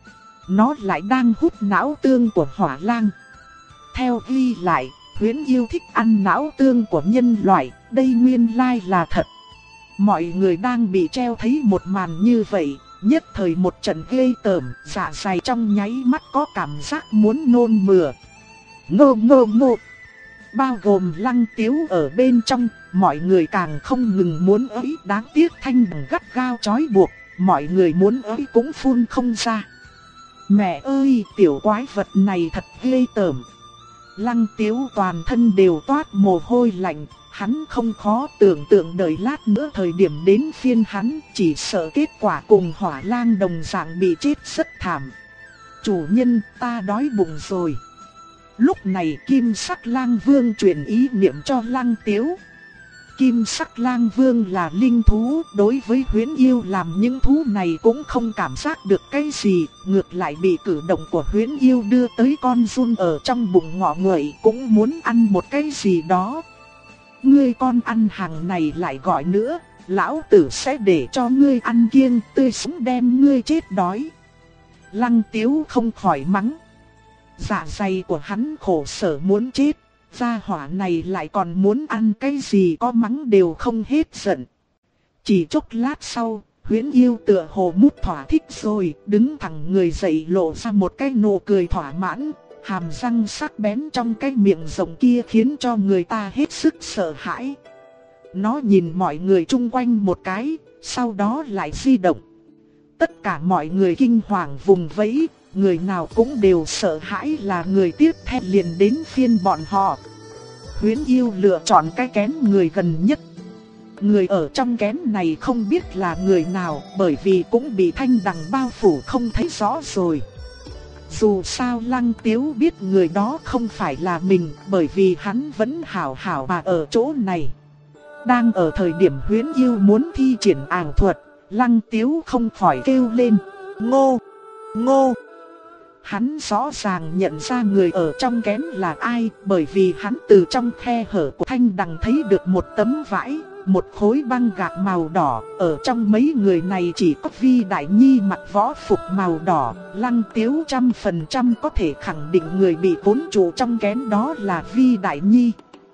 Nó lại đang hút não tương của hỏa lang. Theo ghi lại, huyễn yêu thích ăn não tương của nhân loại, đây nguyên lai là thật. Mọi người đang bị treo thấy một màn như vậy, nhất thời một trận ghê tởm, dạ dày trong nháy mắt có cảm giác muốn nôn mửa. Ngô ngô ngô. Bao gồm Lăng Tiếu ở bên trong, mọi người càng không ngừng muốn ới, đáng tiếc thanh đằng gắt gao trói buộc, mọi người muốn ới cũng phun không ra. Mẹ ơi, tiểu quái vật này thật ghê tởm. Lăng Tiếu toàn thân đều toát mồ hôi lạnh, hắn không khó tưởng tượng đợi lát nữa thời điểm đến phiên hắn, chỉ sợ kết quả cùng Hỏa Lang đồng dạng bị chết rất thảm. Chủ nhân, ta đói bụng rồi. Lúc này Kim Sắc Lang Vương truyền ý niệm cho Lăng Tiếu. Kim Sắc Lang Vương là linh thú, đối với huyễn yêu làm những thú này cũng không cảm giác được cái gì, ngược lại bị cử động của huyễn yêu đưa tới con giun ở trong bụng ngọ nguậy, cũng muốn ăn một cái gì đó. Ngươi con ăn hàng này lại gọi nữa, lão tử sẽ để cho ngươi ăn kiêng tươi sống đem ngươi chết đói. Lăng Tiếu không khỏi mắng. Dạ dày của hắn khổ sở muốn chết, gia hỏa này lại còn muốn ăn cái gì, có mắng đều không hết giận. Chỉ chốc lát sau, huyễn yêu tựa hồ mút thỏa thích rồi, đứng thẳng người dậy lộ ra một cái nụ cười thỏa mãn, hàm răng sắc bén trong cái miệng rộng kia khiến cho người ta hết sức sợ hãi. Nó nhìn mọi người chung quanh một cái, sau đó lại di động. Tất cả mọi người kinh hoàng vùng vẫy, người nào cũng đều sợ hãi là người tiếp theo liền đến phiên bọn họ. Huyễn yêu lựa chọn cái kén người gần nhất. Người ở trong kén này không biết là người nào, bởi vì cũng bị thanh đằng bao phủ không thấy rõ rồi. Dù sao Lăng Tiếu biết người đó không phải là mình, bởi vì hắn vẫn hảo hảo mà ở chỗ này. Đang ở thời điểm huyễn yêu muốn thi triển ảo thuật, Lăng Tiếu không khỏi kêu lên, ngô, ngô. Hắn rõ ràng nhận ra người ở trong kén là ai, bởi vì hắn từ trong khe hở của thanh đằng thấy được một tấm vải, một khối băng gạc màu đỏ. Ở trong mấy người này chỉ có Vi Đại Nhi mặc võ phục màu đỏ. Lăng Tiếu 100% có thể khẳng định người bị cuốn trụ trong kén đó là Vi Đại Nhi.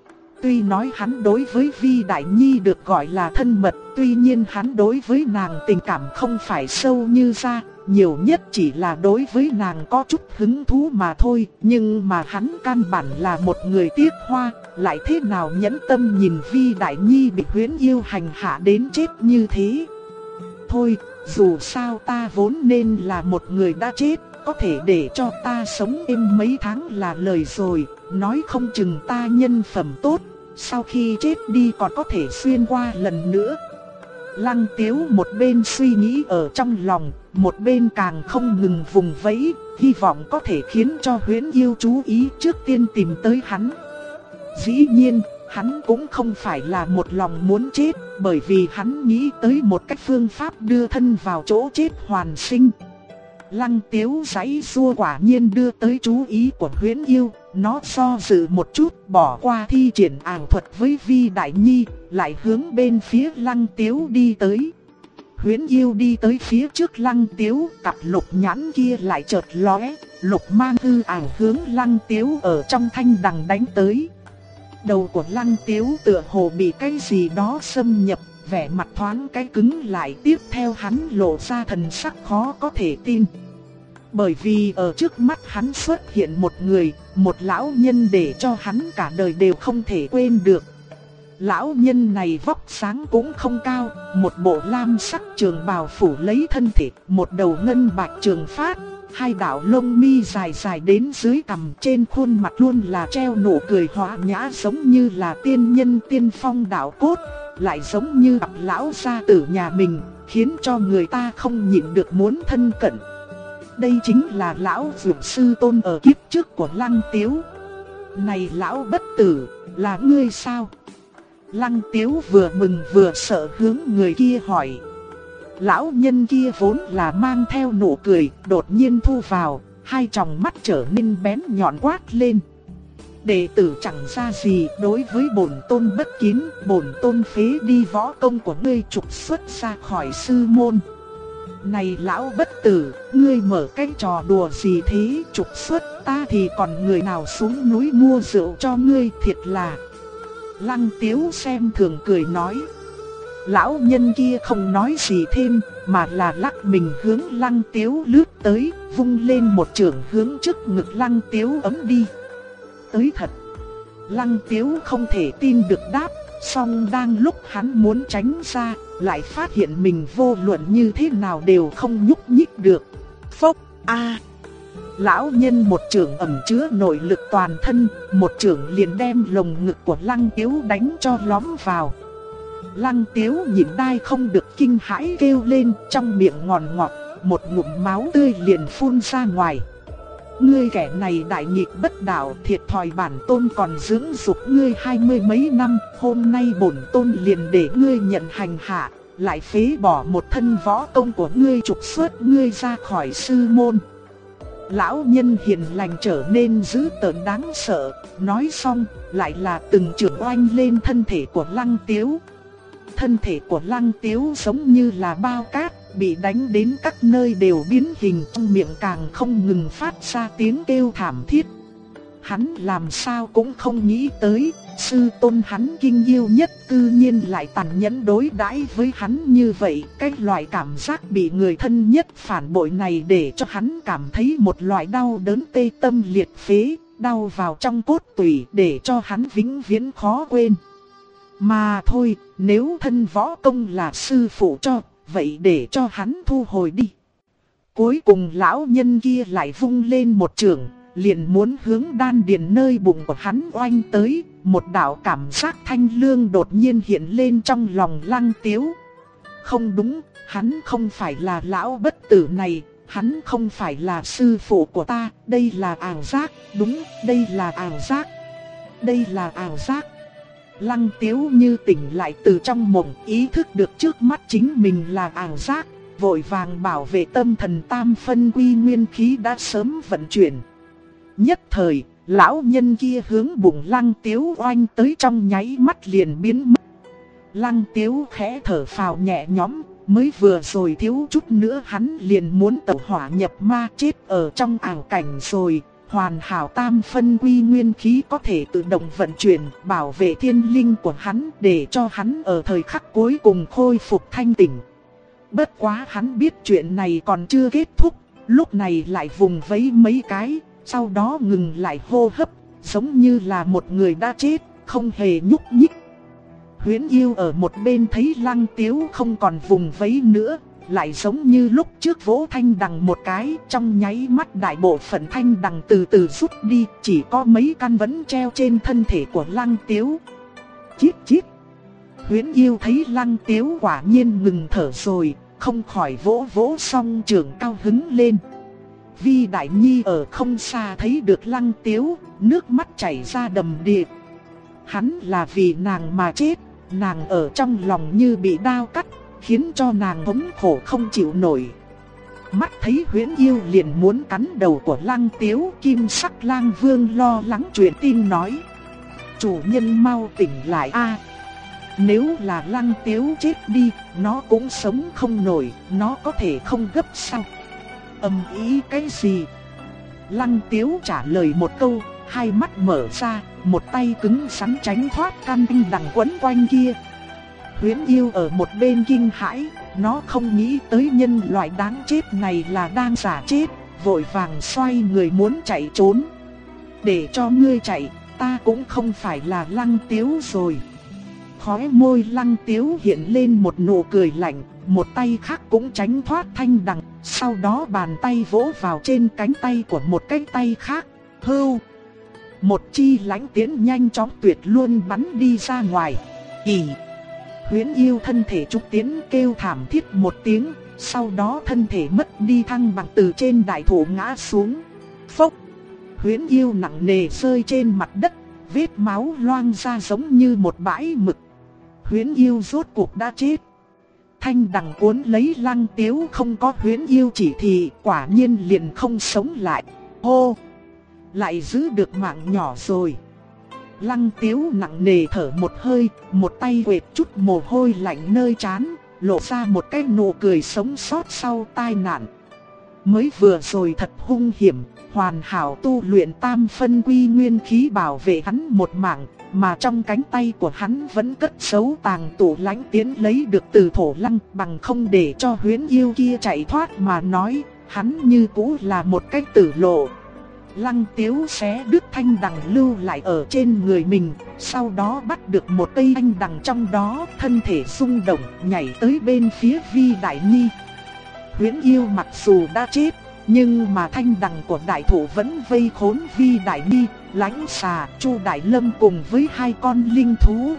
Tuy nói hắn đối với Vi Đại Nhi được gọi là thân mật, tuy nhiên hắn đối với nàng tình cảm không phải sâu như ra, nhiều nhất chỉ là đối với nàng có chút hứng thú mà thôi. Nhưng mà hắn căn bản là một người tiếc hoa, lại thế nào nhẫn tâm nhìn Vi Đại Nhi bị huyễn yêu hành hạ đến chết như thế. Thôi, dù sao ta vốn nên là một người đã chết, có thể để cho ta sống êm mấy tháng là lời rồi, nói không chừng ta nhân phẩm tốt, sau khi chết đi còn có thể xuyên qua lần nữa. Lăng Tiếu một bên suy nghĩ ở trong lòng, một bên càng không ngừng vùng vẫy, hy vọng có thể khiến cho huyễn yêu chú ý trước tiên tìm tới hắn. Dĩ nhiên, hắn cũng không phải là một lòng muốn chết, bởi vì hắn nghĩ tới một cách phương pháp đưa thân vào chỗ chết hoàn sinh. Lăng Tiếu giãy giụa quả nhiên đưa tới chú ý của huyễn yêu, nó do dự một chút bỏ qua thi triển ảo thuật với Vi Đại Nhi, lại hướng bên phía Lăng Tiếu đi tới. Huyễn yêu đi tới phía trước Lăng Tiếu, cặp lục nhãn kia lại chợt lóe, lục mang hư ảo hướng Lăng Tiếu ở trong thanh đằng đánh tới. Đầu của Lăng Tiếu tựa hồ bị cái gì đó xâm nhập, vẻ mặt thoáng cái cứng lại, tiếp theo hắn lộ ra thần sắc khó có thể tin. Bởi vì ở trước mắt hắn xuất hiện một người, một lão nhân để cho hắn cả đời đều không thể quên được. Lão nhân này vóc dáng cũng không cao, một bộ lam sắc trường bào phủ lấy thân thể, một đầu ngân bạch trường phát, hai đạo lông mi dài dài đến dưới cằm, trên khuôn mặt luôn là treo nụ cười hòa nhã giống như là tiên nhân tiên phong đạo cốt, lại giống như gặp lão gia tử nhà mình, khiến cho người ta không nhịn được muốn thân cận. Đây chính là lão Dược Sư Tôn ở kiếp trước của Lăng Tiếu. Này lão bất tử, là ngươi sao? Lăng Tiếu vừa mừng vừa sợ hướng người kia hỏi. Lão nhân kia vốn là mang theo nụ cười, đột nhiên thu vào, hai tròng mắt trở nên bén nhọn quát lên. Đệ tử chẳng ra gì, đối với bổn tôn bất kính, bổn tôn phế đi võ công của ngươi, trục xuất ra khỏi sư môn. Này lão bất tử, ngươi mở cái trò đùa gì thế, trục xuất ta thì còn người nào xuống núi mua rượu cho ngươi, thiệt là. Lăng Tiếu xem thường cười nói. Lão nhân kia không nói gì thêm, mà là lắc mình hướng Lăng Tiếu lướt tới, vung lên một chưởng hướng trước ngực Lăng Tiếu ấm đi. Tới thật. Lăng Tiếu không thể tin được đáp, song đang lúc hắn muốn tránh ra, lại phát hiện mình vô luận như thế nào đều không nhúc nhích được. Phốc a! Lão nhân một chưởng ẩn chứa nội lực toàn thân, một chưởng liền đem lồng ngực của Lăng Tiếu đánh cho lõm vào. Lăng Tiếu nhịn đai không được kinh hãi kêu lên, trong miệng ngọt ngọt, một ngụm máu tươi liền phun ra ngoài. Ngươi kẻ này đại nghịch bất đạo, thiệt thòi bản tôn còn dưỡng dục ngươi 20 mấy năm, hôm nay bổn tôn liền để ngươi nhận hành hạ, lại phế bỏ một thân võ công của ngươi, trục xuất ngươi ra khỏi sư môn. Lão nhân hiền lành trở nên dữ tợn đáng sợ, nói xong lại là từng chưởng oanh lên thân thể của Lăng Tiếu. Thân thể của Lăng Tiếu giống như là bao cát, bị đánh đến các nơi đều biến hình, trong miệng càng không ngừng phát ra tiếng kêu thảm thiết. Hắn làm sao cũng không nghĩ tới, sư tôn hắn kinh yêu nhất cư nhiên lại tàn nhẫn đối đãi với hắn như vậy. Cái loại cảm giác bị người thân nhất phản bội này để cho hắn cảm thấy một loại đau đớn tê tâm liệt phế, đau vào trong cốt tủy để cho hắn vĩnh viễn khó quên. Mà thôi, nếu thân võ công là sư phụ cho, vậy để cho hắn thu hồi đi. Cuối cùng lão nhân kia lại vung lên một chưởng, liền muốn hướng đan điền nơi bụng của hắn oanh tới. Một đạo cảm giác thanh lương đột nhiên hiện lên trong lòng Lăng Tiếu. Không đúng, hắn không phải là lão bất tử này, hắn không phải là sư phụ của ta, đây là ảo giác, đúng, đây là ảo giác, đây là ảo giác. Lăng Tiếu như tỉnh lại từ trong mộng, ý thức được trước mắt chính mình là ảo giác, vội vàng bảo vệ tâm thần tam phân quy nguyên khí đã sớm vận chuyển. Nhất thời, lão nhân kia hướng bụng Lăng Tiếu oanh tới, trong nháy mắt liền biến mất. Lăng Tiếu khẽ thở phào nhẹ nhõm, mới vừa rồi thiếu chút nữa hắn liền muốn tẩu hỏa nhập ma chết ở trong ảo cảnh rồi. Hoàn hảo tam phân quy nguyên khí có thể tự động vận chuyển, bảo vệ thiên linh của hắn, để cho hắn ở thời khắc cuối cùng khôi phục thanh tỉnh. Bất quá hắn biết chuyện này còn chưa kết thúc, lúc này lại vùng vẫy mấy cái, sau đó ngừng lại hô hấp, giống như là một người đã chết, không hề nhúc nhích. Huyễn Yêu ở một bên thấy Lăng Tiếu không còn vùng vẫy nữa, lại giống như lúc trước vỗ thanh đằng một cái, trong nháy mắt đại bộ phận thanh đằng từ từ rút đi, chỉ có mấy căn vẫn treo trên thân thể của Lăng Tiếu. Chít chít. Huyễn Yêu thấy Lăng Tiếu quả nhiên ngừng thở rồi, không khỏi vỗ vỗ song trường cao hứng lên. Vi Đại Nhi ở không xa thấy được Lăng Tiếu, nước mắt chảy ra đầm đìa. Hắn là vì nàng mà chết, nàng ở trong lòng như bị đao cắt, khiến cho nàng thống khổ không chịu nổi. Mắt thấy Huyễn Yêu liền muốn cắn đầu của Lăng Tiếu, Kim Sắc Lang Vương lo lắng truyền tin nói: chủ nhân mau tỉnh lại a! Nếu là Lăng Tiếu chết đi, nó cũng sống không nổi, nó có thể không gấp sao? Ầm ĩ cái gì? Lăng Tiếu trả lời một câu, hai mắt mở ra, một tay cứng rắn tránh thoát căn tinh đằng quấn quanh kia. Huyễn Yêu ở một bên kinh hãi, nó không nghĩ tới nhân loại đáng chết này là đang giả chết, vội vàng xoay người muốn chạy trốn. Để cho ngươi chạy, ta cũng không phải là Lăng Tiếu rồi. Khóe môi Lăng Tiếu hiện lên một nụ cười lạnh, một tay khác cũng tránh thoát thanh đằng, sau đó bàn tay vỗ vào trên cánh tay của một cái tay khác. Hưu! Một chi lãnh tiễn nhanh chóng tuyệt luôn bắn đi ra ngoài. Kỳ! Huyễn Yêu thân thể trúc tiến kêu thảm thiết một tiếng, sau đó thân thể mất đi thăng bằng từ trên đại thụ ngã xuống. Phốc! Huyễn Yêu nặng nề rơi trên mặt đất, vết máu loang ra giống như một bãi mực. Huyễn Yêu rốt cuộc đã chết. thanh đằng cuốn lấy Lăng Tiếu, không có Huyễn Yêu chỉ thị, quả nhiên liền không sống lại. Hô! Lại giữ được mạng nhỏ rồi. Lăng Tiếu nặng nề thở một hơi, một tay quệt chút mồ hôi lạnh nơi trán, lộ ra một cái nụ cười sống sót sau tai nạn. Mới vừa rồi thật hung hiểm, hoàn hảo tu luyện tam phân quy nguyên khí bảo vệ hắn một mạng, mà trong cánh tay của hắn vẫn cất giấu tàng tụ lãnh tiến lấy được từ Thổ Lăng, bằng không để cho Huyễn Yêu kia chạy thoát mà nói, hắn như cũ là một cái tử lộ. Lăng Tiếu xé đứt thanh đằng lưu lại ở trên người mình, sau đó bắt được một cây thanh đằng trong đó, thân thể rung động, nhảy tới bên phía Vi Đại Nhi. Huyễn Yêu mặc dù đã chết, nhưng mà thanh đằng của đại thủ vẫn vây khốn Vi Đại Nhi, Lãnh Xà, Chu Đại Lâm cùng với hai con linh thú.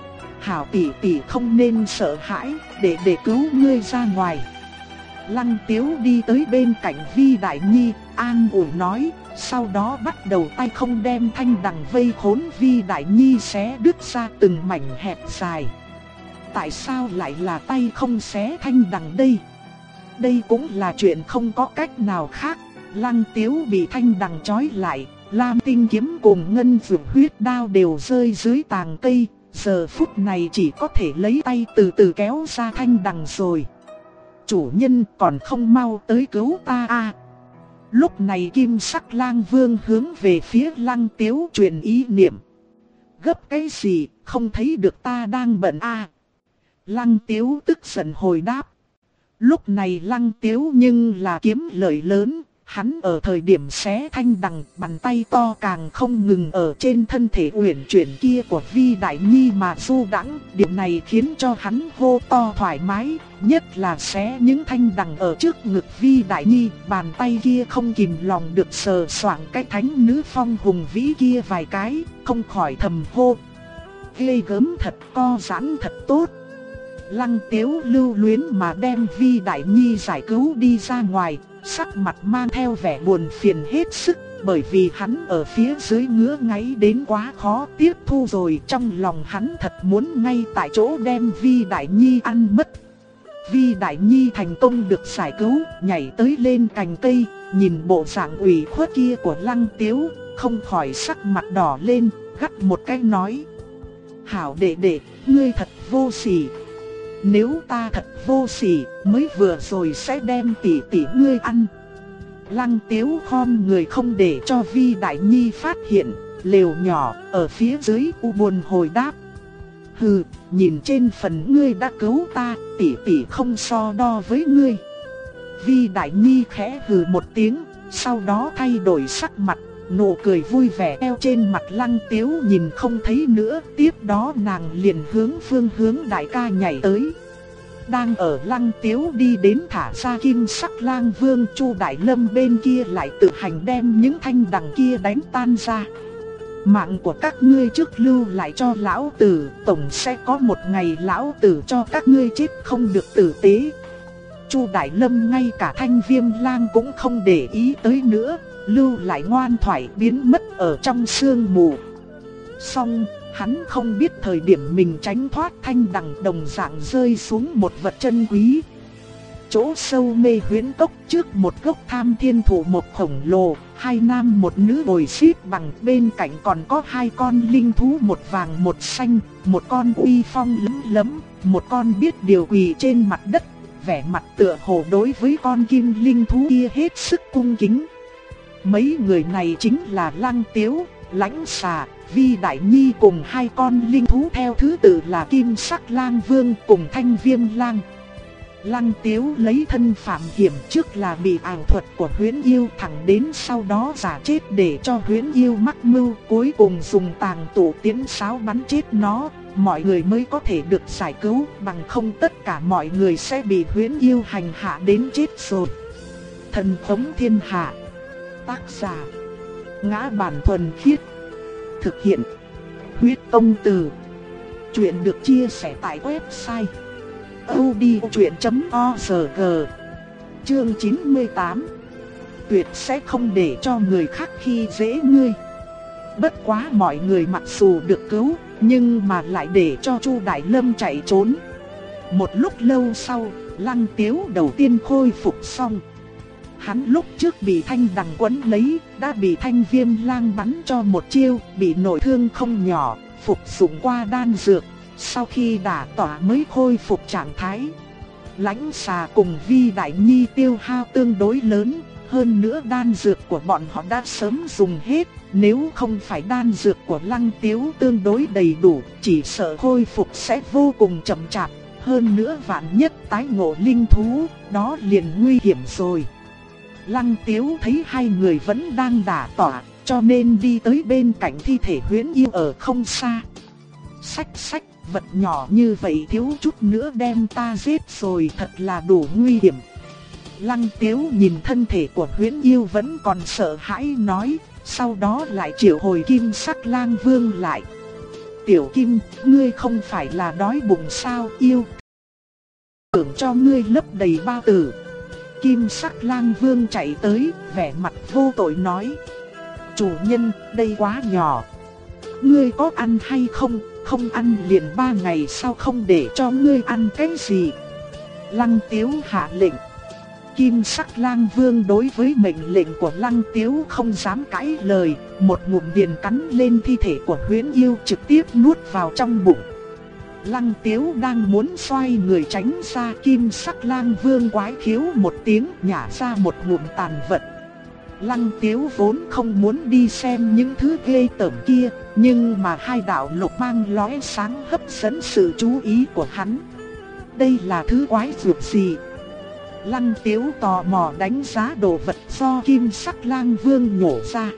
Hảo tỷ tỷ không nên sợ hãi, để cứu ngươi ra ngoài. Lăng Tiếu đi tới bên cạnh Vi Đại Nhi, an ủi nói, sau đó bắt đầu tay không đem thanh đằng vây khốn Vi Đại Nhi xé đứt ra từng mảnh hẹp dài. Tại sao lại là tay không xé thanh đằng đây? Đây cũng là chuyện không có cách nào khác. Lăng Tiếu bị thanh đằng trói lại, Lam Tinh kiếm cùng Ngân Dược huyết đao đều rơi dưới tàng cây, giờ phút này chỉ có thể lấy tay từ từ kéo ra thanh đằng rồi. Chủ nhân còn không mau tới cứu ta à? Lúc này Kim Sắc Lang Vương hướng về phía Lăng Tiếu truyền ý niệm. Gấp cái gì, không thấy được ta đang bận à? Lăng Tiếu tức giận hồi đáp. Lúc này Lăng Tiếu nhưng là kiếm lợi lớn, hắn ở thời điểm xé thanh đằng, bàn tay to càng không ngừng ở trên thân thể uyển chuyển kia của Vi Đại Nhi mà du đãng, điều này khiến cho hắn hô to thoải mái, nhất là xé những thanh đằng ở trước ngực Vi Đại Nhi, bàn tay kia không kìm lòng được sờ soạng cái thánh nữ phong hùng vĩ kia vài cái, không khỏi thầm hô. Ghê gớm thật, co giãn thật tốt. Lăng Tiếu lưu luyến mà đem Vi Đại Nhi giải cứu đi ra ngoài, sắc mặt mang theo vẻ buồn phiền hết sức, bởi vì hắn ở phía dưới ngứa ngáy đến quá khó tiếp thu rồi, trong lòng hắn thật muốn ngay tại chỗ đem Vi Đại Nhi ăn mất. Vi Đại Nhi thành công được giải cứu, nhảy tới lên cành cây, nhìn bộ dạng ủy khuất kia của Lăng Tiếu, không khỏi sắc mặt đỏ lên, gắt một cái nói: "Hảo đệ đệ, ngươi thật vô sỉ. Nếu ta thật vô sỉ, mới vừa rồi sẽ đem tỷ tỷ ngươi ăn." Lăng Tiếu khom người không để cho Vi Đại Nhi phát hiện, lều nhỏ ở phía dưới u buồn hồi đáp: "Hừ, nhìn trên phần ngươi đã cứu ta, tỷ tỷ không so đo với ngươi." Vi Đại Nhi khẽ hừ một tiếng, sau đó thay đổi sắc mặt, nụ cười vui vẻ eo trên mặt Lăng Tiếu nhìn không thấy nữa, tiếp đó nàng liền hướng phương hướng đại ca nhảy tới. Đang ở Lăng Tiếu đi đến thả ra Kim Sắc Lang Vương, Chu Đại Lâm bên kia lại tự hành đem những thanh đằng kia đánh tan ra. "Mạng của các ngươi trước lưu lại cho lão tử, tổng sẽ có một ngày lão tử cho các ngươi chết không được tử tế." Chu Đại Lâm ngay cả Thanh Viêm Lang cũng không để ý tới nữa, lưu lại ngoan thoại biến mất ở trong sương mù. Song hắn không biết thời điểm mình tránh thoát thanh đằng đồng dạng rơi xuống một vật chân quý. Chỗ sâu mê huyễn cốc, trước một gốc Tham Thiên Thủ một khổng lồ, hai nam một nữ ngồi xếp bằng, bên cạnh còn có hai con linh thú, một vàng một xanh, một con uy phong lấm lấm, một con biết điều quỳ trên mặt đất, vẻ mặt tựa hồ đối với con kim linh thú kia hết sức cung kính. Mấy người này chính là Lăng Tiếu, Lãnh Xà, Vi Đại Nhi cùng hai con linh thú theo thứ tự là Kim Sắc Lang Vương cùng Thanh Viêm Lang. Lăng Tiếu lấy thân phạm hiểm, trước là bị ảo thuật của Huyễn Yêu, thẳng đến sau đó giả chết để cho Huyễn Yêu mắc mưu, cuối cùng dùng tàng tụ tiến sáo bắn chết nó, mọi người mới có thể được giải cứu, bằng không tất cả mọi người sẽ bị Huyễn Yêu hành hạ đến chết rồi. Thần Phóng Thiên Hạ. Tác giả: Ngã Bản Thuần Khiết. Thực hiện: Huyết Công Từ. Chuyện được chia sẻ tại website audiochuyện.org. Chương 98. Tuyệt sẽ không để cho người khác khi dễ ngươi. Bất quá mọi người mặc dù được cứu, nhưng mà lại để cho Chu Đại Lâm chạy trốn. Một lúc lâu sau, Lăng Tiếu đầu tiên khôi phục xong. Hắn lúc trước bị thanh đằng quấn lấy, đã bị thanh viêm lang bắn cho một chiêu, bị nội thương không nhỏ, phục dụng qua đan dược. Sau khi đả tỏa mới khôi phục trạng thái. Lãnh Xà cùng Vi Đại Nhi tiêu hao tương đối lớn, hơn nữa đan dược của bọn họ đã sớm dùng hết. Nếu không phải đan dược của Lăng Tiếu tương đối đầy đủ, chỉ sợ khôi phục sẽ vô cùng chậm chạp. Hơn nữa vạn nhất tái ngộ linh thú, đó liền nguy hiểm rồi. Lăng Tiếu thấy hai người vẫn đang đả tỏa, cho nên đi tới bên cạnh thi thể Huyễn Yêu ở không xa. Xách, vật nhỏ như vậy thiếu chút nữa đem ta giết rồi, thật là đủ nguy hiểm. Lăng Tiếu nhìn thân thể của Huyễn Yêu vẫn còn sợ hãi nói, sau đó lại triệu hồi Kim Sắc Lang Vương lại. Tiểu Kim, ngươi không phải là đói bụng sao yêu? Tưởng cho ngươi lấp đầy bao tử. Kim Sắc Lang Vương chạy tới, vẻ mặt vô tội nói. Chủ nhân, đây quá nhỏ. Ngươi có ăn hay không? Không ăn liền 3 ngày sau không để cho ngươi ăn cái gì. Lăng Tiếu hạ lệnh. Kim Sắc Lang Vương đối với mệnh lệnh của Lăng Tiếu không dám cãi lời, một ngụm điền cắn lên thi thể của Huyễn Yêu trực tiếp nuốt vào trong bụng. Lăng Tiếu đang muốn xoay người tránh ra, Kim Sắc Lang Vương quái khiếu một tiếng nhả ra một ngụm tàn vật. Lăng Tiếu vốn không muốn đi xem những thứ ghê tởm kia, nhưng mà hai đạo lục mang lóe sáng hấp dẫn sự chú ý của hắn. Đây là thứ quái vật gì? Lăng Tiếu tò mò đánh giá đồ vật do Kim Sắc Lang Vương nhổ ra.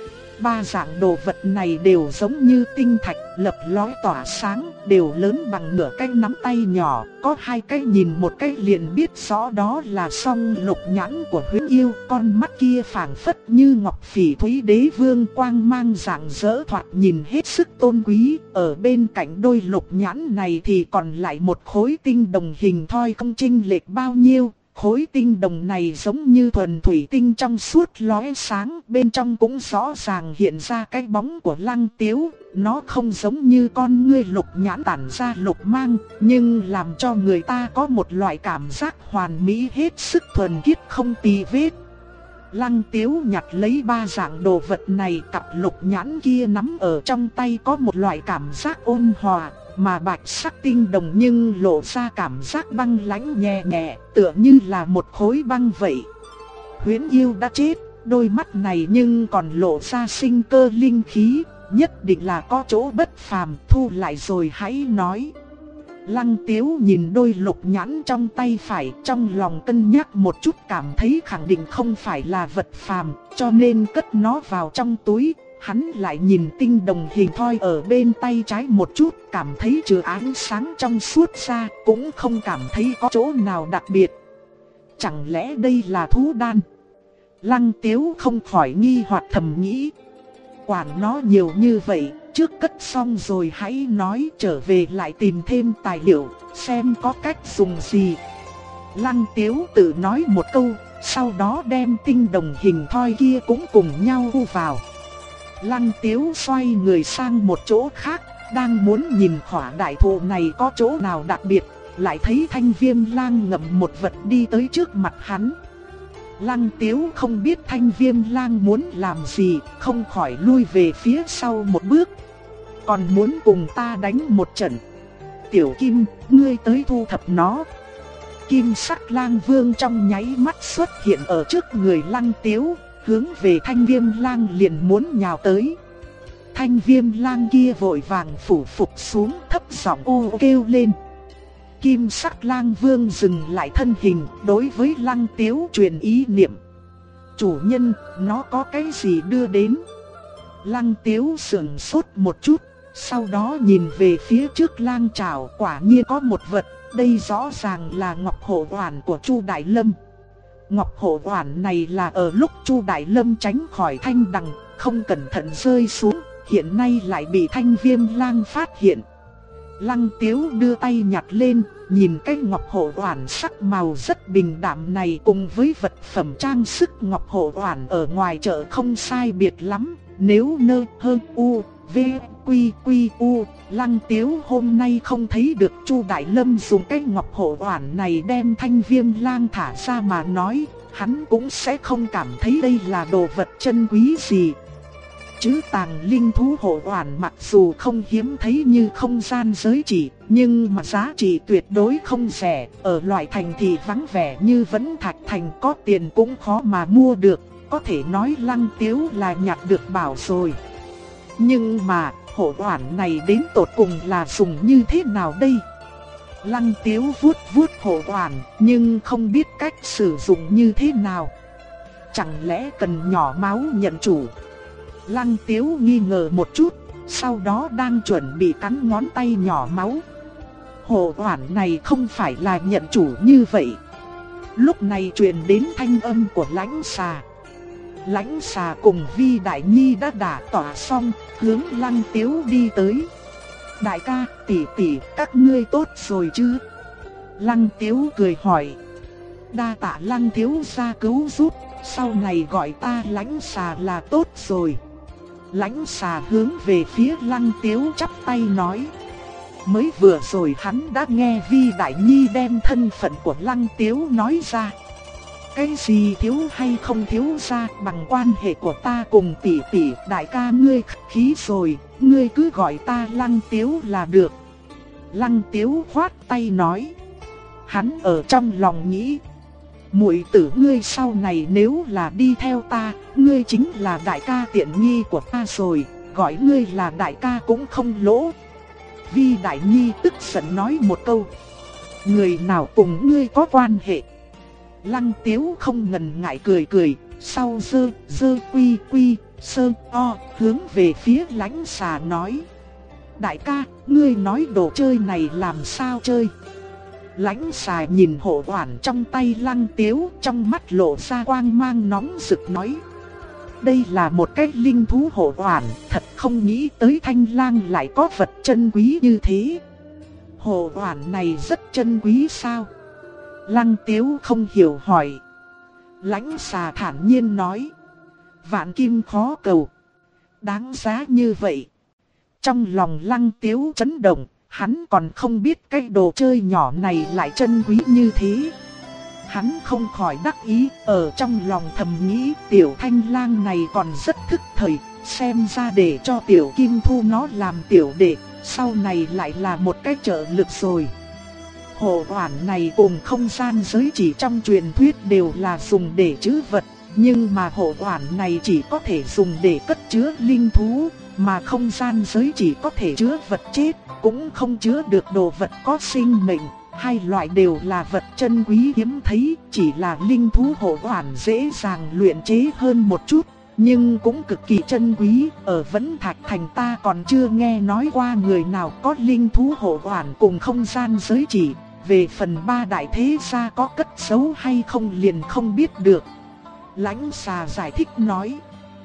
3 dạng đồ vật này đều giống như tinh thạch, lập lóe tỏa sáng, đều lớn bằng nửa cái nắm tay nhỏ, có 2 cái nhìn một cái liền biết rõ đó là song lục nhãn của Huyễn Yêu, con mắt kia phảng phất như ngọc phỉ thúy đế vương, quang mang rạng rỡ thoạt nhìn hết sức tôn quý. Ở bên cạnh đôi lục nhãn này thì còn lại một khối tinh đồng hình thoi không chênh lệch bao nhiêu. Khối tinh đồng này giống như thuần thủy tinh trong suốt lóe sáng, bên trong cũng rõ ràng hiện ra cái bóng của Lăng Tiếu. Nó không giống như con ngươi lục nhãn tản ra lục mang, nhưng làm cho người ta có một loại cảm giác hoàn mỹ hết sức thuần khiết không tì vết. Lăng Tiếu nhặt lấy 3 dạng đồ vật này, cặp lục nhãn kia nắm ở trong tay có một loại cảm giác ôn hòa. Mà bạch sắc tinh đồng nhưng lộ ra cảm giác băng lãnh nhẹ nhẹ, tựa như là một khối băng vậy. Huyễn Yêu đã chết, đôi mắt này nhưng còn lộ ra sinh cơ linh khí, nhất định là có chỗ bất phàm, thu lại rồi hãy nói. Lăng Tiếu nhìn đôi lục nhãn trong tay phải, trong lòng cân nhắc một chút, cảm thấy khẳng định không phải là vật phàm, cho nên cất nó vào trong túi. Hắn lại nhìn tinh đồng hình thoi ở bên tay trái một chút, cảm thấy trừ ánh sáng trong suốt ra, cũng không cảm thấy có chỗ nào đặc biệt. Chẳng lẽ đây là thú đan? Lăng Tiếu không khỏi nghi hoặc thầm nghĩ. Quản nó nhiều như vậy, trước cất xong rồi hãy nói, trở về lại tìm thêm tài liệu, xem có cách dùng gì. Lăng Tiếu tự nói một câu, sau đó đem tinh đồng hình thoi kia cũng cùng nhau thu vào. Lăng Tiếu xoay người sang một chỗ khác, đang muốn nhìn khỏa đại thụ này có chỗ nào đặc biệt, lại thấy Thanh Viêm Lang ngậm một vật đi tới trước mặt hắn. Lăng Tiếu không biết Thanh Viêm Lang muốn làm gì, không khỏi lui về phía sau một bước. Còn muốn cùng ta đánh một trận. Tiểu Kim, ngươi tới thu thập nó. Kim Sắc Lang Vương trong nháy mắt xuất hiện ở trước người Lăng Tiếu, hướng về Thanh Viêm Lang liền muốn nhào tới. Thanh Viêm Lang kia vội vàng phủ phục xuống, thấp giọng ô kêu lên. Kim Sắc Lang Vương dừng lại thân hình, đối với Lăng Tiếu truyền ý niệm. Chủ nhân, nó có cái gì đưa đến? Lăng Tiếu sững sốt một chút, sau đó nhìn về phía trước lang trảo, quả nhiên có một vật, đây rõ ràng là ngọc hộ oản của Chu Đại Lâm. Ngọc hộ oản này là ở lúc Chu Đại Lâm tránh khỏi thanh đằng, không cẩn thận rơi xuống, hiện nay lại bị Thanh Viêm Lang phát hiện. Lăng Tiếu đưa tay nhặt lên, nhìn cái ngọc hộ oản sắc màu rất bình đạm này cùng với vật phẩm trang sức ngọc hộ oản ở ngoài chợ không sai biệt lắm. Nếu nơ hơn u, v, quy quy u. Lăng Tiếu hôm nay không thấy được Chu Đại Lâm dùng cái ngọc hộ oản này đem Thanh Viêm Lang thả ra mà nói, hắn cũng sẽ không cảm thấy đây là đồ vật chân quý gì. Chứ tàng linh thú hộ oản mặc dù không hiếm thấy như không gian giới chỉ, nhưng mà giá trị tuyệt đối không rẻ. Ở loại thành thị vắng vẻ như Vẫn Thạch Thành có tiền cũng khó mà mua được. Có thể nói Lăng Tiếu là nhặt được bảo rồi. Nhưng mà hộ oản này đến tột cùng là dùng như thế nào đây? Lăng Tiếu vuốt vuốt hộ oản nhưng không biết cách sử dụng như thế nào. Chẳng lẽ cần nhỏ máu nhận chủ? Lăng Tiếu nghi ngờ một chút, sau đó đang chuẩn bị cắn ngón tay nhỏ máu. Hộ oản này không phải là nhận chủ như vậy. Lúc này truyền đến thanh âm của Lãnh Xà. Lãnh Xà cùng Vi Đại Nhi đã đả tỏa xong, hướng Lăng Tiếu đi tới. Đại ca, tỷ tỷ, các ngươi tốt rồi chứ? Lăng Tiếu cười hỏi. Đa tạ Lăng thiếu gia cứu giúp, sau này gọi ta Lãnh Xà là tốt rồi. Lãnh Xà hướng về phía Lăng Tiếu chắp tay nói. Mới vừa rồi hắn đã nghe Vi Đại Nhi đem thân phận của Lăng Tiếu nói ra. Cái gì thiếu hay không thiếu ra bằng quan hệ của ta cùng tỷ tỷ, đại ca ngươi khí rồi, ngươi cứ gọi ta Lăng Tiếu là được. Lăng Tiếu khoát tay nói. Hắn ở trong lòng nghĩ, muội tử ngươi sau này nếu là đi theo ta, ngươi chính là đại ca tiện nghi của ta rồi, gọi ngươi là đại ca cũng không lỗ. Vi Đại Nhi tức giận nói một câu. Người nào cùng ngươi có quan hệ? Lăng Tiếu không ngần ngại cười cười, sau dơ quy quy sơ o hướng về phía Lãnh Xà nói. Đại ca, ngươi nói đồ chơi này làm sao chơi? Lãnh Xà nhìn hộ oản trong tay Lăng Tiếu, trong mắt lộ ra quang mang nóng rực nói. Đây là một cái linh thú hộ oản, thật không nghĩ tới Thanh Lang lại có vật chân quý như thế. Hộ oản này rất chân quý sao? Lăng Tiếu không hiểu hỏi. Lãnh Xà thản nhiên nói. Vạn kim khó cầu. Đáng giá như vậy. Trong lòng Lăng Tiếu chấn động, hắn còn không biết cái đồ chơi nhỏ này lại chân quý như thế. Hắn không khỏi đắc ý, ở trong lòng thầm nghĩ tiểu Thanh Lang này còn rất thức thời, xem ra để cho tiểu Kim Thu nó làm tiểu đệ, sau này lại là một cái trợ lực rồi. Hộ oản này cùng không gian giới chỉ trong truyền thuyết đều là dùng để trữ vật, nhưng mà hộ oản này chỉ có thể dùng để cất chứa linh thú, mà không gian giới chỉ có thể chứa vật chết, cũng không chứa được đồ vật có sinh mệnh. Hai loại đều là vật chân quý hiếm thấy, chỉ là linh thú hộ oản dễ dàng luyện chế hơn một chút, nhưng cũng cực kỳ chân quý. Ở Vẫn Thạch Thành ta còn chưa nghe nói qua người nào có linh thú hộ oản cùng không gian giới chỉ. Về phần ba đại thế gia có cất giấu hay không liền không biết được. Lãnh Xà giải thích nói.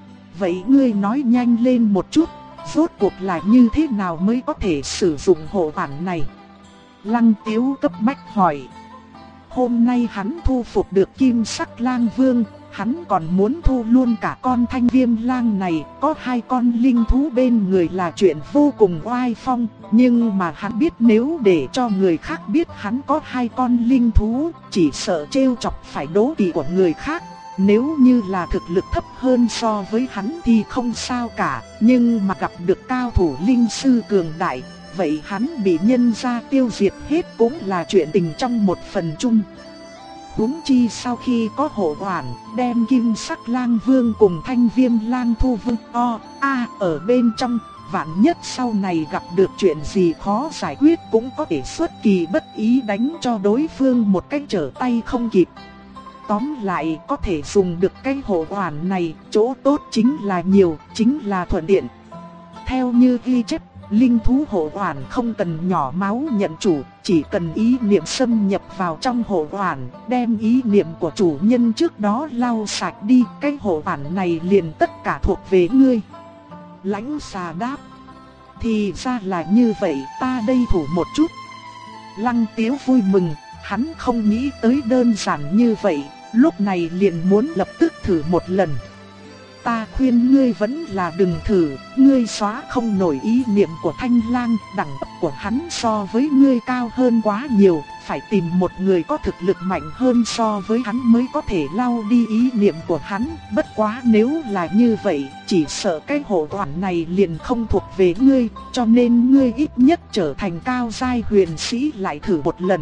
Vậy ngươi nói nhanh lên một chút, rốt cuộc là như thế nào mới có thể sử dụng hộ oản này? Lăng Tiếu cấp bách hỏi. Hôm nay hắn thu phục được Kim Sắc Lang Vương, hắn còn muốn thu luôn cả con Thanh Viêm Lang này. Có hai con linh thú bên người là chuyện vô cùng oai phong, nhưng mà hắn biết nếu để cho người khác biết hắn có hai con linh thú, chỉ sợ trêu chọc phải đố kỵ của người khác. Nếu như là thực lực thấp hơn so với hắn thì không sao cả, nhưng mà gặp được cao thủ linh sư cường đại, vậy hắn bị nhân gia tiêu diệt hết cũng là chuyện tình trong một phần chung. Huống chi sau khi có hộ oản, đem Kim Sắc Lang Vương cùng Thanh Viêm Lang thu vương ở bên trong, vạn nhất sau này gặp được chuyện gì khó giải quyết cũng có thể xuất kỳ bất ý đánh cho đối phương một cái trở tay không kịp. Tóm lại có thể dùng được cái hộ oản này, chỗ tốt chính là nhiều, chính là thuận tiện. Theo như ghi chép, linh thú hộ oản không cần nhỏ máu nhận chủ, chỉ cần ý niệm xâm nhập vào trong hộ oản, đem ý niệm của chủ nhân trước đó lau sạch đi, cái hộ oản này liền tất cả thuộc về ngươi. Lãnh Xà đáp. Thì ra là như vậy, ta đây thủ một chút. Lăng Tiếu vui mừng, hắn không nghĩ tới đơn giản như vậy, lúc này liền muốn lập tức thử một lần. ta khuyên ngươi vẫn là đừng thử, ngươi xóa không nổi ý niệm của Thanh Lang, đẳng cấp của hắn so với ngươi cao hơn quá nhiều, phải tìm một người có thực lực mạnh hơn so với hắn mới có thể lau đi ý niệm của hắn, bất quá nếu là như vậy, chỉ sợ cái hộ toàn này liền không thuộc về ngươi, cho nên ngươi ít nhất trở thành cao giai huyền sĩ lại thử một lần.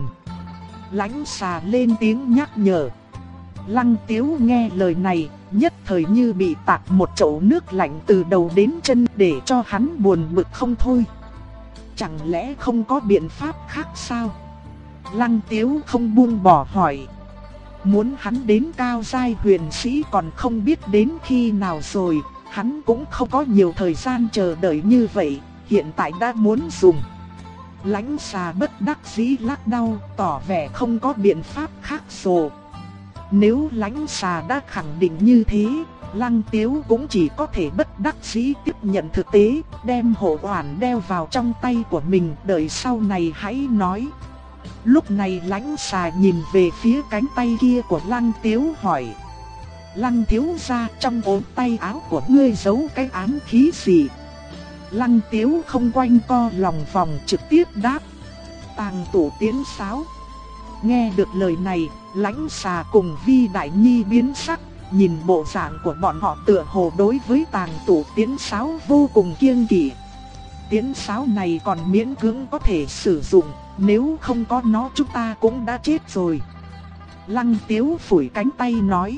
Lãnh Xà lên tiếng nhắc nhở. Lăng Tiếu nghe lời này, nhất thời như bị tạt một chậu nước lạnh từ đầu đến chân để cho hắn buồn bực không thôi. Chẳng lẽ không có biện pháp khác sao? Lăng Tiếu không buông bỏ hỏi. Muốn hắn đến cao giai huyền sĩ còn không biết đến khi nào rồi, hắn cũng không có nhiều thời gian chờ đợi như vậy, hiện tại đã muốn dùng. Lãnh Xà bất đắc dĩ lắc đầu, tỏ vẻ không có biện pháp khác rồi. Nếu Lãnh Xà đã khẳng định như thế, Lăng Tiếu cũng chỉ có thể bất đắc dĩ tiếp nhận thực tế, đem hộ oản đeo vào trong tay của mình, đợi sau này hãy nói. Lúc này Lãnh Xà nhìn về phía cánh tay kia của Lăng Tiếu hỏi. Lăng thiếu gia, trong ốm tay áo của ngươi giấu cái ám khí gì? Lăng Tiếu không quanh co lòng vòng trực tiếp đáp. Tàng tủ tiến sáo. Nghe được lời này, Lãnh Xà cùng Vi Đại Nhi biến sắc, nhìn bộ dạng của bọn họ tựa hồ đối với tàng tủ tiến sáo vô cùng kiêng kỵ. Tiến sáo này còn miễn cưỡng có thể sử dụng, nếu không có nó chúng ta cũng đã chết rồi. Lăng Tiếu phủi cánh tay nói.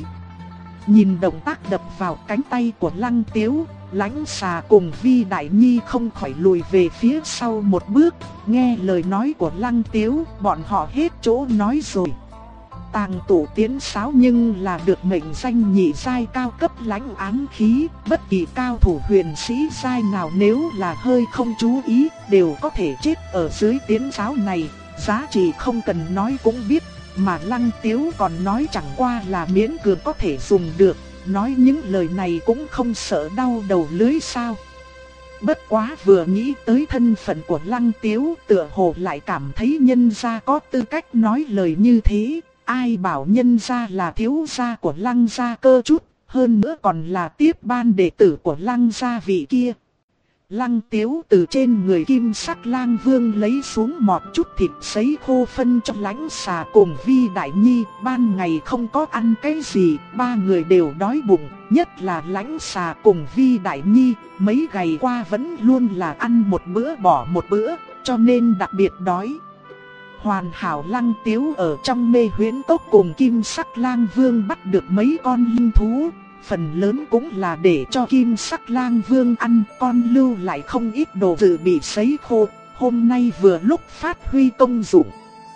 Nhìn động tác đập vào cánh tay của Lăng Tiếu, Lãnh Xà cùng Vi Đại Nhi không khỏi lùi về phía sau một bước, nghe lời nói của Lăng Tiếu, bọn họ hết chỗ nói rồi. Tàng tủ tiến sáo nhưng là được mệnh danh nhị giai cao cấp lãnh ám khí, bất kỳ cao thủ huyền sĩ giai nào nếu là hơi không chú ý đều có thể chết ở dưới tiến sáo này, giá trị không cần nói cũng biết, mà Lăng Tiếu còn nói chẳng qua là miễn cưỡng có thể dùng được, nói những lời này cũng không sợ đau đầu lưỡi sao. Bất quá vừa nghĩ tới thân phận của Lăng Tiếu, tựa hồ lại cảm thấy nhân gia có tư cách nói lời như thế. Ai bảo nhân gia là thiếu gia của Lăng gia cơ chút, hơn nữa còn là tiếp ban đệ tử của Lăng gia vị kia. Lăng Tiếu từ trên người Kim Sắc Lang Vương lấy xuống một chút thịt sấy khô phân cho Lãnh Xà cùng Vi Đại Nhi. Ban ngày không có ăn cái gì, ba người đều đói bụng, nhất là Lãnh Xà cùng Vi Đại Nhi, mấy ngày qua vẫn luôn là ăn một bữa bỏ một bữa, cho nên đặc biệt đói. Hoàn hảo Lăng Tiếu ở trong Mê Huyễn Cốc cùng Kim Sắc Lang Vương bắt được mấy con linh thú, phần lớn cũng là để cho Kim Sắc Lang Vương ăn, con lưu lại không ít đồ dự bị sấy khô, hôm nay vừa lúc phát huy công dụng.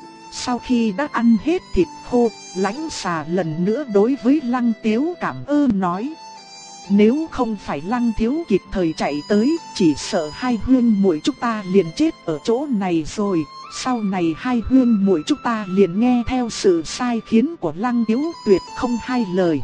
Sau khi đã ăn hết thịt khô, Lãnh Xà lần nữa đối với Lăng Tiếu cảm ơn nói. Nếu không phải Lăng thiếu kịp thời chạy tới, chỉ sợ hai huynh muội chúng ta liền chết ở chỗ này rồi. Sau này hai huynh muội chúng ta liền nghe theo sự sai khiến của Lăng Tiếu, tuyệt không hai lời.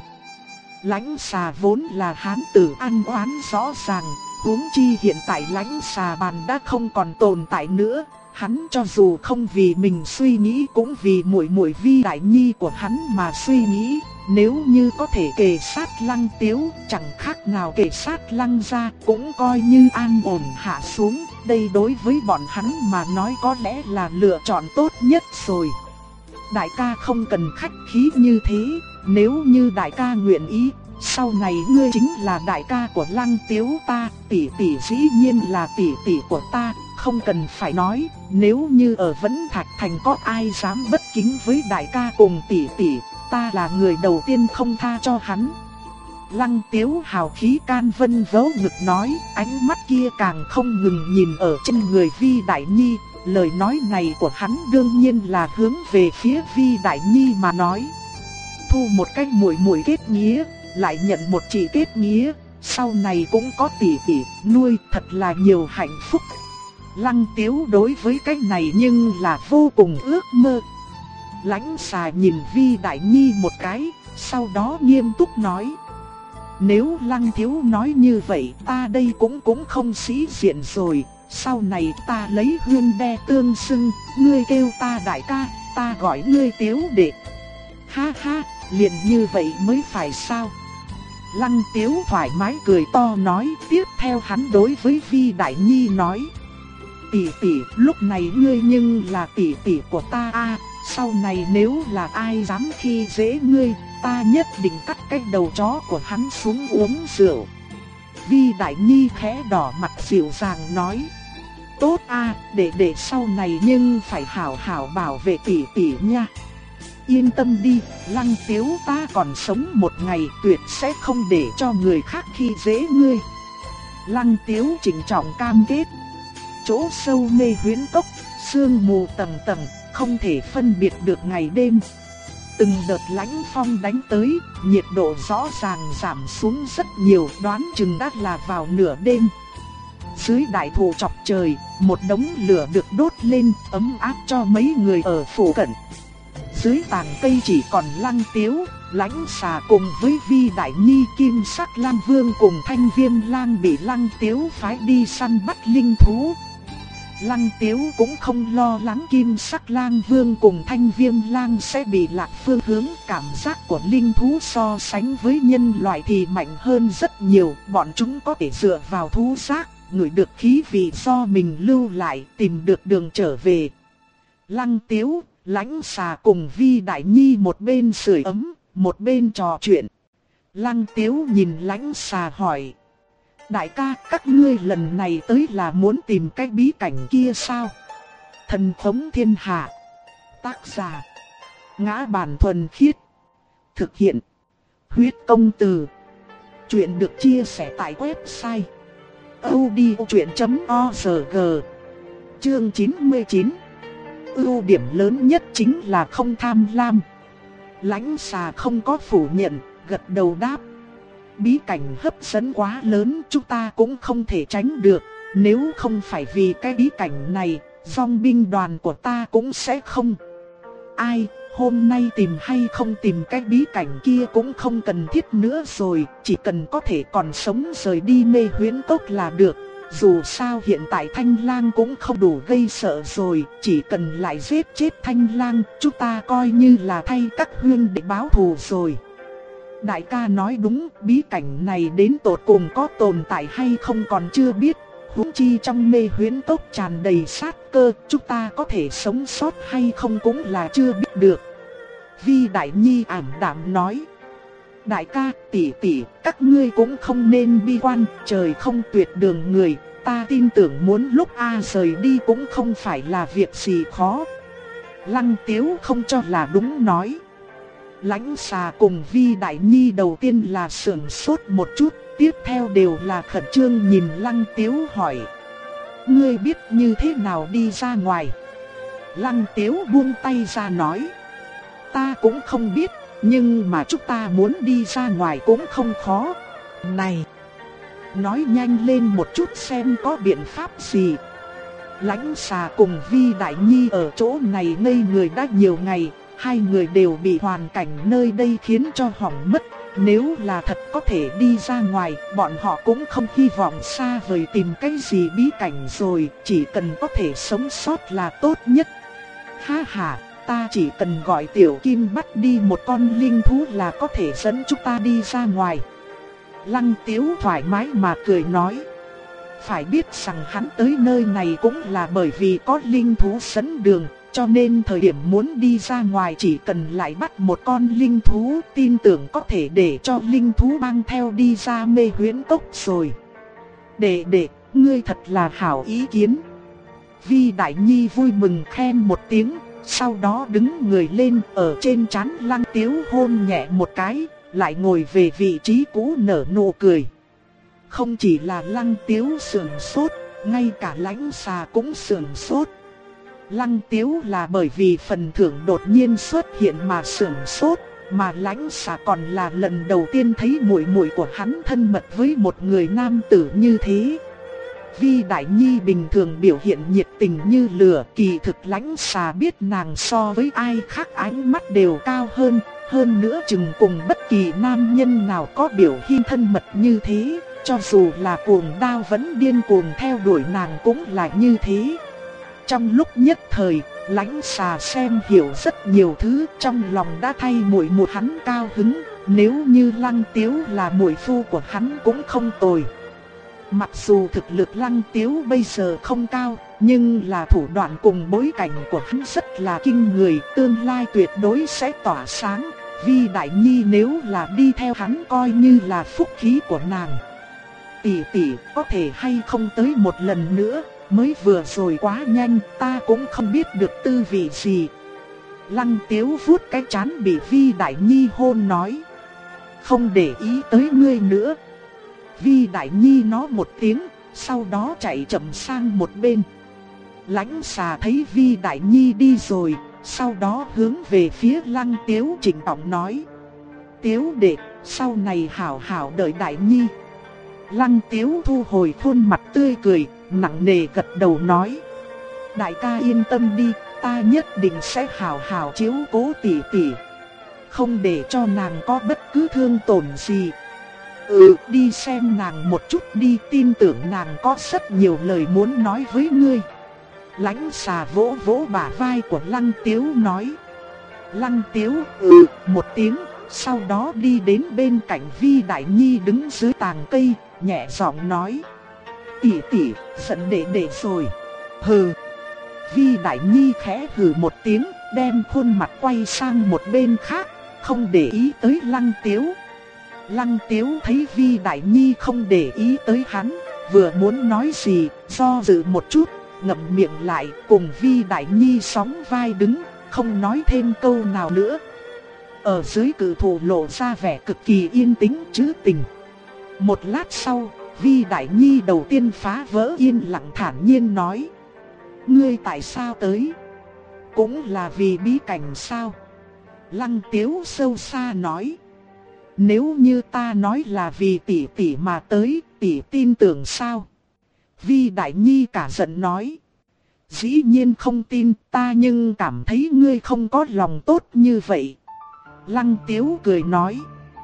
Lãnh Xà vốn là hán tử ăn oán rõ ràng, huống chi hiện tại Lãnh Xà bàn đã không còn tồn tại nữa, hắn cho dù không vì mình suy nghĩ cũng vì muội muội Vi Đại Nhi của hắn mà suy nghĩ. Nếu như có thể kề sát Lăng Tiếu, chẳng khác nào kề sát Lăng gia, cũng coi như an ổn hạ xuống. Đây đối với bọn hắn mà nói có lẽ là lựa chọn tốt nhất rồi. Đại ca không cần khách khí như thế, nếu như đại ca nguyện ý, sau này ngươi chính là đại ca của Lăng Tiếu ta, tỷ tỷ dĩ nhiên là tỷ tỷ của ta, không cần phải nói, nếu như ở Vẫn Thạch Thành có ai dám bất kính với đại ca cùng tỷ tỷ, ta là người đầu tiên không tha cho hắn. Lăng Tiếu hào khí can vân vỗ ngực nói, ánh mắt kia càng không ngừng nhìn ở trên người Vi Đại Nhi, lời nói này của hắn đương nhiên là hướng về phía Vi Đại Nhi mà nói. Thu một cách muội muội kết nghĩa, lại nhận một chị kết nghĩa, sau này cũng có tỷ tỷ nuôi, thật là nhiều hạnh phúc. Lăng Tiếu đối với cái này nhưng là vô cùng ước mơ. Lãnh Xà nhìn Vi Đại Nhi một cái, sau đó nghiêm túc nói. Nếu Lăng thiếu nói như vậy, ta đây cũng không sĩ diện rồi, sau này ta lấy huyên đe tương xưng, ngươi kêu ta đại ca, ta gọi ngươi Tiếu đệ. Ha ha, liền như vậy mới phải sao? Lăng Tiếu thoải mái cười to nói, tiếp theo hắn đối với Vi Đại Nhi nói: tỷ tỷ, lúc này ngươi nhưng là tỷ tỷ của ta a, sau này nếu là ai dám khi dễ ngươi, ta nhất định cắt cái đầu chó của hắn xuống uống rượu. Vi Đại Nhi khẽ đỏ mặt dịu dàng nói: tốt a, để sau này nhưng phải hảo hảo bảo vệ tỷ tỷ nha. Yên tâm đi, Lăng Tiếu ta còn sống một ngày tuyệt sẽ không để cho người khác khi dễ ngươi. Lăng Tiếu trịnh trọng cam kết. Chỗ sâu mê huyễn cốc, sương mù tầng tầng, không thể phân biệt được ngày đêm. Từng đợt lãnh phong đánh tới, nhiệt độ rõ ràng giảm xuống rất nhiều, đoán chừng đã là vào nửa đêm. Dưới đại thụ chọc trời, một đống lửa được đốt lên, ấm áp cho mấy người ở phủ cận. Dưới tàng cây chỉ còn Lăng Tiếu, Lãnh Xà cùng với Vi Đại Nhi, Kim Sắc Lang Vương cùng Thanh Viêm Lang bị Lăng Tiếu phái đi săn bắt linh thú. Lăng Tiếu cũng không lo lắng Kim Sắc Lang Vương cùng Thanh Viêm Lang sẽ bị lạc phương hướng, cảm giác của linh thú so sánh với nhân loại thì mạnh hơn rất nhiều, bọn chúng có thể dựa vào thú giác, ngửi được khí vị do mình lưu lại, tìm được đường trở về. Lăng Tiếu, Lãnh Xà cùng Vi Đại Nhi một bên sưởi ấm, một bên trò chuyện. Lăng Tiếu nhìn Lãnh Xà hỏi: đại ca, các ngươi lần này tới là muốn tìm cái bí cảnh kia sao? Thần thống thiên hạ. Tác giả: Ngã Bản Thuần Khiết. Thực hiện: Huyết Công Từ. Chuyện được chia sẻ tại website audiochuyện.org. Chương 99. Ưu điểm lớn nhất chính là không tham lam. Lãnh Xà không có phủ nhận, gật đầu đáp: bí cảnh hấp dẫn quá lớn, chúng ta cũng không thể tránh được. Nếu không phải vì cái bí cảnh này, dòng binh đoàn của ta cũng sẽ không. Ai, hôm nay tìm hay không tìm cái bí cảnh kia cũng không cần thiết nữa rồi, chỉ cần có thể còn sống rời đi mê huyễn cốc là được. Dù sao hiện tại Thanh Lang cũng không đủ gây sợ rồi, chỉ cần lại giết chết Thanh Lang, chúng ta coi như là thay các huynh để báo thù rồi. Đại ca nói đúng, bí cảnh này đến tột cùng có tồn tại hay không còn chưa biết. Huống chi trong mê huyễn cốc tràn đầy sát cơ, chúng ta có thể sống sót hay không cũng là chưa biết được. Vi Đại Nhi ảm đạm nói: đại ca, tỷ tỷ, các ngươi cũng không nên bi quan, trời không tuyệt đường người. Ta tin tưởng muốn lúc A rời đi cũng không phải là việc gì khó. Lăng Tiếu không cho là đúng nói. Lãnh Xà cùng Vi Đại Nhi đầu tiên là sững sốt một chút, tiếp theo đều là khẩn trương nhìn Lăng Tiếu hỏi: ngươi biết như thế nào đi ra ngoài? Lăng Tiếu buông tay ra nói: ta cũng không biết, nhưng mà chúng ta muốn đi ra ngoài cũng không khó. Này, nói nhanh lên một chút xem có biện pháp gì. Lãnh Xà cùng Vi Đại Nhi ở chỗ này ngây người đã nhiều ngày, hai người đều bị hoàn cảnh nơi đây khiến cho hỏng mất. Nếu là thật có thể đi ra ngoài, bọn họ cũng không hy vọng xa vời tìm cái gì bí cảnh rồi, chỉ cần có thể sống sót là tốt nhất. Ha ha, ta chỉ cần gọi Tiểu Kim bắt đi một con linh thú là có thể dẫn chúng ta đi ra ngoài. Lăng Tiếu thoải mái mà cười nói. Phải biết rằng hắn tới nơi này cũng là bởi vì có linh thú dẫn đường, cho nên thời điểm muốn đi ra ngoài chỉ cần lại bắt một con linh thú, tin tưởng có thể để cho linh thú mang theo đi ra mê huyễn cốc rồi. Đệ, ngươi thật là hảo ý kiến. Vi Đại Nhi vui mừng khen một tiếng, sau đó đứng người lên, ở trên trán Lăng Tiếu hôn nhẹ một cái, lại ngồi về vị trí cũ nở nụ cười. Không chỉ là Lăng Tiếu sườn sốt, ngay cả Lãnh Xà cũng sườn sốt. Lăng Tiếu là bởi vì phần thưởng đột nhiên xuất hiện mà sườn sốt, mà Lãnh Xà còn là lần đầu tiên thấy muội muội của hắn thân mật với một người nam tử như thế. Vi Đại Nhi bình thường biểu hiện nhiệt tình như lửa, kỳ thực Lãnh Xà biết nàng so với ai khác ánh mắt đều cao hơn nữa chừng cùng bất kỳ nam nhân nào có biểu hiện thân mật như thế, cho dù là cuồng đao vẫn điên cuồng theo đuổi nàng cũng là như thế. Trong lúc nhất thời, Lãnh Xà xem hiểu rất nhiều thứ, trong lòng đã thay muội muội hắn cao hứng, Nếu như Lăng Tiếu là muội phu của hắn cũng không tồi. Mặc dù thực lực Lăng Tiếu bây giờ không cao, nhưng là thủ đoạn cùng bối cảnh của hắn rất là kinh người, tương lai tuyệt đối sẽ tỏa sáng. Vi Đại Nhi nếu là đi theo hắn coi như là phúc khí của nàng. Tỷ tỷ có thể hay không tới một lần nữa, mới vừa rồi quá nhanh, ta cũng không biết được tư vị gì. Lăng Tiếu vuốt cái trán bị Vi Đại Nhi hôn nói. Không để ý tới ngươi nữa. Vi Đại Nhi nói một tiếng, sau đó chạy chậm sang một bên. Lãnh Xà thấy Vi Đại Nhi đi rồi, sau đó hướng về phía Lăng Tiếu trịnh trọng nói. Tiếu đệ, sau này hảo hảo đợi Đại Nhi. Lăng Tiếu thu hồi khuôn mặt tươi cười, nặng nề gật đầu nói. Đại ca yên tâm đi, ta nhất định sẽ hảo hảo chiếu cố tỷ tỷ. Không để cho nàng có bất cứ thương tổn gì. Đi xem nàng một chút đi, tin tưởng nàng có rất nhiều lời muốn nói với ngươi. Lãnh Xà vỗ vỗ bả vai của Lăng Tiếu nói. Lăng Tiếu một tiếng, sau đó đi đến bên cạnh Vi Đại Nhi đứng dưới tàng cây, nhẹ giọng nói. Tỷ tỷ, giận đệ đệ rồi. Hừ. Vi Đại Nhi khẽ hừ một tiếng, đem khuôn mặt quay sang một bên khác, không để ý tới Lăng Tiếu. Lăng Tiếu thấy Vi Đại Nhi không để ý tới hắn, vừa muốn nói gì, do dự một chút, ngậm miệng lại, cùng Vi Đại Nhi sóng vai đứng, không nói thêm câu nào nữa. Ở dưới cự thụ lộ ra vẻ cực kỳ yên tĩnh trữ tình. Một lát sau, Vi Đại Nhi đầu tiên phá vỡ yên lặng thản nhiên nói. Ngươi tại sao tới? Cũng là vì bí cảnh sao? Lăng Tiếu sâu xa nói. Nếu như ta nói là vì tỷ tỷ mà tới, tỷ tin tưởng sao? Vi Đại Nhi cả giận nói. Dĩ nhiên không tin ta, nhưng cảm thấy ngươi không có lòng tốt như vậy. Lăng Tiếu cười nói.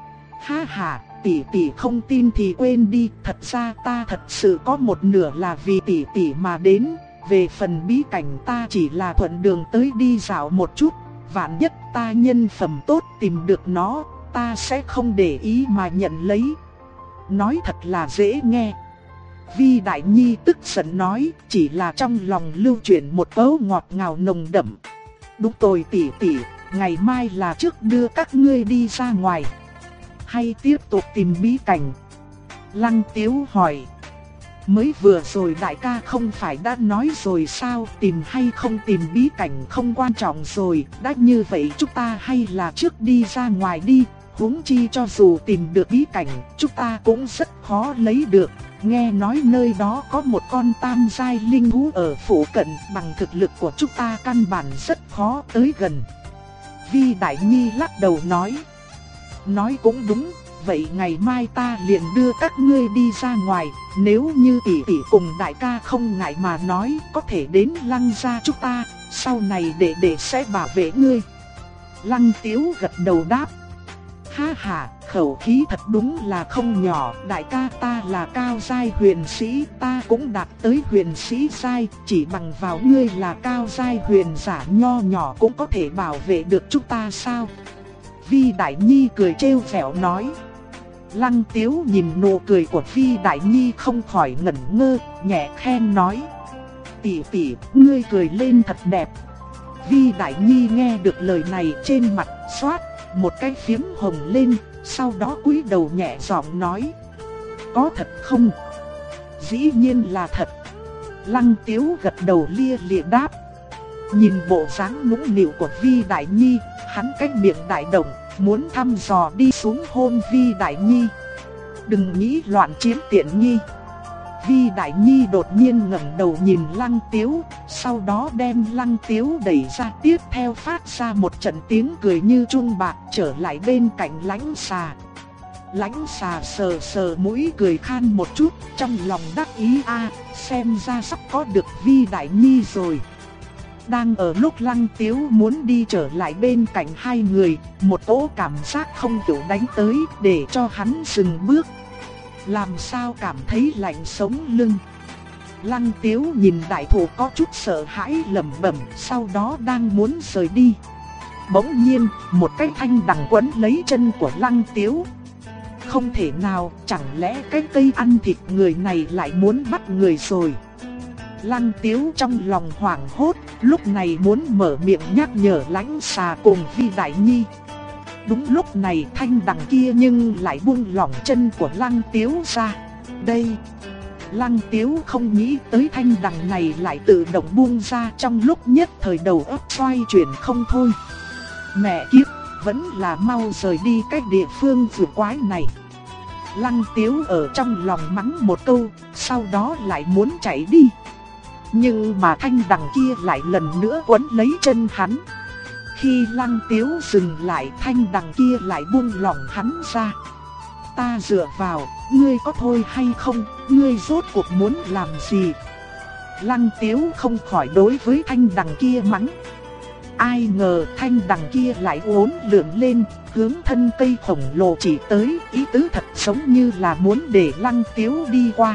Ha ha, tỷ tỷ không tin thì quên đi, thật ra ta thật sự có một nửa là vì tỷ tỷ mà đến. Về phần bí cảnh ta chỉ là thuận đường tới đi dạo một chút, vạn nhất ta nhân phẩm tốt tìm được nó, ta sẽ không để ý mà nhận lấy. Nói thật là dễ nghe. Vi Đại Nhi tức giận nói, chỉ là trong lòng lưu chuyển một câu ngọt ngào nồng đậm. Đúng rồi tỷ tỷ, ngày mai là trước đưa các ngươi đi ra ngoài, hay tiếp tục tìm bí cảnh? Lăng Tiếu hỏi. Mới vừa rồi đại ca không phải đã nói rồi sao, tìm hay không tìm bí cảnh không quan trọng rồi, đã như vậy chúng ta hay là trước đi ra ngoài đi, huống chi cho dù tìm được bí cảnh, chúng ta cũng rất khó lấy được. Nghe nói nơi đó có một con tam giai linh thú ở phụ cận, bằng thực lực của chúng ta căn bản rất khó tới gần. Vi Đại Nhi lắc đầu nói. Nói cũng đúng, vậy ngày mai ta liền đưa các ngươi đi ra ngoài, nếu như tỷ tỷ cùng đại ca không ngại mà nói, có thể đến Lăng gia chúng ta, sau này đệ sẽ bảo vệ ngươi. Lăng Tiếu gật đầu đáp. Ha ha, khẩu khí thật đúng là không nhỏ, đại ca ta là cao giai huyền sĩ, ta cũng đạt tới huyền sĩ giai, chỉ bằng vào ngươi là cao giai huyền giả nho nhỏ cũng có thể bảo vệ được chúng ta sao? Vi Đại Nhi cười trêu ghẹo nói. Lăng Tiếu nhìn nụ cười của Vi Đại Nhi không khỏi ngẩn ngơ, nhẹ khen nói. Tỷ tỷ, ngươi cười lên thật đẹp. Vi Đại Nhi nghe được lời này trên mặt xoát một cái phiếm hồng lên, sau đó cúi đầu nhẹ giọng nói. Có thật không? Dĩ nhiên là thật. Lăng Tiếu gật đầu lia lịa đáp. Nhìn bộ dáng nũng nịu của Vi Đại Nhi, hắn cách miệng đại động, muốn thăm dò đi xuống hôn Vi Đại Nhi. Đừng nghĩ loạn chiếm tiện nghi. Vi Đại Nhi đột nhiên ngẩng đầu nhìn Lăng Tiếu, sau đó đem Lăng Tiếu đẩy ra, tiếp theo phát ra một trận tiếng cười như chuông bạc, trở lại bên cạnh Lãnh Xà. Lãnh Xà sờ sờ mũi cười khan một chút, trong lòng đắc ý xem ra sắp có được Vi Đại Nhi rồi. Đang ở lúc Lăng Tiếu muốn đi trở lại bên cạnh hai người, một cỗ cảm giác không hiểu đánh tới, để cho hắn dừng bước. Làm sao cảm thấy lạnh sống lưng. Lăng Tiếu nhìn đại thủ có chút sợ hãi lẩm bẩm, sau đó đang muốn rời đi. Bỗng nhiên, một cái thanh đằng quấn lấy chân của Lăng Tiếu. Không thể nào, chẳng lẽ cái cây ăn thịt người này lại muốn bắt người rồi. Lăng Tiếu trong lòng hoảng hốt, lúc này muốn mở miệng nhắc nhở Lãnh Xà cùng Vi Đại Nhi. Đúng lúc này thanh đằng kia nhưng lại buông lỏng chân của Lăng Tiếu ra. Đây, Lăng Tiếu không nghĩ tới thanh đằng này lại tự động buông ra, trong lúc nhất thời đầu óc xoay chuyển không thôi. Mẹ kiếp, vẫn là mau rời đi cái địa phương vừa quái này. Lăng Tiếu ở trong lòng mắng một câu, sau đó lại muốn chạy đi. Nhưng mà thanh đằng kia lại lần nữa quấn lấy chân hắn. Khi Lăng Tiếu dừng lại, thanh đằng kia lại buông lỏng hắn ra. Ta dựa vào, ngươi có thôi hay không, ngươi rốt cuộc muốn làm gì? Lăng Tiếu không khỏi đối với thanh đằng kia mắng. Ai ngờ thanh đằng kia lại uốn lượn lên, hướng thân cây khổng lồ chỉ tới, ý tứ thật giống như là muốn để Lăng Tiếu đi qua.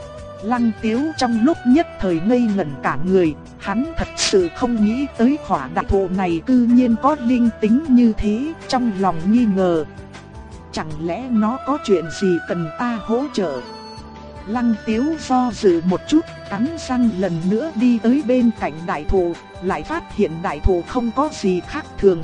Lăng Tiếu trong lúc nhất thời ngây ngẩn cả người, hắn thật sự không nghĩ tới khỏa đại thụ này cư nhiên có linh tính như thế, trong lòng nghi ngờ. Chẳng lẽ nó có chuyện gì cần ta hỗ trợ? Lăng Tiếu do dự một chút, cắn răng lần nữa đi tới bên cạnh đại thụ, lại phát hiện đại thụ không có gì khác thường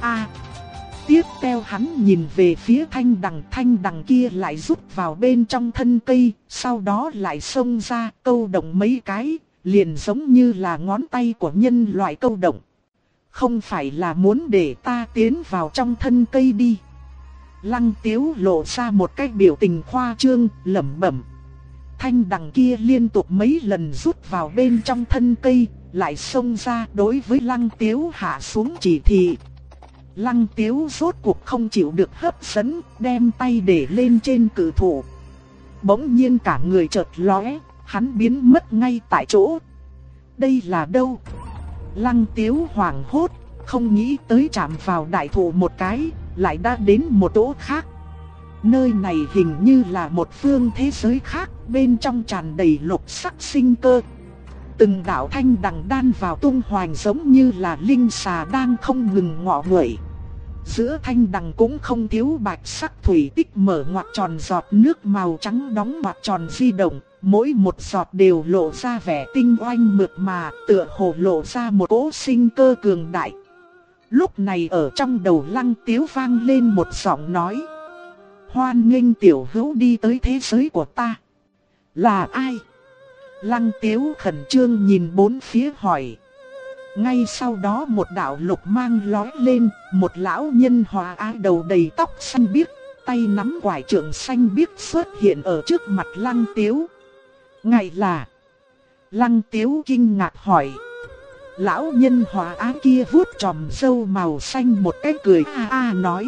Tiếp theo hắn nhìn về phía thanh đằng kia lại rút vào bên trong thân cây, sau đó lại xông ra câu động mấy cái, liền giống như là ngón tay của nhân loại câu động. Không phải là muốn để ta tiến vào trong thân cây đi. Lăng Tiếu lộ ra một cái biểu tình khoa trương, lẩm bẩm. Thanh đằng kia liên tục mấy lần rút vào bên trong thân cây, lại xông ra đối với Lăng Tiếu hạ xuống chỉ thị. Lăng Tiếu rốt cuộc không chịu được hấp dẫn, đem tay để lên trên cự thụ. Bỗng nhiên cả người chợt lóe, hắn biến mất ngay tại chỗ. Đây là đâu? Lăng Tiếu hoảng hốt, không nghĩ tới chạm vào đại thụ một cái, lại đã đến một chỗ khác. Nơi này hình như là một phương thế giới khác, bên trong tràn đầy lục sắc sinh cơ. Từng đạo thanh đằng đan vào tung hoành giống như là linh xà đang không ngừng ngọ nguậy. Giữa thanh đằng cũng không thiếu bạch sắc thủy tích mở ngoặt tròn giọt nước màu trắng đóng ngoặt tròn di động. Mỗi một giọt đều lộ ra vẻ tinh oanh mượt mà, tựa hồ lộ ra một cỗ sinh cơ cường đại. Lúc này ở trong đầu Lăng Tiếu vang lên một giọng nói. Hoan nghênh tiểu hữu đi tới thế giới của ta. Là ai? Lăng Tiếu khẩn trương nhìn bốn phía hỏi. Ngay sau đó một đạo lục mang lói lên, một lão nhân hòa ái đầu đầy tóc xanh biếc, tay nắm quải trượng xanh biếc xuất hiện ở trước mặt Lăng Tiếu. Ngài là? Lăng Tiếu kinh ngạc hỏi. Lão nhân hòa ái kia vuốt chòm râu màu xanh một cái cười nói.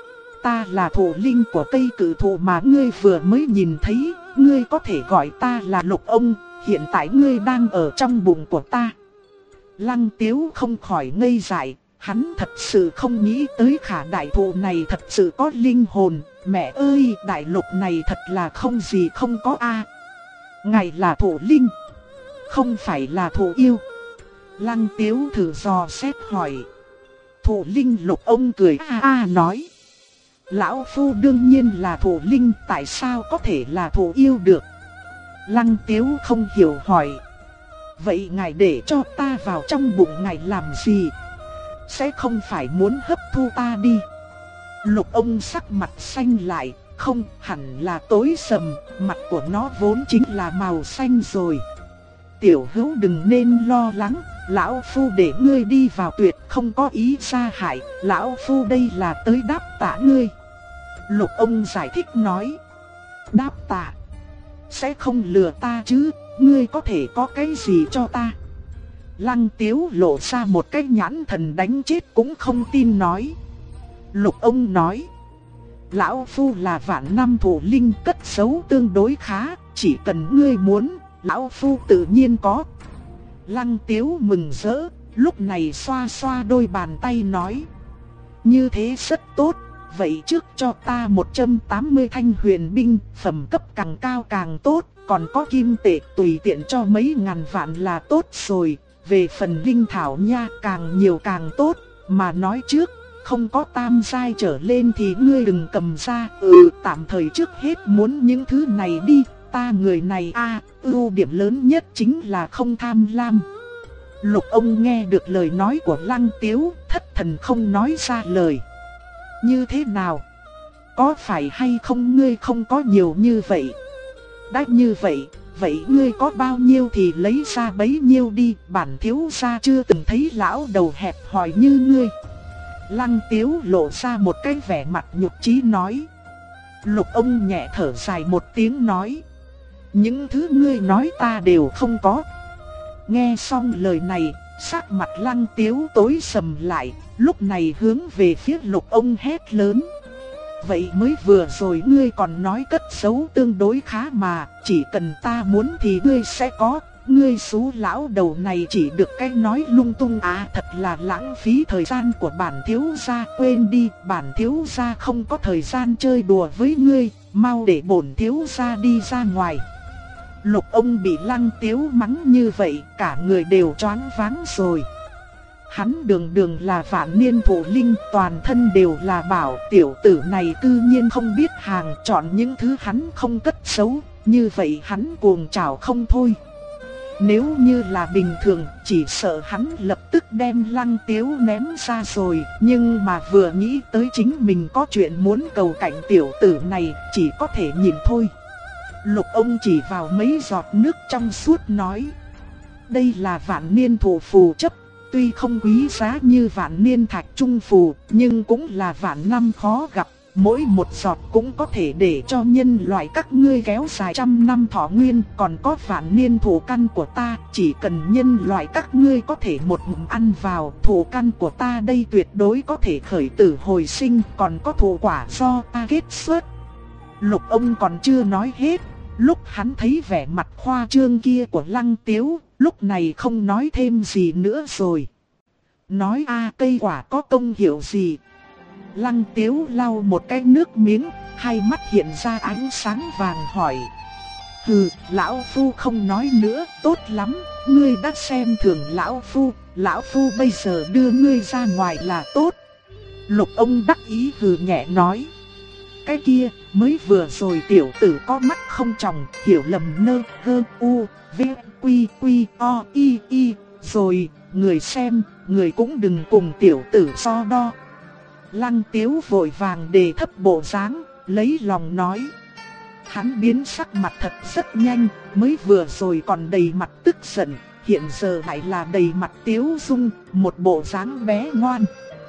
Ta là thủ linh của cây cử thụ mà ngươi vừa mới nhìn thấy, ngươi có thể gọi ta là Lục ông, hiện tại ngươi đang ở trong bụng của ta. Lăng Tiếu không khỏi ngây dại, hắn thật sự không nghĩ tới khả đại thụ này thật sự có linh hồn, mẹ ơi đại lục này thật là không gì không có Ngài là thủ linh, không phải là thủ yêu. Lăng Tiếu thử dò xét hỏi. Thủ linh Lục ông cười nói. Lão phu đương nhiên là thủ linh, tại sao có thể là thủ yêu được? Lăng Tiếu không hiểu hỏi. Vậy ngài để cho ta vào trong bụng ngài làm gì? Sẽ không phải muốn hấp thu ta đi? Lục ông sắc mặt xanh lại, không hẳn là tối sầm, mặt của nó vốn chính là màu xanh rồi. Tiểu hữu đừng nên lo lắng, lão phu để ngươi đi vào tuyệt không có ý sa hại, lão phu đây là tới đáp tạ ngươi. Lục ông giải thích nói. Đáp tạ? Sẽ không lừa ta chứ, ngươi có thể có cái gì cho ta? Lăng Tiếu lộ ra một cái nhãn thần đánh chết cũng không tin nói. Lục ông nói. Lão phu là vạn năm thủ linh cất giấu tương đối khá, chỉ cần ngươi muốn, lão phu tự nhiên có. Lăng Tiếu mừng rỡ, lúc này xoa xoa đôi bàn tay nói. Như thế rất tốt, vậy trước cho ta 180 thanh huyền binh, phẩm cấp càng cao càng tốt, còn có kim tệ tùy tiện cho mấy ngàn vạn là tốt rồi. Về phần linh thảo nha, càng nhiều càng tốt, mà nói trước, không có tam giai trở lên thì ngươi đừng cầm ra. Tạm thời trước hết muốn những thứ này đi, ta người này ưu điểm lớn nhất chính là không tham lam. Lục ông nghe được lời nói của Lăng Tiếu, thất thần không nói ra lời. Như thế nào? Có phải hay không ngươi không có nhiều như vậy? Đã như vậy, vậy ngươi có bao nhiêu thì lấy ra bấy nhiêu đi, bản thiếu gia chưa từng thấy lão đầu hẹp hòi như ngươi. Lăng Tiếu lộ ra một cái vẻ mặt nhục chí nói. Lục ông nhẹ thở dài một tiếng nói. Những thứ ngươi nói ta đều không có. Nghe xong lời này, sắc mặt Lăng Tiếu tối sầm lại, lúc này hướng về phía Lục ông hét lớn. Vậy mới vừa rồi ngươi còn nói cất giấu tương đối khá mà, chỉ cần ta muốn thì ngươi sẽ có. Ngươi số lão đầu này chỉ được cái nói lung tung thật là lãng phí thời gian của bản thiếu gia. Quên đi, bản thiếu gia không có thời gian chơi đùa với ngươi, mau để bổn thiếu gia đi ra ngoài. Lục ông bị Lăng Tiếu mắng như vậy, cả người đều choáng váng rồi. Hắn đường là vạn niên thủ linh, toàn thân đều là bảo, tiểu tử này cư nhiên không biết hàng, chọn những thứ hắn không cất giấu, như vậy hắn cuồng trào không thôi. Nếu như là bình thường, chỉ sợ hắn lập tức đem Lăng Tiếu ném ra rồi, nhưng mà vừa nghĩ tới chính mình có chuyện muốn cầu cạnh tiểu tử này, chỉ có thể nhìn thôi. Lục ông chỉ vào mấy giọt nước trong suốt nói. Đây là vạn niên thủ phù chấp, tuy không quý giá như vạn niên thạch trung phù, nhưng cũng là vạn năm khó gặp. Mỗi một giọt cũng có thể để cho nhân loại các ngươi kéo dài trăm năm thọ nguyên. Còn có vạn niên thủ căn của ta, chỉ cần nhân loại các ngươi có thể một ngụm ăn vào, thủ căn của ta đây tuyệt đối có thể khởi tử hồi sinh. Còn có thủ quả do ta kết xuất. Lục ông còn chưa nói hết, lúc hắn thấy vẻ mặt khoa trương kia của Lăng Tiếu, lúc này không nói thêm gì nữa rồi. Nói cây quả có công hiệu gì? Lăng Tiếu lau một cái nước miếng, hai mắt hiện ra ánh sáng vàng hỏi. Hừ, lão phu không nói nữa, tốt lắm, ngươi đã xem thường lão phu bây giờ đưa ngươi ra ngoài là tốt. Lục ông đắc ý hừ nhẹ nói. Cái kia, mới vừa rồi tiểu tử có mắt không tròng, hiểu lầm nơ gơ u, v, quy quy o y, rồi, người xem, người cũng đừng cùng tiểu tử so đo. Lăng Tiếu vội vàng đề thấp bộ dáng, lấy lòng nói. Hắn biến sắc mặt thật rất nhanh, mới vừa rồi còn đầy mặt tức giận, hiện giờ lại là đầy mặt tiếu dung, một bộ dáng bé ngoan.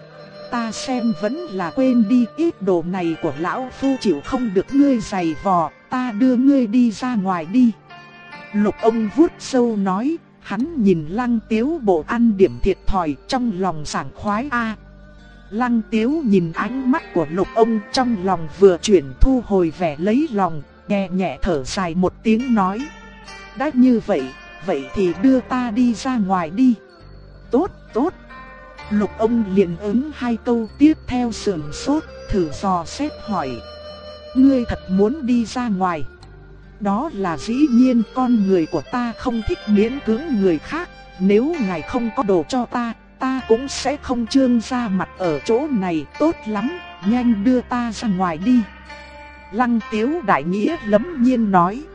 Ta xem vẫn là quên đi, ít đồ này của lão phu chịu không được ngươi giày vò, ta đưa ngươi đi ra ngoài đi. Lục ông vuốt râu nói, hắn nhìn Lăng Tiếu bộ ăn điểm thiệt thòi, trong lòng sảng khoái Lăng Tiếu nhìn ánh mắt của Lục ông, trong lòng vừa chuyển thu hồi vẻ lấy lòng, nhẹ nhẹ thở dài một tiếng nói. Đã như vậy, vậy thì đưa ta đi ra ngoài đi. Tốt, tốt. Lục ông liền ứng hai câu, tiếp theo sườn sốt, thử dò xét hỏi. Ngươi thật muốn đi ra ngoài? Đó là dĩ nhiên, con người của ta không thích miễn cưỡng người khác. Nếu ngài không có đồ cho ta cũng sẽ không trương ra mặt ở chỗ này. Tốt lắm, nhanh đưa ta ra ngoài đi. Lăng Tiếu đại nghĩa lẫm nhiên nói.